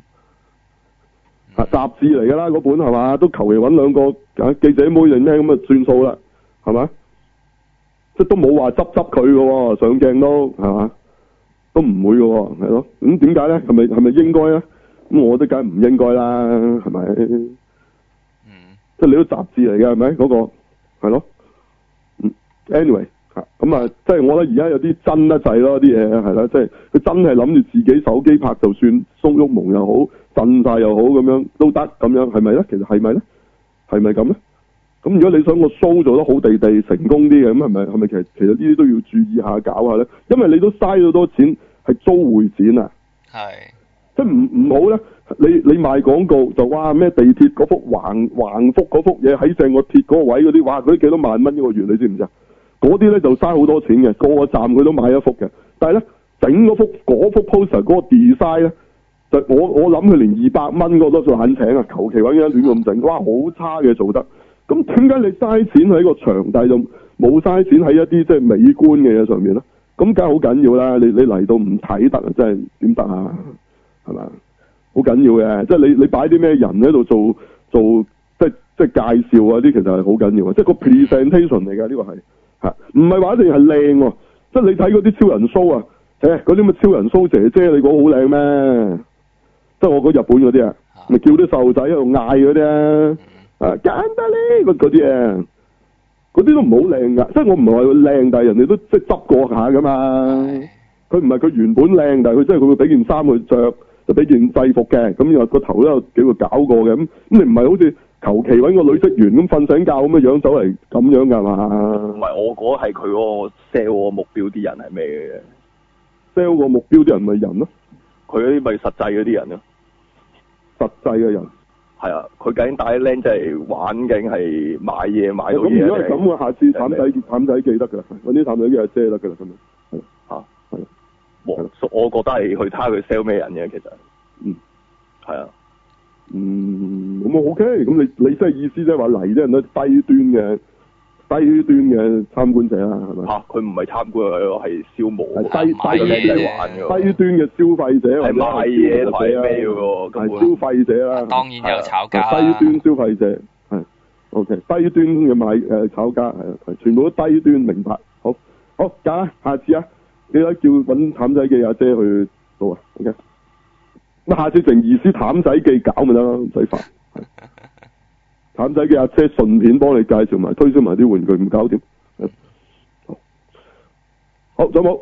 啊，雜誌嚟㗎啦，嗰本係嘛，都求其揾兩個啊記者妹定咩咁啊算數啦，係嘛？即係都冇話執執佢㗎喎，上鏡都係嘛？都唔會嘅喎，係咯，咁點解咧？係咪係咪應該咧？咁我覺得梗係唔應該啦，係咪？ 嗯。 即係你都雜誌嚟嘅，係咪？嗰個係咯。嗯。anyway，嚇咁啊，即係我覺得而家有啲真得滯咯，啲嘢係啦，即係佢真係諗住自己手機拍，就算鬆郁蒙又好，震晒又好，咁樣都得，咁樣係咪咧？其實係咪咧？係咪咁咧？咁如果你想個 show 做得好地地成功啲嘅，咁係咪係咪其實其實呢啲都要注意下搞下咧？因為你都嘥咗多錢係租會展啊， 係即係唔唔好咧。你你賣廣告就哇咩地鐵嗰幅橫橫幅嗰幅嘢喺正個鐵嗰個位嗰啲，哇嗰啲幾多萬蚊一個月，你知唔知啊？嗰啲咧就嘥好多錢嘅，個個站佢都買一幅嘅。但係咧整嗰幅嗰幅 poster 嗰個 design 咧，就我我諗佢連二百蚊嗰個都懶請啊，求其揾間亂咁整，哇好差嘅做得。咁點解你嘥錢喺個場，但係就冇嘥錢喺一啲即係美觀嘅嘢上面咧？咁梗係好緊要啦！你你嚟到唔睇得啊，真係點得啊？係咪？好緊要嘅，即係你你擺啲咩人喺度做做，即係即係介紹啊啲，其實係好緊要嘅，即係個 presentation 嚟㗎，呢個係嚇，唔係話一定係靚喎。即係你睇嗰啲超人 show 啊，誒嗰啲乜超人 show 姐姐，你講好靚咩？即係我講日本嗰啲啊，咪叫啲細路仔喺度嗌嗰啲啊。啊簡單咧，嗰嗰啲啊，嗰啲都唔好靚噶，即係我唔係話佢靚，但係人哋都即係執過下噶嘛。佢唔係佢原本靚，但係佢即係佢會俾件衫佢着，就俾件制服嘅，咁又個頭都有幾個搞過嘅，咁咁你唔係好似求其搵個女職員咁瞓醒覺咁嘅樣走嚟咁樣噶嘛？ 唔係，我覺得係佢嗰個 sell 個目標啲人係咩嘅 ？sell 個目標啲人咪人咯， 佢嗰啲咪實際嗰啲人咯， 實際嘅人。 係啊，佢究竟帶啲僆仔嚟玩，竟係買嘢買到嘢。咁如果係咁， 我下次譚仔譚仔記得㗎啦，揾啲譚仔記阿姐得㗎啦，咁樣。 嚇，係。我我覺得係去睇下佢 sell 咩人嘅，其實。 嗯。係啊。 嗯，咁啊 OK，咁你你即係意思即係話嚟啲人都低端嘅低端嘅參觀者啦，係咪？ 嚇，佢唔係參觀啊，係消磨。 係低低嚟玩㗎。低端嘅消費者。 係買嘢睇咩㗎喎？ 係消費者啦。 當然有炒價啦。 低端消費者係 OK，低端嘅買誒炒價係全部都低端，明白？好，好，揀啦，下次啊，記得叫揾譚仔記阿姐去做啊 OK。咁下次成意思譚仔記搞咪得咯，唔使煩。譚仔記阿姐順便幫你介紹埋推銷埋啲玩具，唔搞掂。好，好，仲有冇？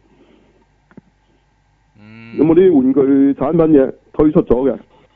嗯。 有冇啲玩具產品嘢推出咗嘅？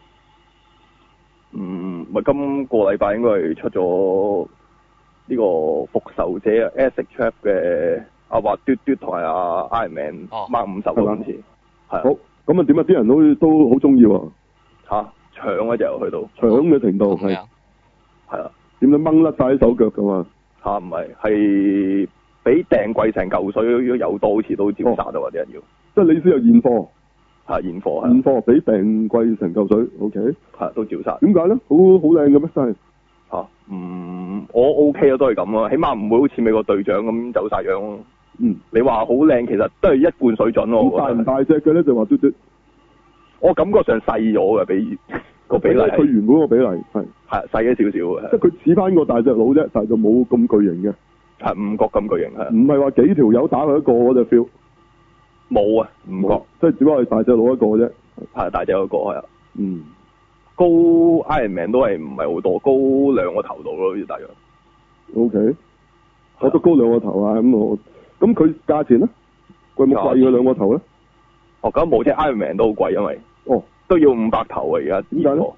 嗯，咪今個禮拜應該係出咗呢個復仇者 S H F 嘅阿華嘟嘟同埋阿 Iron Man Mark 五十嗰陣時，係好。咁啊點啊？啲人都都好中意喎。 嚇，搶嗰隻去到。 搶嘅程度係。係啊。點樣掹甩晒啲手腳㗎嘛？ 嚇唔係，係比訂貴成嚿水，如果有多好似都照殺到啊！啲人要。 即係你先有現貨。 係現貨係。 現貨比訂貴成嚿水 ，OK。 係都照殺。 點解咧？好好靚嘅咩？真係。 嚇、啊，嗯，我 OK 啊，都係咁咯，起碼唔會好似美國隊長咁走晒樣咯。 嗯。 你話好靚，其實都係一貫水準咯。 咁大唔大隻嘅咧？就話嘟嘟。 我感覺上細咗嘅比個比例。 佢原本個比例係係細咗少少嘅。 即係佢似翻個大隻佬啫，但係就冇咁巨型嘅。 係唔覺咁巨型係。 唔係話幾條友打佢一個嗰隻 feel。 冇啊，唔覺。 即係只不過係大隻佬一個啫。 係大隻一個係啊。 嗯。 高 Iron Man 都係唔係好多，高兩個頭度咯，好似大約。O K，我都高兩個頭啊，咁我咁佢價錢咧，貴冇貴嘅兩個頭咧？ 哦，咁冇啫 Iron Man 都好貴，因為哦都要五百頭啊，而家點解咧？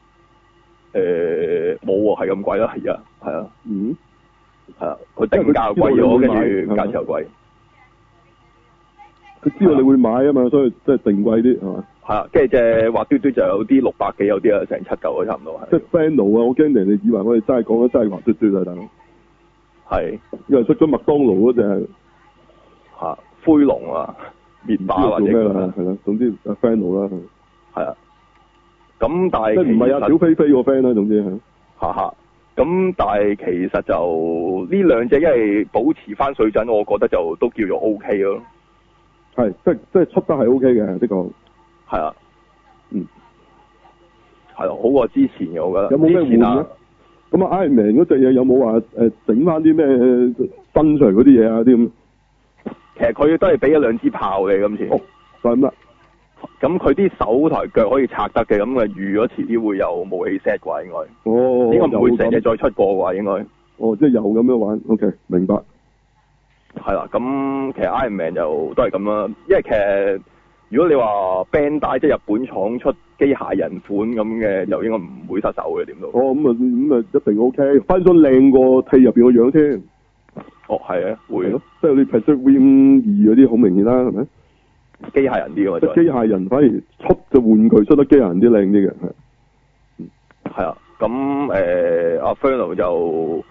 誒冇喎，係咁貴啦，而家係啊， 嗯， 係啊，佢定價貴咗，跟住價錢又貴。 佢知道你會買啊嘛，所以即係定貴啲係嘛？ 係啊，跟住隻滑嘟嘟就有啲六百幾，有啲啊成七嚿差唔多係。 即係 Fano 啊！我驚人哋以為我哋真係講緊真係滑嘟嘟啊，大佬。係。因為出咗麥當勞嗰隻嚇灰龍啊，滅霸或者咩啦， 係啦，總之阿 Fano 啦， 係啊。咁但係即係唔係阿小飛飛個 friend 啦，總之係。 哈哈。咁但係其實就呢兩隻，因為保持翻水準，我覺得就都叫做 O K 咯。 係，即係即係出得係 O K 嘅，呢個係啊， 嗯， 係咯，好過之前嘅我覺得。 有冇咩換咧？咁啊，Iron Man嗰隻嘢有冇話誒整翻啲咩新出嚟嗰啲嘢啊？啲咁。 其實佢都係俾咗兩支炮嘅今次。哦， 就係咁啦。 咁佢啲手台腳可以拆得嘅，咁啊預咗遲啲會有武器 set 啩應該。 哦。 應該唔會成日再出過啩應該。 哦，即係又咁樣玩 ，OK，明白。 係啦，咁其實 Iron Man 就都係咁啦，因為其實如果你話 Bandai 即係日本廠出機械人款咁嘅，就應該唔會失手嘅點都。 哦，咁啊咁啊一定 OK，翻咗靚過戲入邊個樣添。 哦，係啊，會咯， 即係你 Pacific Rim 二嗰啲好明顯啦，係咪？ 機械人啲嘅嘛， 即係機械人反而出嘅玩具出得機械人啲靚啲嘅，係。 嗯，係啊，咁誒阿 Fernando 就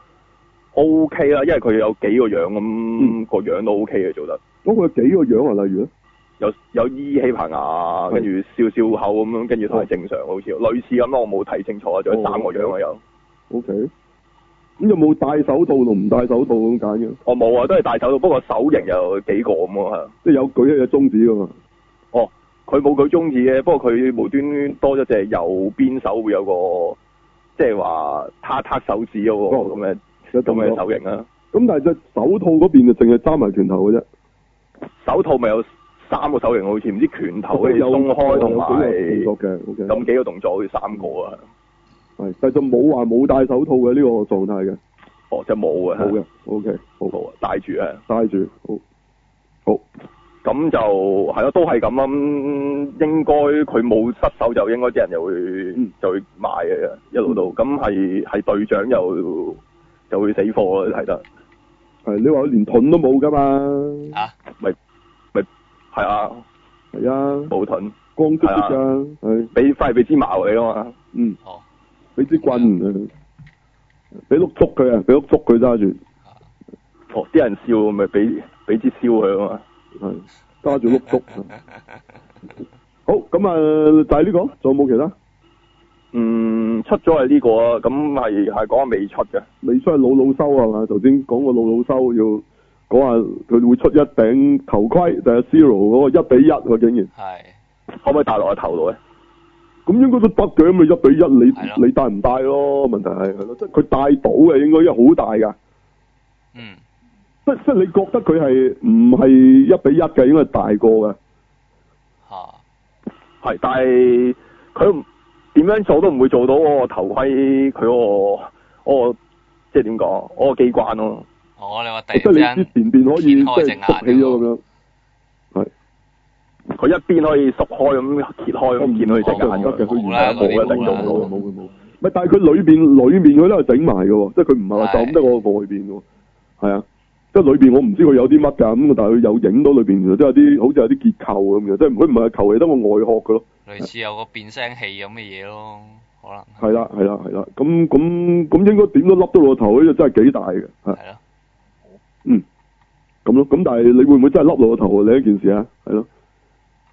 O K 啦，因為佢有幾個樣咁，嗯、個樣都 O K 嘅做得。 咁佢有幾個樣啊？例如咧？ 有有依起棚牙，跟住笑笑口咁樣，跟住同係正常，哦、好似類似咁咯。我冇睇清楚啊，仲有三個樣啊有。O K。 咁有冇戴手套同唔戴手套咁揀嘅？ 我冇啊，都係戴手套，不過手型有幾個咁啊， 即係有舉一隻中指噶嘛？ 哦，佢冇舉中指嘅，不過佢無端端多咗隻右邊手會有個，即係話撻撻手指嗰個咁嘅咁嘅手型啊。咁但係隻手套嗰邊就淨係揸埋拳頭嘅啫。 手套咪有三個手型，好似唔知拳頭嘅鬆開同埋咁幾個動作，好似三個啊。 係，但係就冇話冇戴手套嘅呢個狀態嘅。 哦，即係冇嘅。 冇嘅 ，O K，好好啊，戴住啊。 戴住，好。好。 咁就係咯，都係咁啦。應該佢冇失手，就應該啲人就會、嗯、就會買嘅，一路都。咁係係隊長又就會死貨咯，睇得。 係你話連盾都冇噶嘛？ 啊？ 咪咪係啊？ 係啊。冇盾。 光嘟嘟㗎，係。 俾翻嚟俾支矛你啊嘛。 嗯。 哦。 俾支棍啊！俾碌竹佢啊！俾碌竹佢揸住。 哦，啲人笑咪俾俾支燒佢啊嘛。 係揸住碌竹。好，咁啊，就係呢個，仲有冇其他？ 嗯，出咗係呢個啊，咁係係講未出嘅。 未出係老老修係嘛？頭先講過老老修要講下佢會出一頂頭盔，就係 Zero 嗰個一比一喎，竟然。 係。 可唔可以戴落個頭度咧？ 咁應該都得嘅，咁咪一比一，你你戴唔戴咯？問題係係咯，即係佢戴到嘅，應該因為好大噶。 嗯。 即即係你覺得佢係唔係一比一嘅，應該係大個嘅。 吓、啊。 係，但係佢點樣做都唔會做到嗰個頭盔佢嗰個嗰個即係點講嗰個機關咯。 哦，你話第即係你之前邊可以即係縮起咗咁樣。係。佢一邊可以縮開咁揭開咁見到佢隻眼嘅，佢唔係冇一定做到，冇冇冇。咪但係佢裏邊裏面佢都係整埋嘅喎，即係佢唔係話就咁得個外邊喎。係啊，即係裏邊我唔知佢有啲乜㗎，咁但係佢有影到裏邊，即係有啲好似有啲結構咁嘅，即係佢唔係求其得個外殼嘅咯。 類似有個變聲器咁嘅嘢咯，可能。 係啦係啦係啦，咁咁咁應該點都笠到個頭，呢個真係幾大嘅。係。係咯。嗯。咁咯，咁但係你會唔會真係笠落個頭啊？另一件事啊，係咯。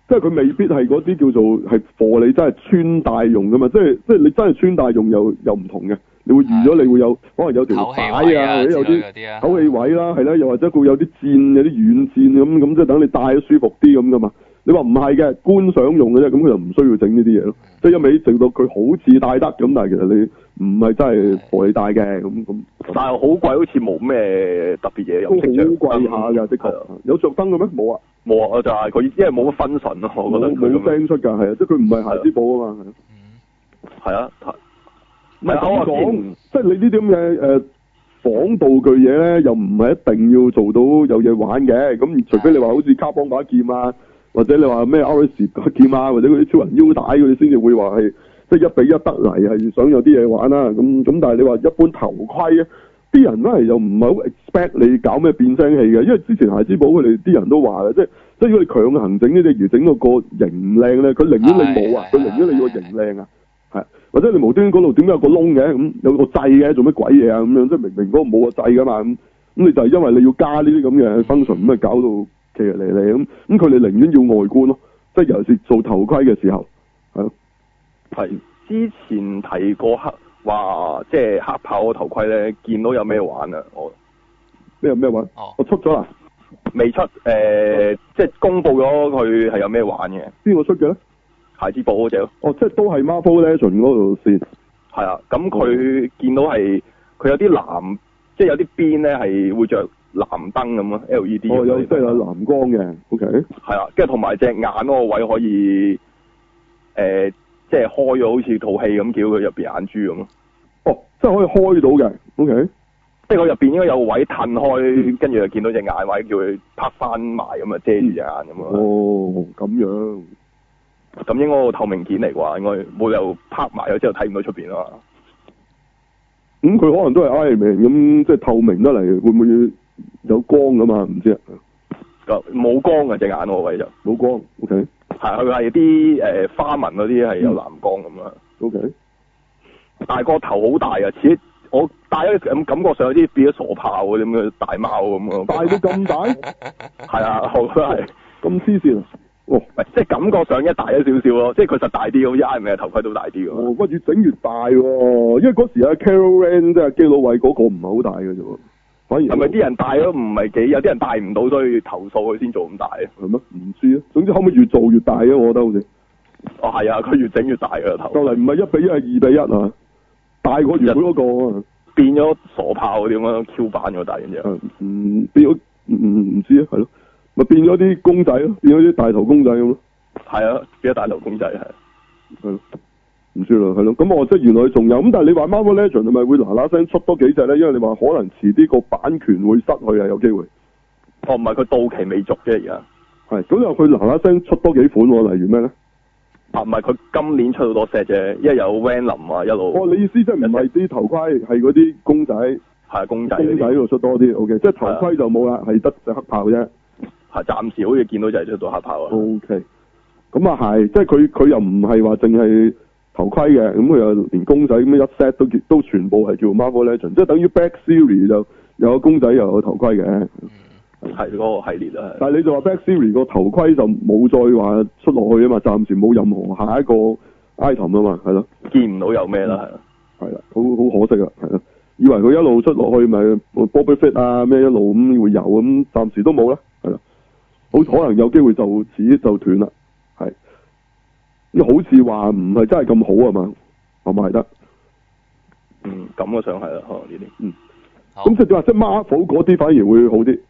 即係佢未必係嗰啲叫做係貨你真係穿戴用噶嘛，即係即係你真係穿戴用又又唔同嘅，你會預咗你會有可能有條帶啊，或者有啲唞氣位啦，係啦，又或者會有啲箭有啲軟箭咁咁，即係等你戴得舒服啲咁噶嘛。你話唔係嘅，觀賞用嘅啫，咁佢就唔需要整呢啲嘢咯。即係一味整到佢好似戴得咁，但係其實你唔係真係貨你戴嘅咁咁。但係好貴，好似冇咩特別嘢有。都好貴下㗎，的確。有着燈嘅咩？冇啊。冇啊！就係佢，因為冇乜分神咯，我覺得佢冇聲出㗎，係啊，即係佢唔係孩之寶啊嘛，係啊。係啊。唔係咁講，即係你呢啲咁嘅誒仿道具嘢咧，又唔係一定要做到有嘢玩嘅。咁除非你話好似卡邦把劍啊。或者你話咩 R S 把劍啊，或者嗰啲超人腰帶嗰啲先至會話係即係一比一得嚟，係想有啲嘢玩啦。咁咁但係你話一般頭盔啊，啲人都係又唔係好 expect 你搞咩變聲器嘅，因為之前孩之寶佢哋啲人都話嘅，即係即係如果你強行整呢隻魚整到個型唔靚咧，佢寧願你冇啊，佢寧願你個型靚啊，係或者你無端端嗰度點解有個窿嘅，咁有個掣嘅做乜鬼嘢啊咁樣，即係明明嗰個冇個掣噶嘛，咁咁你就係因為你要加呢啲咁嘅 function 咁啊搞到。其實嚟嚟咁，咁佢哋寧願要外觀咯，即係尤其是做頭盔嘅時候，係咯。係之前提過黑話，即係黑豹個頭盔咧，見到有咩玩啊？我咩有咩玩？哦，我出咗啦，未出誒、呃，即係公佈咗佢係有咩玩嘅。邊個出嘅咧？孩之寶嗰隻咯。哦，即係都係 Marvel Legends 嗰度先。係啊，咁佢見到係佢有啲藍，即係有啲邊咧係會着。藍燈咁咯 ，L E D 哦，有即係有藍光嘅 ，OK。係啦，跟住同埋隻眼嗰個位可以，誒、呃，即係開咗好似套戲咁，叫佢入邊眼珠咁咯。哦，即係可以開到嘅，OK。即係佢入邊應該有個位褪開，跟住就見到隻眼位，叫佢拍翻埋咁啊，遮住隻眼咁啊。哦，咁樣。咁應該個透明件嚟啩，應該冇理由拍埋咗之後睇唔到出邊啊嘛。咁佢、嗯、可能都係 Iron Man 咁，即係透明得嚟，會唔會？有光噶嘛？唔知啊，冇光啊！隻眼個位就冇光。O K，係佢係啲誒花紋嗰啲係有藍光咁啊。O K，但係個頭好大啊！似我戴咗咁感覺上有啲變咗傻炮嗰啲咁嘅大貓咁啊！大到咁大？係啊，我覺得係咁黐線。哦，即係感覺上一大咗少少咯，即係佢實大啲，好似 Iron Man 嘅頭盔都大啲㗎。哦，不過越整越大喎，因為嗰時阿 Carol Ann 即係基佬位嗰個唔係好大嘅啫喎。反而係咪啲人戴都唔係幾？有啲人戴唔到，所以投訴佢先做咁大啊？係咩？唔知啊。總之可唔可以越做越大啊？我覺得好似。哦，係啊，佢越整越大嘅頭。就嚟唔係一比一，係二比一啊！大過原本嗰個啊，變咗傻炮嗰啲咁樣 Q 版咗大嘅啫。嗯，變咗唔唔知啊，係咯，咪變咗啲公仔咯，變咗啲大頭公仔咁咯。係啊，變咗大頭公仔係。係咯。唔知啦，係咯，咁我即係原來仲有，咁但係你話 Marvel Legends 係咪會嗱嗱聲出多幾隻咧？因為你話可能遲啲個版權會失去啊，有機會。哦，唔係佢到期未續啫，而家。係，咁又佢嗱嗱聲出多幾款喎，例如咩咧？啊，唔係佢今年出好多 set 啫，因為有 Venom 啊一路。哦，你意思即係唔係啲頭盔，係嗰啲公仔？係公仔。公仔度出多啲 ，OK，即係頭盔就冇啦，係得隻黑豹啫。係暫時好似見到就係出到黑豹啊。OK，咁啊係，即係佢佢又唔係話淨係。頭盔嘅，咁佢又連公仔咁一 set 都都全部係叫 Marvel Legends，即係等於 Black Series 就有個公仔又有頭盔嘅，係嗰、那個系列啦。但係你就話 Black Series 個頭盔就冇再話出落去啊嘛，暫時冇任何下一個 item 啊嘛，係咯，見唔到有咩啦，係啦，好好可惜啊，係咯，以為佢一路出落去咪 Boba Fett 啊咩一路咁會有咁，暫時都冇啦，係啦，好可能有機會就此就斷啦。好似話唔係真係咁好啊嘛，係咪得？嗯，感覺上係啦，可能呢啲。嗯。咁即係話，即係 Marvel 嗰啲反而會好啲。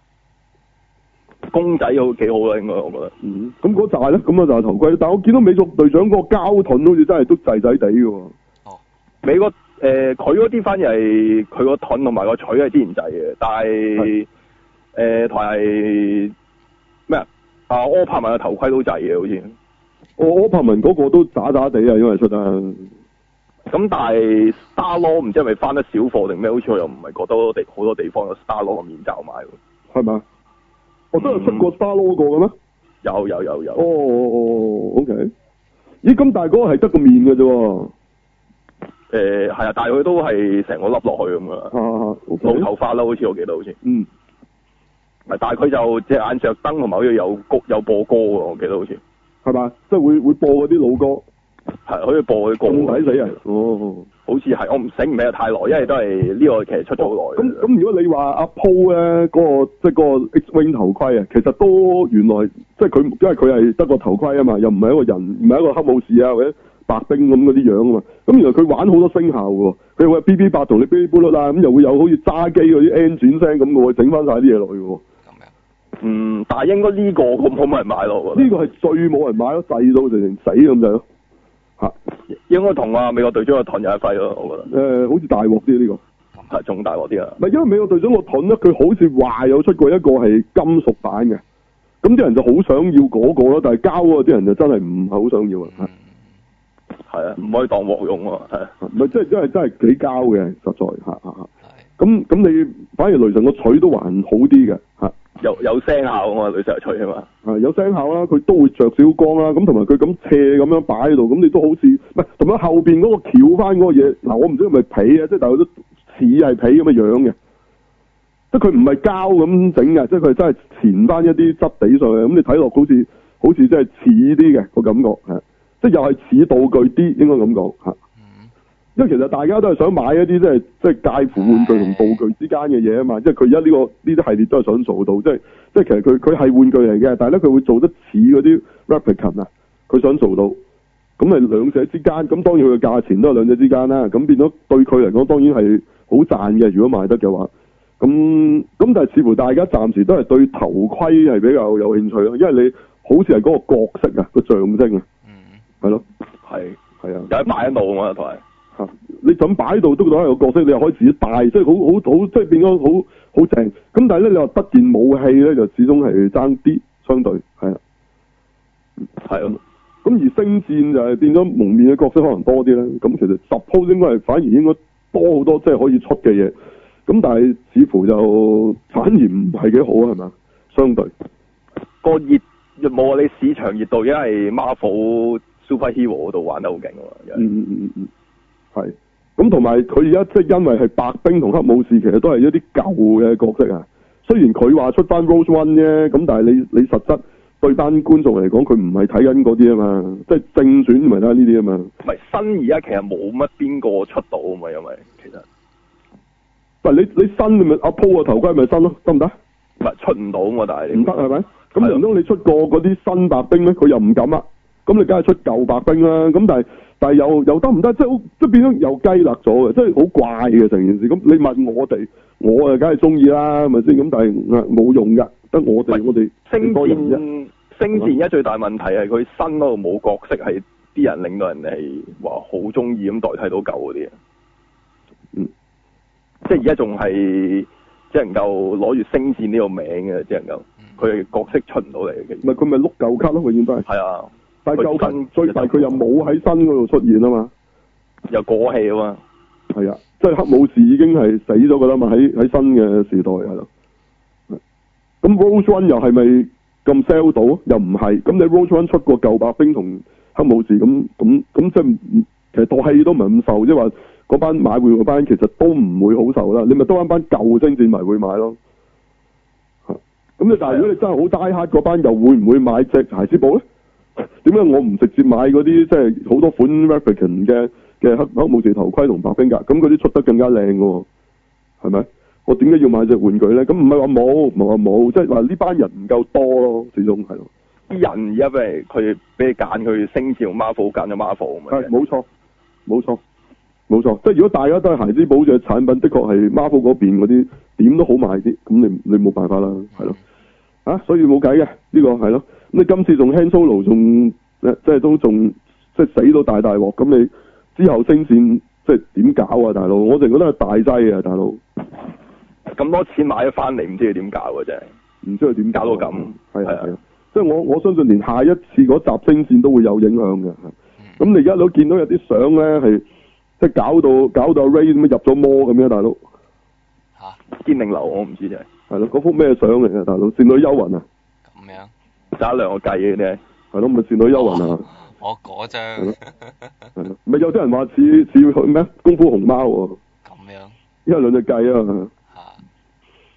公仔好幾好啦，應該我覺得。嗯。咁嗰扎咧，咁啊就係頭盔，但係我見到美國隊長嗰個膠盾好似真係都滯滯地嘅喎。哦。美國誒，佢嗰啲反而係佢個盾同埋個錘係之前滯嘅，但係誒同埋咩啊？啊，柯柏文嘅頭盔都滯嘅，好似。我柯柏文嗰個都渣渣地啊，因為出得咁，但係 Star-Lord 唔知係咪翻得少貨定咩？好似我又唔係覺得好多地好多地方有 Star-Lord 嘅面罩賣喎，係咪？我都有出過 Star-Lord 個嘅咩？有有有有。哦哦 OK。咦，咁但係嗰個係得個面嘅啫喎。誒係啊，但係佢都係成個笠落去咁噶啦。啊啊，老頭髮啦，好似我記得好似。嗯。 係，但係佢就隻眼着燈同埋好似有谷有播歌喎，我記得好似係嘛，即係會會播嗰啲老歌， 係可以播啲歌。 咁抵死啊！哦， 好似係，我唔醒唔起得太耐，因為都係呢個其實出咗好耐。 咁咁，如果你話阿 Paul 咧嗰個即係嗰個 X-Wing 頭盔啊，其實都原來即係佢，因為佢係得個頭盔啊嘛，又唔係一個人，唔係一個黑武士啊或者白兵咁嗰啲樣啊嘛。咁原來佢玩好多聲效嘅喎，佢會 B B 八同你 B B 布啦，咁又會有好似揸機嗰啲 engine 聲咁嘅喎，整翻晒啲嘢落去喎。 嗯，但係應該呢個咁冇乜人買咯。 呢個係最冇人買咯，細到直情死咁就咯。嚇， 應該同啊美國隊長個盾有一揮咯，我覺得。誒、 呃，好似大鑊啲呢個。 係仲大鑊啲啊！ 唔係因為美國隊長個盾咧，佢好似話有出過一個係金屬版嘅，咁啲人就好想要嗰個咯，但係膠嗰啲人就真係唔係好想要啊。 係啊，唔可以當鑊用啊，係。 唔係，即係真係真係幾膠嘅，實在嚇嚇嚇。咁咁你反而雷神個錘都還好啲嘅嚇。 有有聲效啊嘛，雷神錘啊嘛。 係有聲效啦，佢都會着少光啦，咁同埋佢咁斜咁樣擺喺度，咁你都好似唔係同埋後邊嗰個翹翻嗰個嘢，嗱我唔知係咪皮啊，即係但係都似係皮咁嘅樣嘅，即係佢唔係膠咁整嘅，即係佢真係纏翻一啲質地上去，咁你睇落好似好似真係似啲嘅個感覺係，即係又係似道具啲應該咁講嚇。因為其實大家都係想買一啲即係即係介乎玩具同道具之間嘅嘢啊嘛，即係佢而家呢個呢啲系列都係想做到，即係即係其實佢佢係玩具嚟嘅，但係咧佢會做得似嗰啲 replicant 啊，佢想做到，咁咪兩者之間，咁當然佢嘅價錢都係兩者之間啦，咁變咗對佢嚟講當然係好賺嘅，如果賣得嘅話，咁咁但係似乎大家暫時都係對頭盔係比較有興趣咯，因為你好似係嗰個角色啊個象徵啊，嗯，係咯，係係啊， 有得擺喺度啊嘛台。 你咁擺喺度都當係個角色，你又可以自己帶，即係好好好，即係變咗好好正。咁但係咧，你話得件武器咧，就始終係爭啲，相對係啊，係啊。咁而星戰就係變咗蒙面嘅角色可能多啲啦。咁其實 suppose 應該係反而應該多好多，即係可以出嘅嘢。咁但係似乎就反而唔係幾好啊，係咪？相對個熱冇啊！你市場熱度因為 Marvel Superhero 嗰度玩得好勁啊嘛。 嗯嗯嗯嗯。係，咁同埋佢而家即係因為係白兵同黑武士，其實都係一啲舊嘅角色啊。雖然佢話出翻 Rogue One 啫，咁但係你你實質對班觀眾嚟講，佢唔係睇緊嗰啲啊嘛，即係正選咪睇呢啲啊嘛。 唔係新而家其實冇乜邊個出到啊嘛，因為其實， 唔係你你新咪阿 Paul 個頭盔咪新咯，得唔得？ 唔係出唔到啊嘛，但係唔得係咪？咁唔通你出過嗰啲新白兵咩？佢又唔敢啊！咁你梗係出舊白兵啦，咁但係但係又又得唔得？即係即係變咗又雞肋咗嘅，即係好怪嘅成件事。咁你問我哋，我啊梗係中意啦，係咪先？咁但係冇用㗎，得我哋我哋星戰星戰而家最大問題係佢新嗰度冇角色，係啲人令到人哋係話好中意咁代替到舊嗰啲啊。 嗯， 即係而家仲係只能夠攞住星戰呢個名嘅，只能夠佢角色出唔到嚟嘅。 唔係佢咪碌舊卡咯，永遠都係。係啊。 但係舊卡最大佢又冇喺新嗰度出現啊嘛， 又過氣啊嘛， 係啊，即係黑武士已經係死咗噶啦嘛，喺喺新嘅時代係咯。咁 Rogue One 又係咪咁 sell 到？又唔係。咁你 Rogue One 出過舊白兵同黑武士，咁咁咁即係其實套戲都唔係咁受，即係話嗰班買會嗰班其實都唔會好受啦。你咪多翻班舊星戰迷會買咯。咁你但係如果你真係好 die hard 嗰班，又會唔會買隻孩之寶咧？點解我唔直接買嗰啲即係好多款 replicant 嘅嘅黑黑武士頭盔同白兵㗎？咁嗰啲出得更加靚嘅喎，係咪？我點解要買隻玩具咧？咁唔係話冇，唔係話冇，即係話呢班人唔夠多咯，始終係咯。 啲人而家俾佢俾你揀，佢星戰同 Marvel 揀咗 Marvel 咁係冇錯，冇錯，冇錯。即係如果大家都係孩之寶嘅產品，的確係 Marvel 嗰邊嗰啲點都好賣啲，咁你你冇辦法啦，係咯。啊，所以冇計嘅呢個係咯。咁你今次仲 Han Solo 仲即係都仲即係死到大大鑊，咁你之後星戰即係點搞啊，大佬？我淨覺得係大劑啊，大佬。 咁多錢買咗翻嚟，唔知佢點搞嘅啫， 唔知佢點搞到咁。 係啊係啊，即係我我相信連下一次嗰集星戰都會有影響嘅。咁你而家都見到有啲相咧係即係搞到搞到 Ray 咁入咗魔咁樣，大佬。 嚇！堅定流我唔知啫。係咯，嗰幅咩相嚟嘅，大佬？倩女幽魂啊！ 咁樣。 揸兩個計嘅啫。 係咯，咪倩女幽魂啊！ 我嗰張。 係咯，咪有啲人話似似咩功夫熊貓喎。 咁樣。 因為兩隻計啊嘛。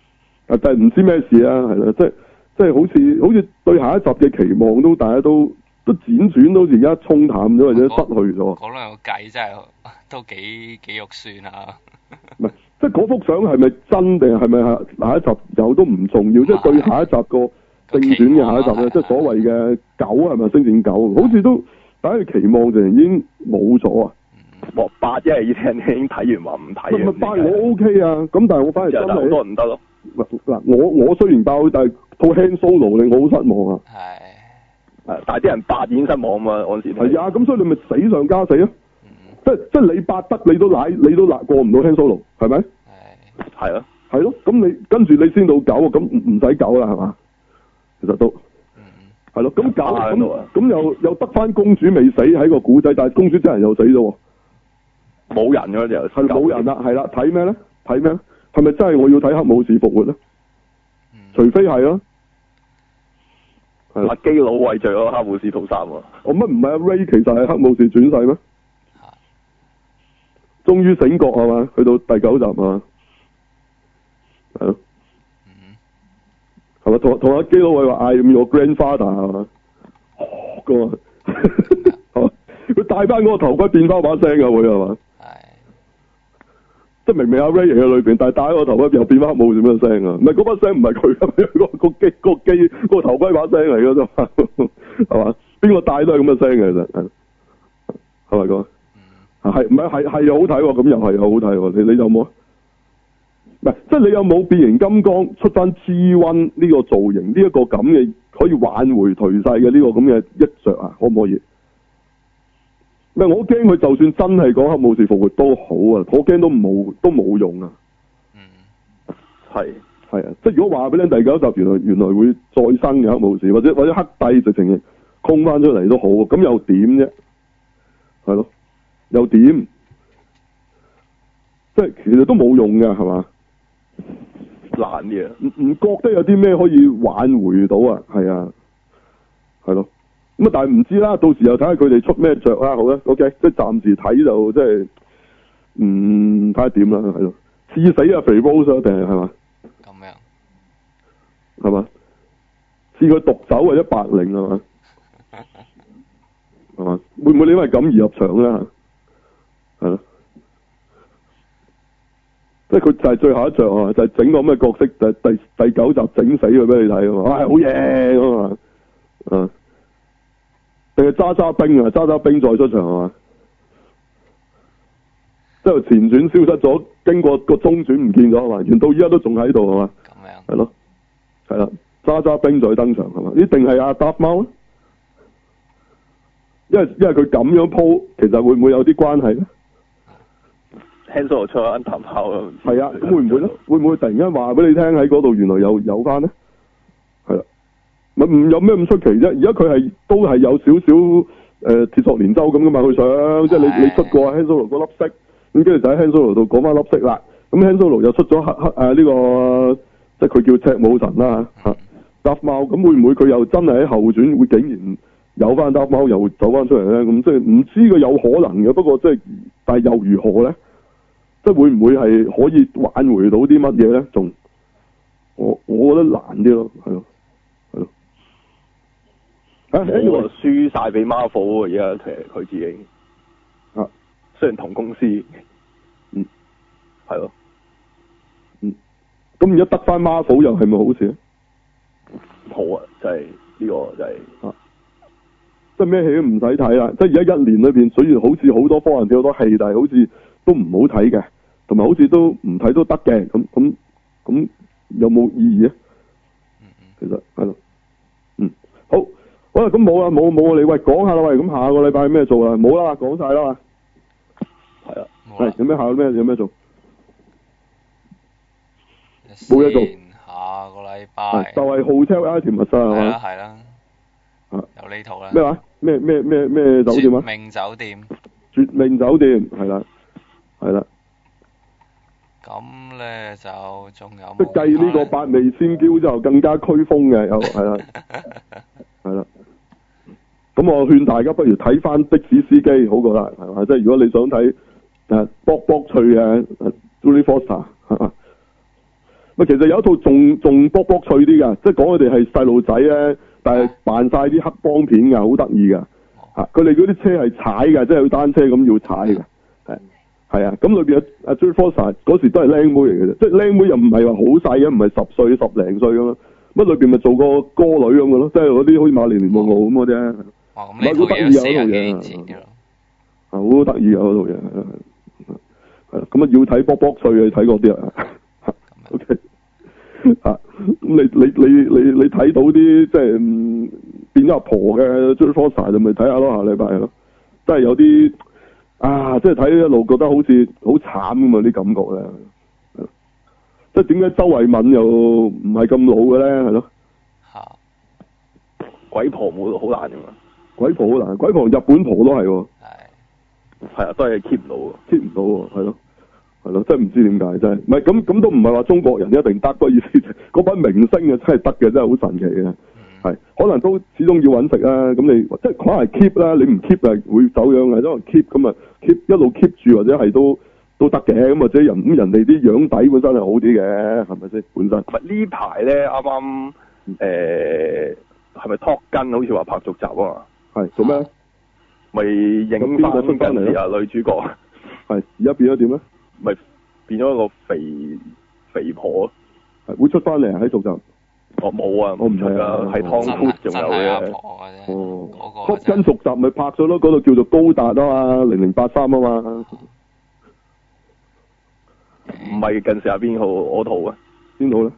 啊，但係唔知咩事啊，係啦，即係即係好似好似對下一集嘅期望都大家都都輾轉都而家沖淡咗或者失去咗。 嗰兩個計真係都幾幾肉酸啊！ 唔係，即係嗰幅相係咪真定係咪下下一集有都唔重要，即係對下一集個正傳嘅下一集咧，即係所謂嘅九係咪星戰九？好似都大家嘅期望就已經冇咗啊！ 哇，八一係已經已經睇完話唔睇嘅。 唔係八我 OK 啊，咁但係我反而真係好多唔得咯。 嗱，我我雖然爆，但係套 Han Solo 令我好失望啊！ 係， 誒，但係啲人八已經失望啊嘛，嗰時係啊，咁所以你咪死上加死啊！即即係你八得你都奶你都奶過唔到 Han Solo 係咪？ 係係咯， 係咯，咁你跟住你先到九啊，咁唔唔使九啦係嘛？其實都係咯，咁九咁咁又又得翻公主未死喺個古仔，但係公主真係又死咗喎， 冇人㗎就係冇人啦，係啦，睇咩咧？睇咩咧？係咪真係我要睇黑武士復活咧？ 嗯、除非係咯， 阿基佬為著咗黑武士屠殺喎。 我乜唔係阿 Ray 其實係黑武士轉世咩？終於醒覺係嘛？去到第九集係嘛？係咯，係咪同同阿基佬偉話 I am your grandfather 係嘛？哦，個係嘛？佢戴翻嗰個頭盔變翻把聲㗎會係嘛？即係明明阿 Ray 喺裏邊，但係戴個頭盔又變翻冇點樣聲啊！唔係嗰把聲唔係佢啊，個個機個機個頭盔把聲嚟嘅啫嘛，係嘛？邊個戴都係咁嘅聲嘅，其實係係咪講？係唔係係係又好睇喎？咁又係又好睇喎？你你有冇啊？唔係即係你有冇變形金剛出翻 G 一 呢個造型呢一個咁嘅可以挽回頹勢嘅呢個咁嘅一着啊？可唔可以？唔係我驚佢就算真係講黑武士復活都好啊，我驚都冇都冇用啊。 嗯， 係係啊，即係如果話俾你第九集原來原來會再生嘅黑武士，或者或者黑帝直情空翻出嚟都好，咁又點啫？係咯，又點？即係其實都冇用㗎，係嘛？ 難嘅， 唔唔覺得有啲咩可以挽回到啊？係啊，係咯。咁啊，但係唔知啦，到時又睇下佢哋出咩着啦，好啦 OK，即係暫時睇就即係，嗯，睇下點啦，係咯，刺死啊肥 Rose 定係係嘛？ 咁樣， 係嘛？刺佢毒手或者白靈係嘛？係嘛？會唔會因為咁而入場咧？係咯，即係佢就係最後一着啊，就係、是、整個咁嘅角色，就係、是、第第九集整死佢俾你睇啊嘛，唉好嘢咁啊，啊！定係渣渣兵啊！渣渣兵再出場係嘛？即係前傳消失咗，經過個中傳唔見咗係嘛？原到依家都仲喺度係嘛？ 咁樣係咯，係啦，渣渣兵再登場係嘛？呢定係阿達貓咧？因為因為佢咁樣鋪，其實會唔會有啲關係咧？ 輕鬆出一啖炮啊！ 係啊，咁會唔會咧？會唔會突然間話俾你聽喺嗰度原來有有翻咧？係啦。咪唔有咩咁出奇啫？而家佢係都係有少少誒鐵索連舟咁噶嘛？佢想即係你你出過 Han Solo 嗰粒色，咁跟住就喺 Han Solo 度講翻粒色啦。咁 Han Solo 又出咗黑黑誒呢個即係佢叫赤武神啦嚇。Darth Maul 咁會唔會佢又真係喺後傳會竟然有翻 Darth Maul 又走翻出嚟咧？咁即係唔知佢有可能嘅，不過即係但係又如何咧？即係會唔會係可以挽回到啲乜嘢咧？仲我我覺得難啲咯，係咯。啊！呢個輸晒俾 Marvel 而家其實佢自己啊， 雖然同公司， 嗯， 係咯， 嗯，咁而家得翻 Marvel 又係咪好事咧？ 好啊，就係、是、呢個就係、是、 啊，即係咩戲都唔使睇啦！即係而家一年裏邊，雖然好似好多科幻片好多戲，但係好似都唔好睇嘅，同埋好似都唔睇都得嘅，咁咁咁有冇意義咧？ 嗯嗯， 其實係咯，嗯，好。好啦，咁冇啦，冇冇你喂講下啦，喂，咁下個禮拜咩做啊？冇啦，講晒啦嘛。係啊，係有咩下個咩有咩做？冇嘢做。 下個禮拜就係 Hotel Artemis 係嘛？ 係啦係啦。有呢套啦。 咩話？咩咩咩咩酒店啊？ 絕命酒店。 絕命酒店係啦，係啦。 咁咧就仲有。 即係計呢個八味千嬌之後更加驅風嘅，有係啦，係啦。咁我勸大家不如睇翻的士司機好過啦，係嘛？即係如果你想睇誒卜卜脆嘅 Julie Foster 係嘛？唔咪其實有一套仲仲卜卜脆啲㗎，即係講佢哋係細路仔咧，但係扮晒啲黑幫片㗎，好得意㗎。嚇，佢哋嗰啲車係踩㗎，即係去單車咁要踩㗎。係係啊，咁裏邊阿阿 Jodie Foster 嗰時都係靚妹嚟嘅啫，即係靚妹又唔係話好細嘅，唔係十歲十零歲咁咯。乜裏邊咪做個歌女咁嘅咯，即係嗰啲好似瑪麗蓮夢露咁嗰啲。 哦，咁呢套嘢四十幾年前嘅咯。 好得意啊！嗰套嘢係係咁啊，要睇卜卜脆嘅睇嗰啲啊。O K 啊，咁你你你你你睇到啲即係、嗯、變咗阿婆嘅 Jodie Foster 就咪睇下咯，下禮拜係咯，真係有啲啊，即係睇一路覺得好似好慘咁啊啲感覺咧，即係點解周慧敏又唔係咁老嘅咧？係咯， 嚇，鬼婆冇好難㗎嘛， 鬼婆好難，鬼婆日本婆都係喎， 係係啊，都係 keep 唔到喎 keep 唔到喎，係咯。係咯，真係唔知點解真係，唔係咁咁都唔係話中國人一定得，不過意思嗰班明星啊真係得嘅，真係好神奇嘅，係、嗯、可能都始終要揾食啦。咁你即係可能係 keep 啦，你唔 keep 啊會走樣嘅，因為 keep 咁啊 keep 一路 keep 住或者係都都得嘅，咁或者人咁人哋啲樣底本身係好啲嘅，係咪先本身？唔係呢排咧啱啱誒係咪 Top Gun 好似話拍續集啊嘛？係做咩？咪影翻出翻嚟啊女主角。係而家變咗點咧？咪變咗一個肥肥婆，係會出翻嚟喺續集。我冇啊，我唔睇啊，係 Tom Cruise 仲有嘅。哦，嗰個跟續集咪拍咗咯，嗰度叫做高達啊嘛，零零八三啊嘛。唔係近時有邊號嗰套啊？邊套咧？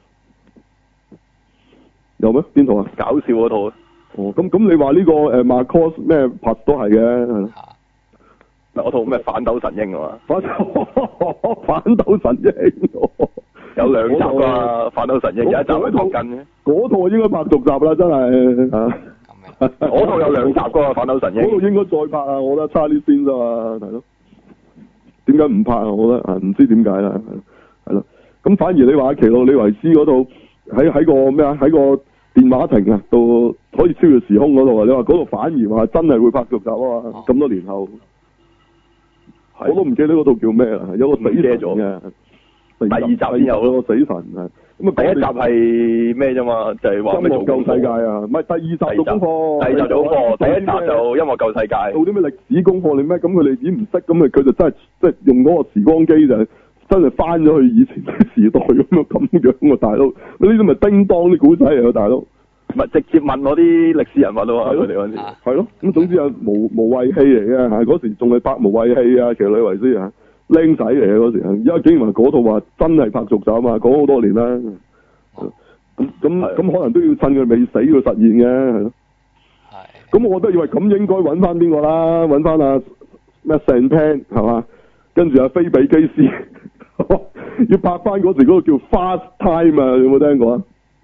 有咩？邊套啊？搞笑嗰套啊？哦，咁咁你話呢、這個誒 Marcos 咩拍都係嘅，係咯。嗰套咩反斗神鷹啊嘛？反斗神鷹有兩集啊！反斗神鷹有一集係拍緊嘅。嗰套應該拍續集啦，真係啊！嗰套有兩集噶反斗神鷹。嗰套應該再拍啊！我覺得差啲先啫嘛，係咯。點解唔拍啊？我覺得啊，唔知點解啦，係咯。咁反而你話奇洛李維斯嗰套喺喺個咩啊？喺個電話亭啊，到可以超越時空嗰度啊！你話嗰度反而話真係會拍續集啊嘛？咁多年後。我都唔記得嗰套叫咩啦，有個死神嘅，第二集先有咯，個死神啊。咁啊，第一集係咩啫嘛？就係話音樂救世界啊，唔係第二集做功課，第二集做功課，第一集就音樂救世界。做啲咩歷史功課你咩？咁佢哋已經唔識，咁咪佢就真係即係用嗰個時光機就真係翻咗去以前嘅時代咁啊咁樣喎，大佬。呢啲咪叮當啲古仔嚟啊，大佬。唔係直接問我啲歷史人物咯，佢哋嗰陣時係咯，咁總之係無無謂戲嚟嘅嚇，嗰時仲係拍無謂戲啊，奇洛李維斯啊，僆仔嚟嘅嗰時，而家竟然話嗰套話真係拍續集啊嘛，講好多年啦，咁咁咁可能都要趁佢未死要實現嘅，係咯，係，咁我覺得以為咁應該揾翻邊個啦，揾翻阿咩 Sean Penn 係嘛，跟住阿菲比基斯要拍翻嗰時嗰個叫 Fast Time 啊，有冇聽過啊？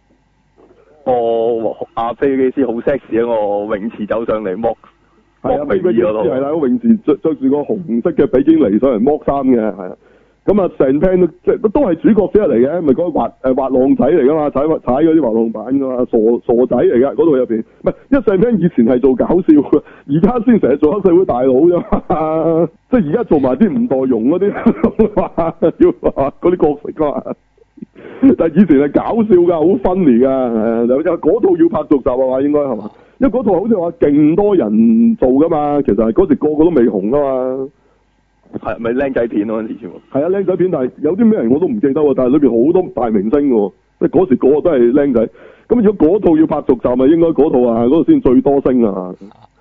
哦，阿菲比基斯好 sexy 啊！我泳池走上嚟剝，係啊，菲比基斯係啦，泳池着着住個紅色嘅比基尼上嚟剝衫嘅，係啊。咁啊，成 pan 都即係都係主角之一嚟嘅，咪嗰個滑誒滑浪仔嚟噶嘛，踩踩嗰啲滑浪板噶嘛，傻傻仔嚟噶嗰度入邊，唔係，因為成 pan 以前係做搞笑嘅，而家先成日做黑社會大佬啫嘛，即係而家做埋啲吳岱融嗰啲，要話嗰啲角色噶。但係以前係搞笑噶，好 funny 噶，誒，有嗰套要拍續集啊嘛，應該係嘛？因為嗰套好似話勁多人做噶嘛，其實係嗰時個個都未紅啊嘛。係咪僆仔片嗰陣時全部？係啊，僆仔片，但係有啲咩人我都唔記得喎，但係裏邊好多大明星喎，即係嗰時個個都係僆仔。咁如果嗰套要拍續集，咪應該嗰套啊，嗰度先最多星啊。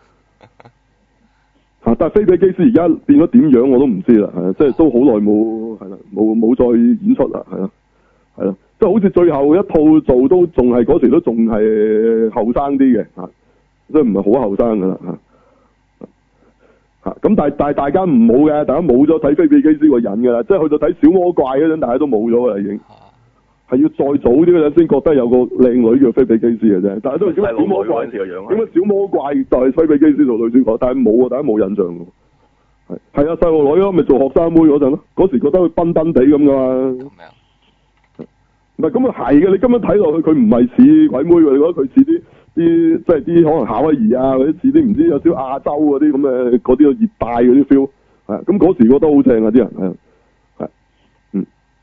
嚇！但係菲比基斯而家變咗點樣我都唔知啦，係即係都好耐冇係啦，冇冇再演出啦，係咯。係咯，即係好似最後一套做都仲係嗰時都仲係後生啲嘅嚇，即係唔係好後生噶啦嚇嚇。咁但係但係大家唔好嘅，大家冇咗睇菲比基斯個人噶啦，即係去到睇小魔怪嗰陣，大家都冇咗噶啦已經。係要再早啲嗰陣先覺得有個靚女叫菲比基斯嘅啫，但係都係點解小魔怪點解小魔怪就係菲比基斯做女主角，但係冇啊，大家冇印象㗎。係係啊，細路女咯，咪做學生妹嗰陣咯，嗰時覺得佢崩崩地咁噶嘛。唔係咁啊，係嘅。你今日睇落去，佢唔係似鬼妹喎。你覺得佢似啲啲，即係啲可能夏威夷啊，或者似啲唔知有少亞洲嗰啲咁嘅嗰啲熱帶嗰啲 feel。係咁嗰時覺得好正啊，啲人係係嗯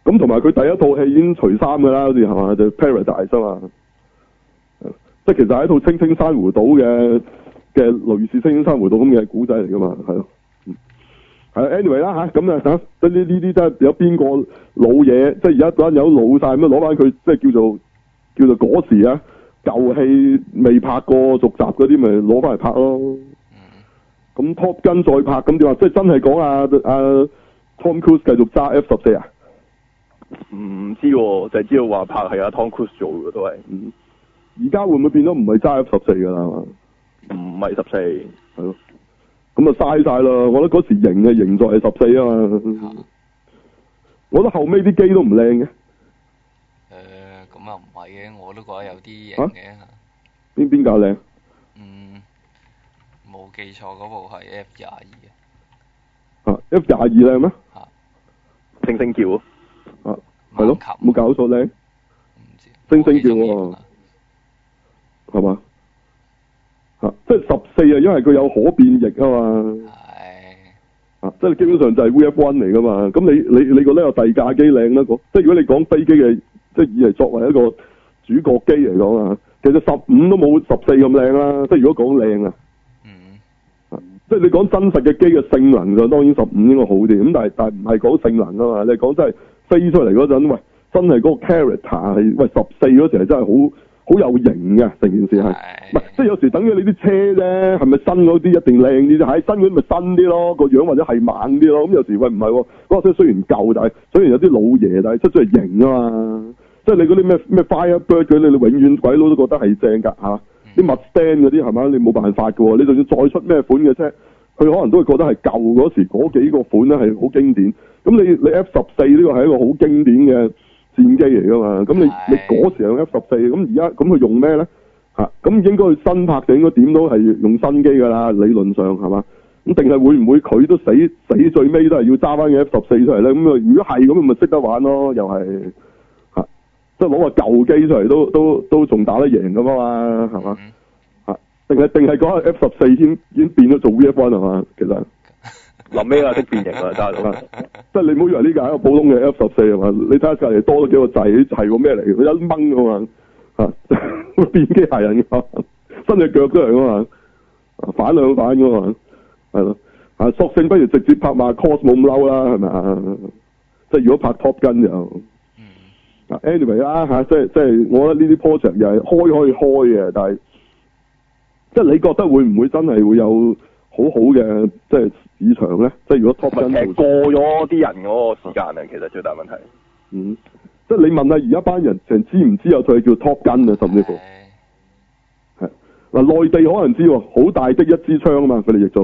咁同埋佢第一套戲已經除衫㗎啦，好似係嘛，就 Paradise 啊嘛。即係其實係一套青青珊瑚島嘅嘅類似青青珊瑚島咁嘅古仔嚟㗎嘛，係咯。係 anyway 啦嚇，咁啊嚇，即呢呢啲真係有邊個老嘢，即係而家嗰陣有老晒咁樣攞翻佢，即係叫做叫做嗰時啊舊戲未拍過續集嗰啲，咪攞翻嚟拍咯。咁 Top Gun 再拍，咁點話？即係真係講啊啊 Tom Cruise 繼續揸 F 十四啊？ 唔知喎，就係知道話拍係阿 Tom Cruise 做嘅都係。 嗯。而家會唔會變咗唔係揸 F 十四㗎啦？係嘛？ 唔係十四， 係咯。咁啊嘥晒啦！我覺得嗰時型嘅型在係十四啊嘛。嗯、我覺得後尾啲機都唔靚嘅。誒、 呃，咁啊唔係嘅，我都覺得有啲型嘅。 邊邊架靚？ 嗯，冇記錯嗰部係 F 廿二嘅。啊 F 廿二靚咩？ 啊， 星星叫啊。 啊，係咯，冇搞錯靚。 唔知。 星星叫喎。係嘛？啊，即係十四啊，因為佢有可變翼啊嘛。係。啊，即係基本上就係 V F 一 嚟噶嘛。咁你你你覺得有第二架機靚啦？即係如果你講飛機嘅，即係以嚟作為一個主角機嚟講啊，其實十五都冇十四咁靚啦。即係如果講靚啊。嗯。即係你講真實嘅機嘅性能就當然十五應該好啲。咁但係但係唔係講性能啊嘛？你講真係飛出嚟嗰陣，喂，真係嗰個 character 係喂十四嗰時係真係好。好有型嘅成件事係，唔係即係有時等於你啲車啫，係咪新嗰啲一定靚啲啫？喺新嗰啲咪新啲咯，個樣或者係猛啲咯。咁有時喂唔係喎，嗰個車雖然舊，但係雖然有啲老爺，但係出咗嚟型啊嘛。即係你嗰啲咩咩 Firebird 嗰啲，你永遠鬼佬都覺得係正㗎嚇。啲 Mustang 嗰啲係咪？你冇辦法㗎喎。你就算再出咩款嘅車，佢可能都會覺得係舊嗰時嗰幾個款咧係好經典。咁你你 F 十四呢個係一個好經典嘅戰機嚟噶嘛？咁你你嗰時用 F 十四，咁而家咁佢用咩咧？嚇、啊，咁應該佢新拍就應該點都係用新機噶啦，理論上係嘛？咁定係會唔會佢都死死最尾都係要揸翻嘅 F 十四出嚟咧？咁啊，如果係咁，咪識得玩咯，又係嚇，即係攞個舊機出嚟都都都仲打得贏噶嘛？係嘛？嚇、啊，定係定係講 F 十四已經已經變咗做 V F 一係嘛？其實。 臨尾啊，識變形啦，揸到啦！ 即係你唔好以為呢架係一個普通嘅 F 十四係嘛？你睇下隔離多咗幾個掣，係個咩嚟？佢一掹㗎嘛嚇，會變機械人㗎嘛，伸隻腳出嚟㗎嘛，反兩反㗎嘛，係咯啊！索性不如直接拍埋 cos 冇咁嬲啦，係咪啊？即係如果拍 Top Gun 就啊 anyway 啦嚇，即係即係我覺得呢啲 project 又係開可以開嘅，但係即係你覺得會唔會真係會有好好嘅即係市場咧？即係如果 Top Gun 誒過咗啲人嗰個時間啊，其實最大問題。 嗯，即係你問下而家班人成知唔知有套叫 Top Gun 啊？甚至乎係嗱，內地可能知喎，好大的一支槍啊嘛，佢哋譯做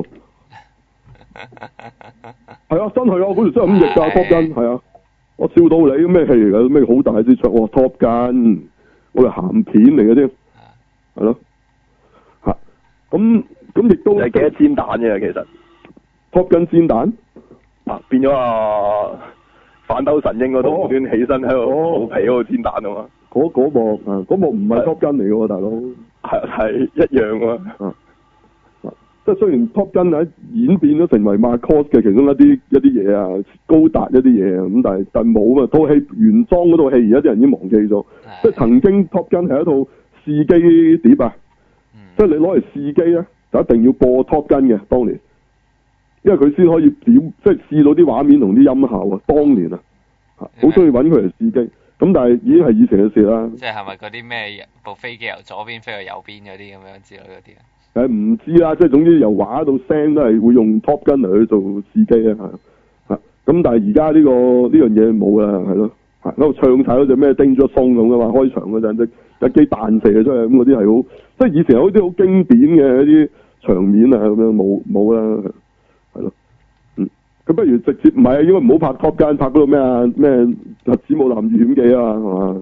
係啊，真係啊，好似真係咁譯㗎 Top Gun 係啊，我笑到你咩戲嚟㗎？咩好大支槍？哇 Top Gun，我係鹹片嚟嘅啫，係咯嚇咁。咁亦都係幾多煎蛋嘅其實 Top Gun 煎蛋啊，變咗啊反斗神鷹嗰度無端起身喺度冇皮嗰度煎蛋啊嘛， 嗰嗰幕啊，嗰幕唔係 Top Gun 嚟嘅喎，大佬係係一樣啊， 啊即係雖然 Top Gun 喺演變咗成為 Macross 嘅其中一啲一啲嘢啊，高達一啲嘢啊，咁但係但係冇啊，套戲原裝嗰套戲而家啲人已經忘記咗，即係曾經 Top Gun 係一套試機碟啊，即係你攞嚟試機咧。就一定要播 Top Gun 嘅，當年，因為佢先可以表，即係試到啲畫面同啲音效啊。當年啊，好中意揾佢嚟試機。咁但係已經係以前嘅事啦。 即係係咪嗰啲咩部飛機由左邊飛去右邊嗰啲咁樣之類嗰啲啊？ 誒唔知啦，即係總之由畫到聲都係會用 Top Gun 嚟去做試機啊。嚇咁但係而家呢個呢樣嘢冇啦，係咯。喺度唱晒嗰隻咩 Danger Zone咁噶嘛，開場嗰陣隻隻機彈射出嚟咁嗰啲係好，即係以前有啲好經典嘅一啲場面啊咁樣冇冇啦，係咯，嗯，咁不如直接唔係啊，應該唔好拍 Top Gun，拍嗰個咩啊咩核子母艦遇險記啊，係嘛？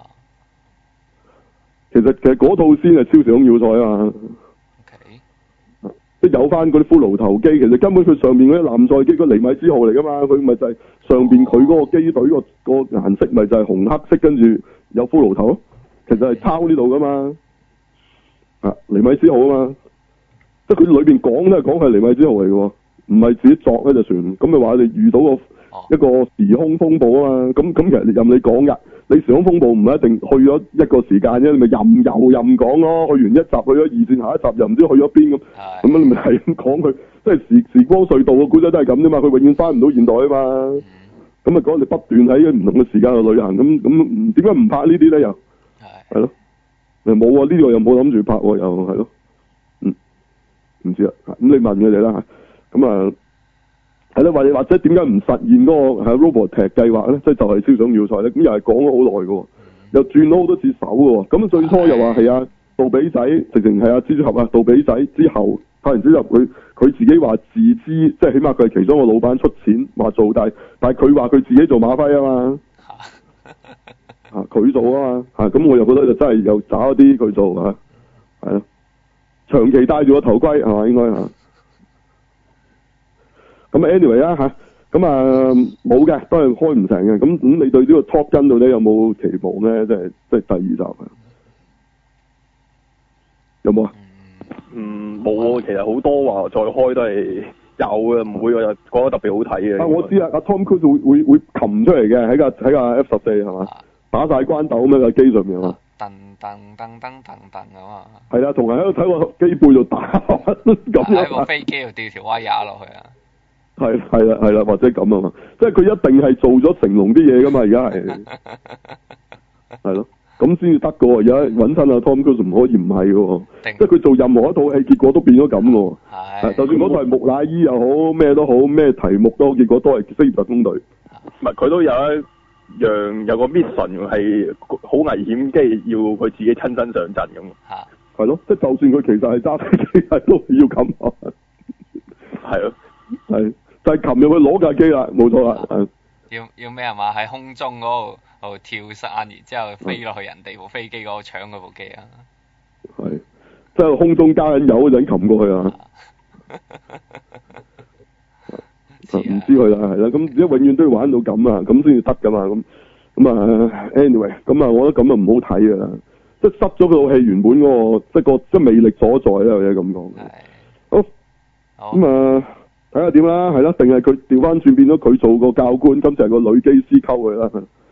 其實其實嗰套先係超時空要塞啊嘛。即有翻嗰啲骷髏頭機，其實根本佢上面嗰啲艦載機個尼米茲號嚟噶嘛，佢咪就係上邊佢嗰個機隊個個顏色咪就係紅黑色，跟住有骷髏頭咯。其實係抄呢度噶嘛，啊尼米茲號啊嘛，即係佢裏邊講都係講係尼米茲號嚟嘅，唔係自己作一隻船。咁咪話你遇到個一個時空風暴啊嘛。咁咁其實任你講㗎，你時空風暴唔係一定去咗一個時間啫，你咪任由任講咯。去完一集去咗二線，下一集又唔知去咗邊咁，咁樣你咪係咁講佢，即係時時光隧道嘅古仔都係咁啫嘛。佢永遠翻唔到現代啊嘛。咁啊講你不斷喺唔同嘅時間去旅行，咁咁點解唔拍呢啲咧？又係係咯，又冇啊！呢個又冇諗住拍喎，又係咯，嗯，唔知啊。咁你問佢哋啦，咁啊係咯，或者或者點解唔實現嗰個係 Robotech 計劃咧？即係就係超想要塞咧。咁又係講咗好耐嘅，又轉咗好多次手嘅。咁最初又話係啊杜比仔，直情係啊蜘蛛俠啊杜比仔之後。拍完之後，佢佢自己話自資，即係起碼佢係其中一個老闆出錢話做，但係但係佢話佢自己做馬輝啊嘛，啊佢做啊嘛，嚇咁我又覺得就真係又找一啲佢做嚇，係咯，長期戴住個頭盔係嘛應該嚇，咁 anyway 啊嚇，咁啊冇嘅都係開唔成嘅，咁咁你對呢個 Top Gun 到底有冇期望咧？即係即係第二集啊，有冇啊？ 嗯，冇，其實好多話再開都係有嘅，唔會話覺得特別好睇嘅。 啊，我知啊，阿 Tom Cruise 會會會擒出嚟嘅，喺架喺架 F 十四係嘛，打晒關鬥咁樣架機上面係嘛， 噔噔噔噔噔噔咁啊。係啊，同埋喺度睇個機背度打咁樣。 喺個飛機度吊條威亞落去啊！ 係係啦係啦，或者咁啊嘛，即係佢一定係做咗成龍啲嘢噶嘛，而家係係咯。咁先至得嘅喎，而家揾親阿 Tom Cruise 唔可以唔係嘅喎，即係佢做任何一套戲，結果都變咗咁嘅喎。係，就算嗰套係木乃伊又好，咩都好，咩題目都好，結果都係職業特工隊。 唔係，佢都有一樣有個 mission 係好危險，即係要佢自己親身上陣咁。嚇， 係咯，即係就算佢其實係揸飛機，係都要咁啊。係咯，係就係琴日佢攞架機啦，冇錯啦。 要要咩係嘛？喺空中嗰度。哦，跳傘，然之後飛落去人哋部飛機嗰度搶嗰部機啊！ 係，即係空中加緊油嗰陣擒過去啊！唔知佢啦，係啦，咁而家永遠都要玩到咁啊，咁先至得噶嘛，咁咁啊，anyway，咁啊，我覺得咁啊唔好睇噶啦，即係失咗套戲原本嗰、那個，即係個即係魅力所在啦，或者咁講。係。好。咁啊，睇下點啦，係啦，定係佢調翻轉變咗佢做個教官，今次係個女機師溝佢啦。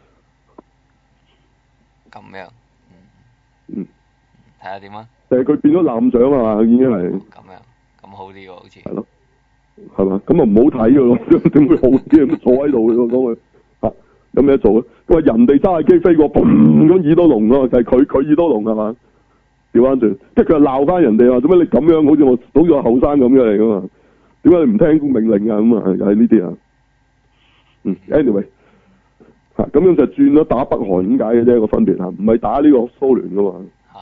咁樣， 嗯， 睇下點啊？ 誒，佢變咗艦長啊嘛，已經係。咁樣，咁好啲喎，好似。 係咯，係嘛？咁啊唔好睇噶咯，點會好啲咁坐喺度嘅喎？講佢嚇有咩做咧？佢話人哋揸架機飛過，砰咁耳朵聾咯，就係佢佢耳朵聾係嘛？調翻轉，即係佢鬧翻人哋話做咩你咁樣？好似我好似我後生咁嘅嚟噶嘛？點解你唔聽命令啊？咁啊，又係呢啲啊？嗯 ，anyway。嚇咁樣就轉咗打北韓點解嘅啫個分別嚇，唔係打呢個蘇聯噶嘛。嚇。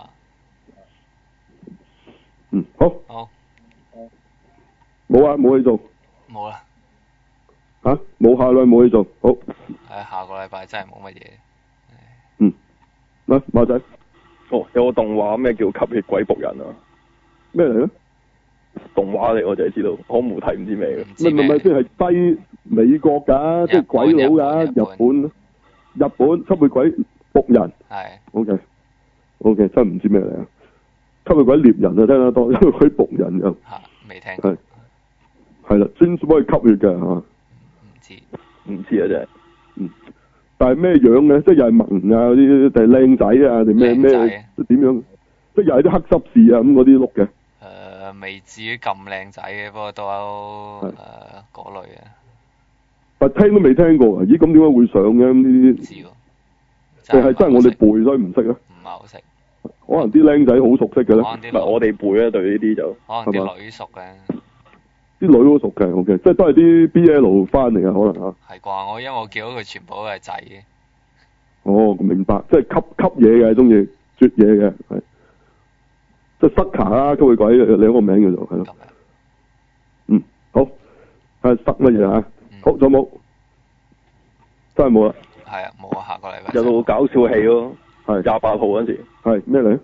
嗯，好。好。冇啊，冇嘢做。 冇啦。 嚇？冇下禮冇嘢做，好。 係下個禮拜真係冇乜嘢。 嗯。嗱，馬仔。 哦，有個動畫咩叫吸血鬼僕人啊？ 咩嚟咧？ 動畫嚟，我就係知道，我冇睇唔知咩嘅。 唔係唔係，即係西美國㗎，即係鬼佬㗎，日本。日本吸血鬼僕人係 ，OK OK，真係唔知咩嚟啊！吸血鬼獵人啊，聽得多，吸血鬼僕人又嚇未聽過，係係啦，專幫佢吸血嘅嚇， 唔知唔知啊真係， 嗯，但係咩樣嘅？即係又係萌啊嗰啲，定係靚仔啊定咩咩？即係點樣？即係又係啲黑執事啊咁嗰啲碌嘅。 誒，未至於咁靚仔嘅，不過都誒嗰類嘅。 但聽都未聽過啊！咦，咁點解會上嘅呢啲？唔知喎，定係真係我哋背所以唔識咧？ 唔係好識。 可能啲僆仔好熟悉嘅咧。 唔係我哋背啊，對呢啲就。 可能啲女熟嘅。 啲女都熟嘅，OK，即係都係啲 B L 翻嚟啊，可能嚇。係啩？我因為我見到佢全部都係仔嘅。 哦，明白，即係吸吸嘢嘅，中意啜嘢嘅，係。即係塞卡啦，吸血鬼兩個名叫做係咯。嗯，好。係塞乜嘢啊？好，仲有冇？真係冇啦。 係啊，冇啊，下個禮拜。 有套搞笑戲咯，係廿八號嗰陣時。 係咩嚟？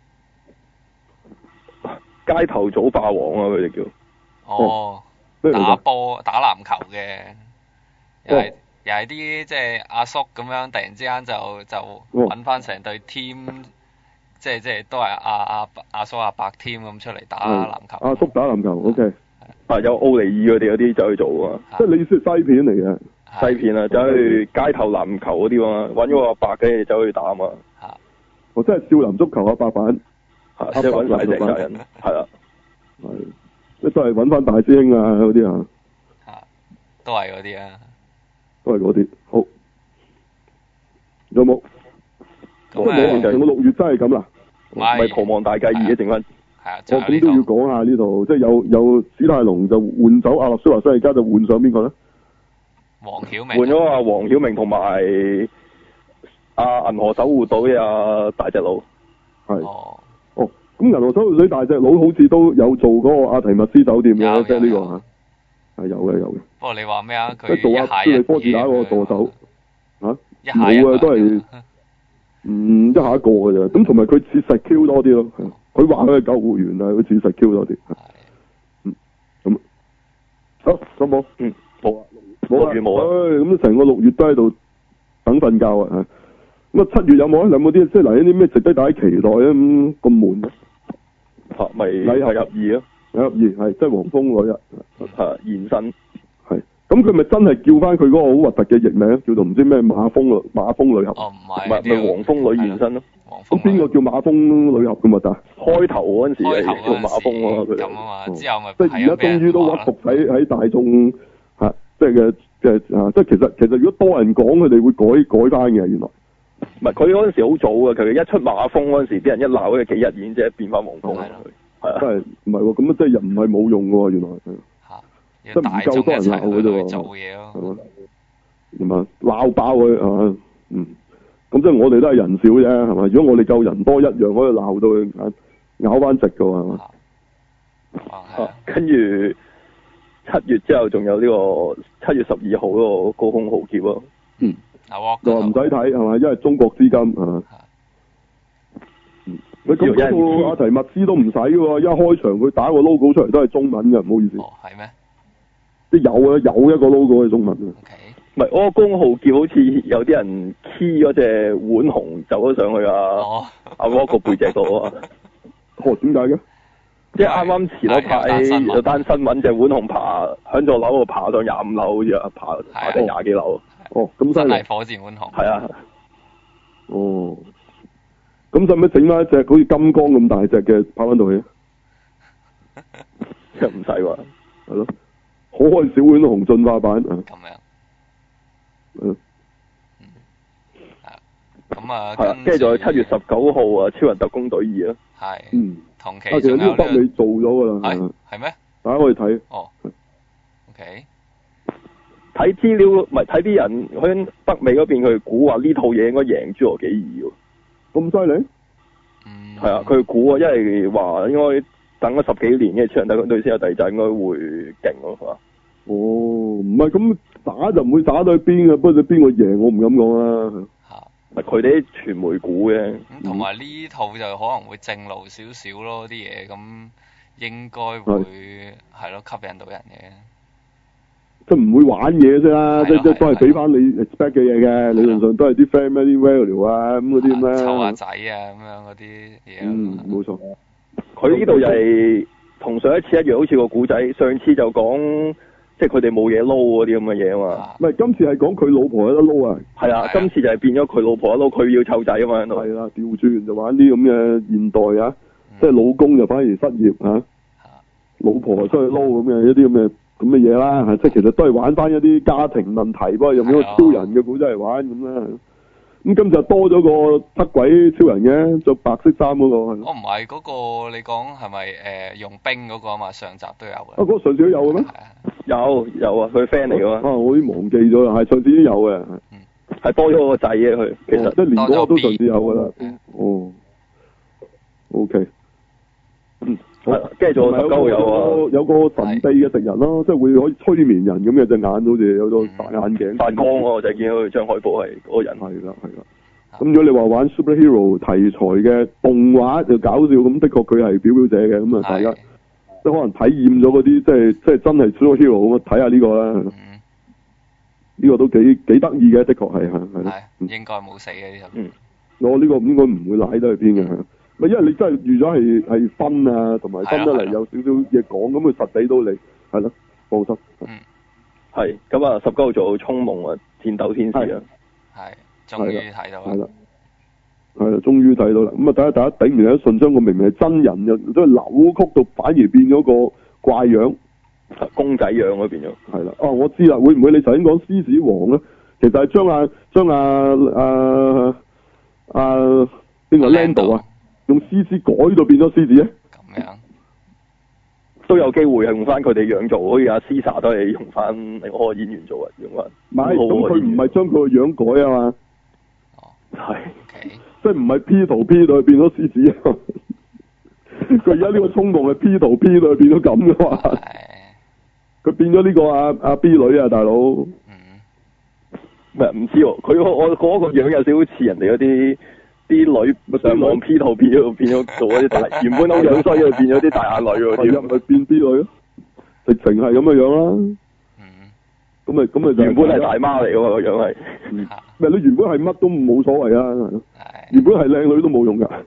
街頭組霸王啊，佢哋叫。 哦。打波打籃球嘅，又係又係啲即係阿叔咁樣，突然之間就就揾翻成隊 team，即係即係都係阿阿阿叔阿伯 team 咁出嚟打籃球。阿叔打籃球 ，OK。 啊，有奧尼爾佢哋嗰啲走去做啊， 即係你識西片嚟嘅。 西片啊，走去街頭籃球嗰啲嘛，揾咗個阿伯嘅走去打嘛。 嚇！ 我真係少林足球阿伯版， 嚇，即係揾晒成扎人，係啦。 係，即都係揾翻大師兄啊嗰啲啊。 嚇！都係嗰啲啊。 都係嗰啲。好。有冇？ 咁冇啊！成個六月真係咁啦。 唔係逃亡大計二嘅剩翻。 係啊， 我咁都要講下呢度，即係有有史泰龍就換走阿諾舒華辛力加，就換上邊個咧？ 黃曉明。 換咗阿黃曉明同埋阿銀河守護隊啊大隻佬。係。 哦。 哦，咁銀河守護隊大隻佬好似都有做嗰個阿提密斯酒店嘅，即係呢個嚇。係有嘅有嘅。不過你話咩啊？佢做阿斯利科士打嗰個助手嚇？ 冇啊，都係嗯一下一個嘅啫。咁同埋佢似實 Q 多啲咯。佢話佢係救護員啊，佢似實 Q 多啲。嗯，咁好，咁冇，嗯，冇啊，冇啊，冇啊，咁成個六月都喺度等瞓覺啊，咁啊七月有冇啊？有冇啲即係嚟一啲咩值得大家期待啊？咁咁悶啊？嚇，咪禮合入二啊？禮合二係即係黃蜂女啊，係現身係。咁佢咪真係叫翻佢嗰個好核突嘅譯名，叫做唔知咩馬蜂啊，馬蜂女俠。 哦，唔係， 咪咪黃蜂女現身咯。 咁邊個叫馬蜂女俠噶嘛？但開頭嗰陣時係叫馬蜂咯，佢哋。 咁啊嘛，之後咪即係而家終於都屈服喺喺大眾嚇，即係嘅嘅啊！即係其實其實如果多人講，佢哋會改改翻嘅原來。 唔係佢嗰陣時好早啊！佢一出馬蜂嗰陣時，啲人一鬧佢幾日，已經即係變翻黃蜂啦。係啊，真係唔係喎？咁啊，即係人唔係冇用嘅喎，原來。即係唔夠多人鬧嘅啫喎。 做嘢咯。 係嘛？點啊？鬧爆佢係嘛？嗯。咁即係我哋都係人少啫，係嘛？如果我哋夠人多，一樣可以鬧到佢咬翻直嘅喎，係嘛？ 啊，跟住七月之後仲有呢個七月十二號嗰個高空浩劫咯。嗯。就唔使睇係嘛？因為中國資金係嘛？嗯。喂，咁嗰個阿提密斯都唔使喎，一開場佢打個 logo 出嚟都係中文嘅，唔好意思。 哦，係咩？ 即係有啊，有一個 logo 係中文嘅。Okay. 唔係，嗰個公號叫好似有啲人 key 嗰隻浣熊走咗上去啊！哦，阿嗰個背脊度啊！哦，點解嘅？即係啱啱前嗰排有單新聞，隻浣熊爬響座樓度爬到廿五樓，好似啊，爬爬定廿幾樓。哦，咁犀利！真係火箭浣熊。係啊。哦。咁使唔使整翻一隻好似金剛咁大隻嘅跑翻到去？即係唔使喎。係咯。可愛小浣熊進化版啊！咁樣。嗯，咁啊，跟住仲有七月十九號啊，超人特工隊二啊，係，嗯，同期仲有呢個北美做咗噶啦，係，係咩？大家可以睇，哦 ，OK，睇資料唔係睇啲人喺北美嗰邊佢估話呢套嘢應該贏侏羅紀二喎，咁犀利？嗯，係啊，佢估啊，因為話應該等咗十幾年嘅超人特工隊先有第二集，應該會勁咯，係嘛？哦，唔係咁打就唔會打到去邊嘅，不過你邊個贏我唔敢講啦。嚇，佢哋啲傳媒估嘅。咁同埋呢套就可能會正路少少咯，啲嘢咁應該會係咯吸引到人嘅。即係唔會玩嘢啫啦，即即都係俾翻你 expect 嘅嘢嘅，理論上都係啲 family value 啊咁嗰啲咩。湊下仔啊咁樣嗰啲嘢。嗯，冇錯。佢呢度又係同上一次一樣，好似個古仔，上次就講。即係佢哋冇嘢撈嗰啲咁嘅嘢啊嘛，唔係今次係講佢老婆有得撈啊，係啊，今次就係變咗佢老婆有得撈，佢要湊仔啊嘛喺度，係啦，調轉就玩啲咁嘅現代啊，即係老公就反而失業嚇，老婆就出去撈咁嘅一啲咁嘅咁嘅嘢啦，即係其實都係玩翻一啲家庭問題，不過用呢個超人嘅古仔嚟玩咁啦。咁今就多咗個黑鬼超人嘅，着白色衫嗰個。我唔係嗰個，你講係咪誒用冰嗰個啊嘛？上集都有嘅。啊，嗰個上次都有嘅咩？有有啊，佢 friend 嚟嘅嘛。啊，我已經忘記咗啦，係上次都有嘅。嗯。係多咗個仔嘅佢，其實即係連嗰個都上次有㗎啦。哦。O K。嗯。係。跟住仲有十九號有啊。有個神秘嘅敵人咯，即係會可以催眠人咁嘅隻眼，好似有個大眼鏡。發光喎，我就見到佢張海報係嗰個人。係啦，係啦。咁如果你話玩 superhero 題材嘅動畫就搞笑，咁的確佢係表表者嘅，咁啊大家即係可能體驗咗嗰啲即係即係真係 superhero 咁啊，睇下呢個啦。嗯。呢個都幾幾得意嘅，的確係係係。係。應該冇死嘅呢個。嗯。我呢個應該唔會賴得去邊嘅。咪因為你真係預咗係係分啊，同埋分得嚟有少少嘢講，咁佢實俾到你，係咯，放心。嗯。係係咁啊，十九號做《銃夢》啊，戰鬥天使啊， 係終於睇到啦， 係啦，係啦，終於睇到啦。咁啊，大家大家頂唔頂得順？將個明明係真人又都係扭曲到，反而變咗個怪樣， 公仔樣嗰邊咗。 係啦，哦，我知啦，會唔會你頭先講獅子王咧？其實係將阿將阿阿阿邊個 Lando 啊，用 C C 改到變咗獅子咧？ 咁樣都有機會係用翻佢哋樣做，好似阿 Caesar 都係用翻另外個演員做啊，用翻。 唔係，咁佢唔係將佢個樣改啊嘛。 哦， 係。 Okay. 即係唔係 P 圖 P 到變咗獅子啊？佢而家呢個衝動係 P 圖 P 到變咗咁噶嘛？係。佢變咗呢個阿阿 B 女啊，大佬。 嗯。 咩唔知喎？佢我嗰個樣有少少似人哋嗰啲啲女上網 P 圖 P 咗變咗做嗰啲大，原本好樣衰嘅變咗啲大眼女喎。係啊，咪變 B 女咯？直情係咁嘅樣啦。 嗯。 咁咪咁咪就原本係大媽嚟㗎嘛個樣係。 嗯。咩？你原本係乜都冇所謂啊！原本係靚女都冇用噶，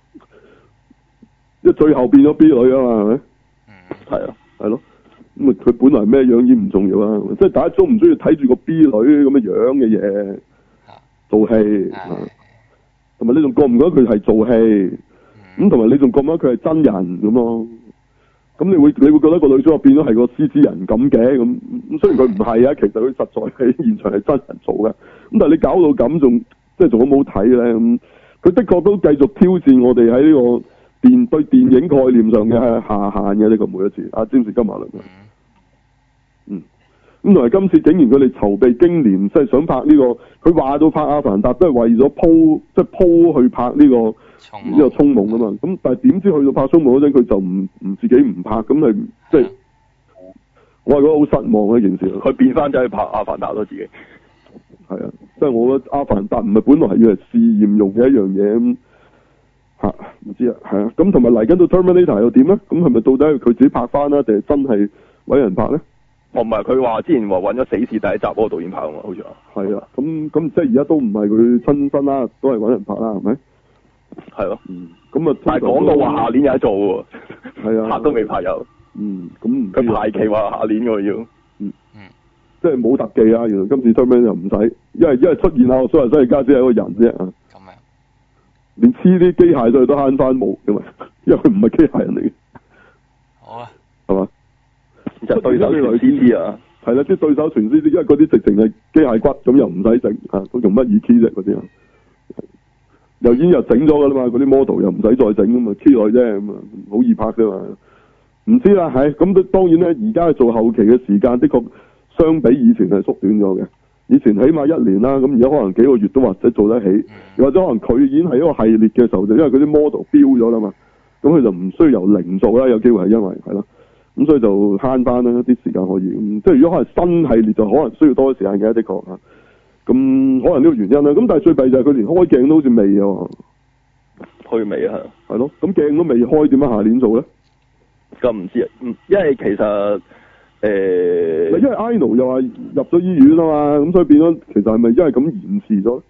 即係最後變咗 B 女啊嘛，係咪？ 嗯。 係啊， 係咯。咁啊，佢本來咩樣已經唔重要啦，即係大家中唔中意睇住個 B 女咁嘅樣嘅嘢做戲，同埋你仲覺唔覺得佢係做戲？咁同埋你仲覺唔覺得佢係真人咁咯？咁你會你會覺得個女主角變咗係個獅子人咁嘅咁？咁雖然佢唔係啊，其實佢實在喺現場係真人做嘅。咁但係你搞到咁仲即係仲好唔好睇咧？咁佢的確都繼續挑戰我哋喺呢個電對電影概念上嘅下限嘅呢個每一次。阿詹士金馬倫。嗯，咁同埋今次竟然佢哋籌備經年，即係想拍呢個，佢話到拍阿凡達都係為咗鋪，即係鋪去拍呢個呢個銃夢啊嘛。咁但係點知去到拍銃夢嗰陣，佢就唔唔自己唔拍，咁係即係我係覺得好失望嘅一件事。佢變翻走去拍阿凡達咯，自己係啊，即係我覺得阿凡達唔係本來係要嚟試驗用嘅一樣嘢咁吓，唔知啊，係啊。咁同埋嚟緊到 Terminator 又點咧？咁係咪到底係佢自己拍翻啦，定係真係搵人拍咧？哦，唔係，佢話之前話揾咗死侍第一集嗰個導演拍啊嘛，好似話。係啊，咁咁即係而家都唔係佢親身啦，都係揾人拍啦，係咪？係咯。嗯。咁啊，但係講到話下年有得做喎。係啊。拍都未拍有。嗯，咁佢排期話下年喎要。嗯。嗯。即係冇特技啊！原來今次出名又唔使，因為因為出現啊，所以所以家姐係一個人啫啊。咁啊。連黐啲機械都都慳翻毛嘅嘛，因為佢唔係機械人嚟嘅。好啊。係嘛？就對手全 C G 啊，係啦，啲對手全 C G，因為嗰啲直情係機械骨，咁又唔使整啊，都用乜二 K 啫嗰啲啊，又已經又整咗噶啦嘛，嗰啲 model 又唔使再整咁嘛 ，K 落啫咁啊，好易拍啫嘛。唔知啦，係咁都當然咧，而家做後期嘅時間的確相比以前係縮短咗嘅。以前起碼一年啦，咁而家可能幾個月都或者做得起，又或者可能佢已經係一個系列嘅時候，就因為嗰啲 model 標咗啦嘛，咁佢就唔需要由零做啦，有機會係因為係咯。咁所以就慳翻啦，啲時間可以，咁即係如果可能新系列就可能需要多啲時間嘅，的確啊。咁可能呢個原因啦。咁但係最弊就係佢連開鏡都好似未啊，開未啊？係咯，咁鏡都未開，點樣下年做咧？咁唔知啊，嗯，因為其實誒，欸、因為 Ino 又話入咗醫院啊嘛，咁所以變咗，其實係咪因為咁延遲咗？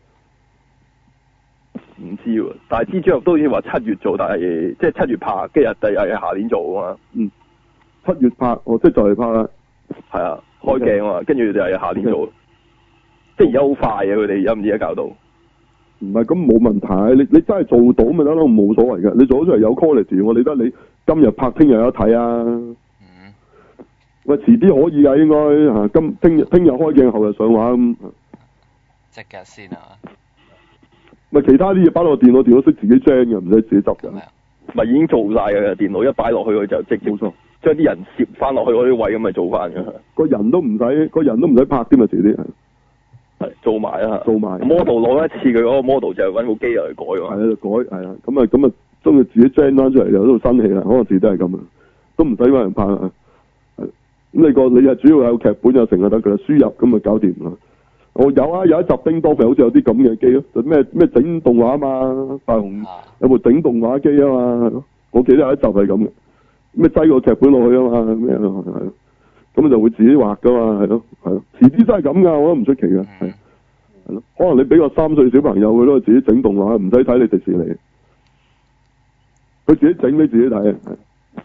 唔知喎，但係蜘蛛俠都好似話七月做，但係即係七月拍，跟住第日係下年做啊嘛。嗯。七月拍，哦，即係就嚟拍啦。係啊，開鏡啊嘛，跟住就係下年做。Okay. 即係而家好快啊！佢哋而家唔知而家搞到。唔係，咁冇問題。你你真係做到咪得咯，冇所謂嘅。你做咗出嚟有 quality，我理得你今日拍，聽日有得睇啊。嗯。喂，遲啲可以㗎，應該嚇。今聽日聽日開鏡，後日上畫咁。即日先啊！咪其他啲嘢擺落電腦，電腦識自己 gen 嘅，唔使自己執嘅。咪已經做晒嘅，電腦一擺落去佢就即係冇錯。將啲人攝翻落去嗰啲位咁咪做翻嘅，個人都唔使，個人都唔使拍添啊！遲啲係做埋啊，做埋 model 攞一次佢嗰個 model 就係揾部機入嚟改喎，係啊，改係啊，咁啊咁啊，將佢自己 gen 翻出嚟有套新戲啦，可能遲啲都係咁啊，都唔使揾人拍啊，係咁你個你係主要有劇本就成就得㗎啦，輸入咁咪搞掂啦。我有啊，有一集叮當咪好似有啲咁嘅機咯，就咩咩整動畫啊嘛，大雄有部整動畫機啊嘛，我記得有一集係咁嘅。咩擠個劇本落去啊嘛，咩係咯，咁就會自己畫噶嘛，係咯，係咯，遲啲真係咁噶，我都唔出奇噶，係，係咯，可能你俾個三歲小朋友佢都自己整動畫，唔使睇你迪士尼，佢自己整你自己睇，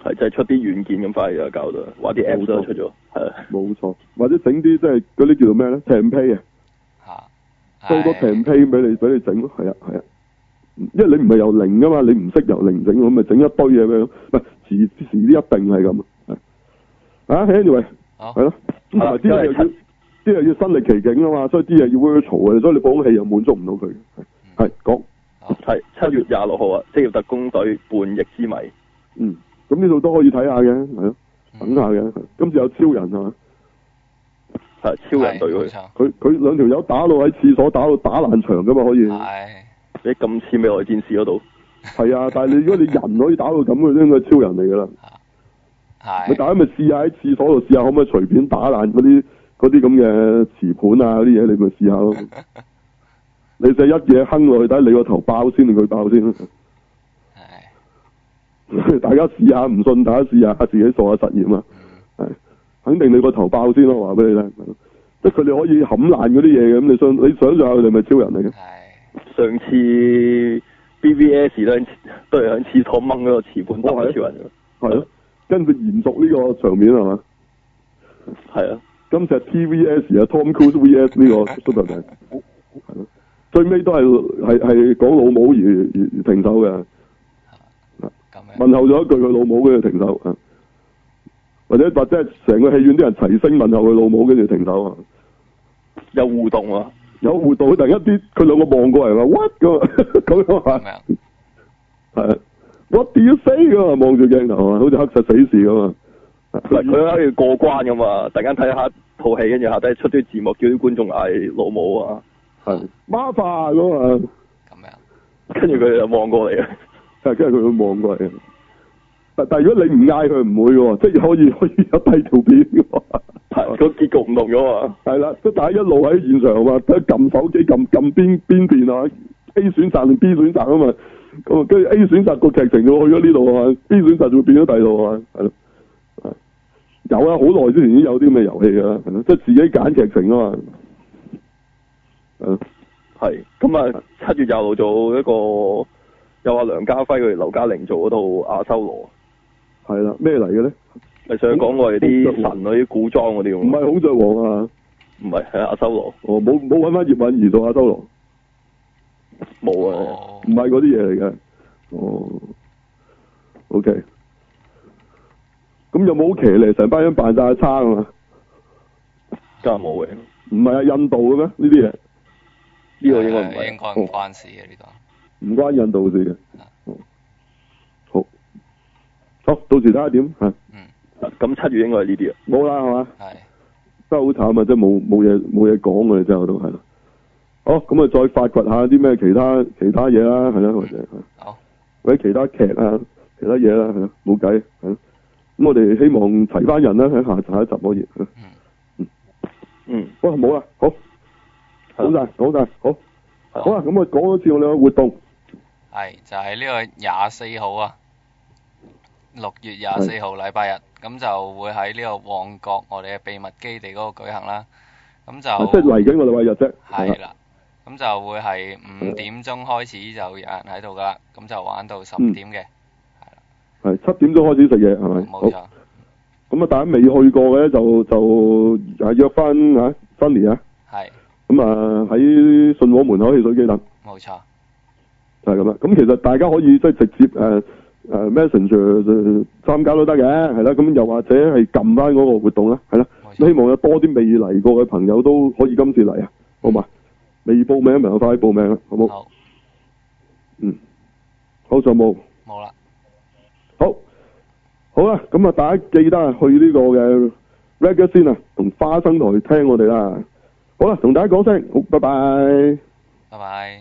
係即係出啲軟件咁快就搞到，話啲 Apps 都出咗，係啊， 冇錯，或者整啲即係嗰啲叫做咩咧 template 啊， 嚇， 多多 template 俾你俾你整咯，係啊係啊，因為你唔係由零噶嘛，你唔識由零整，咁咪整一堆嘢俾佢，唔係遲遲啲一定係咁啊，啊 anyway 係咯，咁同埋啲嘢又要啲嘢要身歷其境啊嘛，所以啲嘢要 virtual 嘅，所以你播放器又滿足唔到佢，係講係七月廿六號啊，職業特工隊叛逆之謎， 嗯。咁呢度都可以睇下嘅，係咯，等下嘅。今次有超人係嘛？ 係超人隊佢， 佢佢兩條友打到喺廁所打到打爛牆噶嘛，可以。 係。 你咁似未來戰士嗰度？ 係啊，但係你如果你人可以打到咁嘅，應該係超人嚟噶啦。 係。 你大家咪試下喺廁所度試下，可唔可以隨便打爛嗰啲嗰啲咁嘅瓷盤啊嗰啲嘢？你咪試下咯。你就一嘢哼落去，睇你個頭爆先定佢爆先。大家試下，唔信大家試下，自己做下實驗啊！係、嗯，肯定你個頭爆先咯，話俾你聽。即係佢哋可以冚爛嗰啲嘢嘅，咁你想你想象下佢哋咪超人嚟嘅？係。上次 B B S 都都係喺廁所掹嗰個瓷盤打超人嘅。係咯，跟住延續呢個場面係嘛？係啊，今次係 T V S 啊 ，Tom Cruise V S 呢個 Superman。係咯，最尾都係係係講老母而而而停手嘅。問候咗一句佢老母，跟住停手啊！或者或者係成個戲院啲人齊聲問候佢老母，跟住停手啊！有互動啊！有互動，突然一啲佢兩個望過嚟話 what 咁咁樣啊！係 what do you say 咁啊？望住鏡頭啊，好似黑實死事咁啊！佢喺度過關咁啊！突然間睇下套戲，跟住下低出啲字幕，叫啲觀眾嗌老母啊！係媽爸咁啊！咁樣，跟住佢就望過嚟啊！係，跟住佢會望過嚟。但但如果你唔嗌佢唔會喎，即係可以可以有第二條片嘅喎。係個結局唔同咗啊！係啦，即係大家一路喺現場嘛，得撳手機撳撳邊邊邊啊 ，A 選擇定 B 選擇啊嘛。咁跟住 A 選擇個劇情就去咗呢度啊嘛 ，B 選擇就會變咗第二度啊嘛。係咯，有啊，好耐之前已經有啲咁嘅遊戲㗎啦，係咯，即係自己揀劇情啊嘛。誒，係咁啊！七月廿號做一個。有阿梁家輝佢哋劉嘉玲做嗰套亞修羅，係啦，咩嚟嘅咧？咪想講我哋啲神嗰啲古裝嗰啲，唔係孔雀王啊，唔係係亞修羅。哦，冇冇揾翻葉允兒做亞修羅，冇啊，唔係嗰啲嘢嚟嘅。哦 ，OK，咁有冇好騎呢？成班人扮晒阿叉啊嘛？梗係冇嘅，唔係啊，印度嘅咩？呢啲嘢呢個應該唔係， 應該唔關事嘅呢個。 唔關印度事嘅，好，好，到時睇下點吓。嗯，咁七月應該係呢啲啊，冇啦係嘛？係，真係好慘啊！即係冇冇嘢冇嘢講嘅，之後都係啦。好，咁啊再發掘下啲咩其他其他嘢啦，係啦，或者好，或者其他劇啊，其他嘢啦，係咯，冇計，係咯。咁我哋希望齊翻人啦，喺下下一集可以。嗯嗯嗯，哇，冇啦，好，好晒，好晒，好，好啦，咁啊講多次我哋嘅活動。 係就係、是、呢個廿四號啊，六月廿四號禮拜日，咁就會喺呢個旺角我哋嘅秘密基地嗰度舉行啦。咁就即係嚟緊個禮拜日啫。 係啦，咁就會係五點鐘開始就有人喺度噶啦，咁就玩到十點嘅。係啦、 嗯。係七點鐘開始食嘢係咪？冇錯。咁啊，大家未去過嘅就就啊約翻啊 Sunny 啊。係。咁啊喺信和門口汽水機等。 冇錯。 就係咁啦，咁其實大家可以即係直接誒誒、呃、Messenger 就參加都得嘅，係啦，咁又或者係撳翻嗰個活動啦，係啦，希望有多啲未嚟過嘅朋友都可以今次嚟啊，好嘛？未報名咪快啲報名啦，好冇？好。嗯。好就冇。冇啦。好。好啦，咁啊，大家記得去呢個嘅 Reggae 先啊，同花生台聽我哋啦。好啦，同大家講聲，好，拜拜。 拜拜。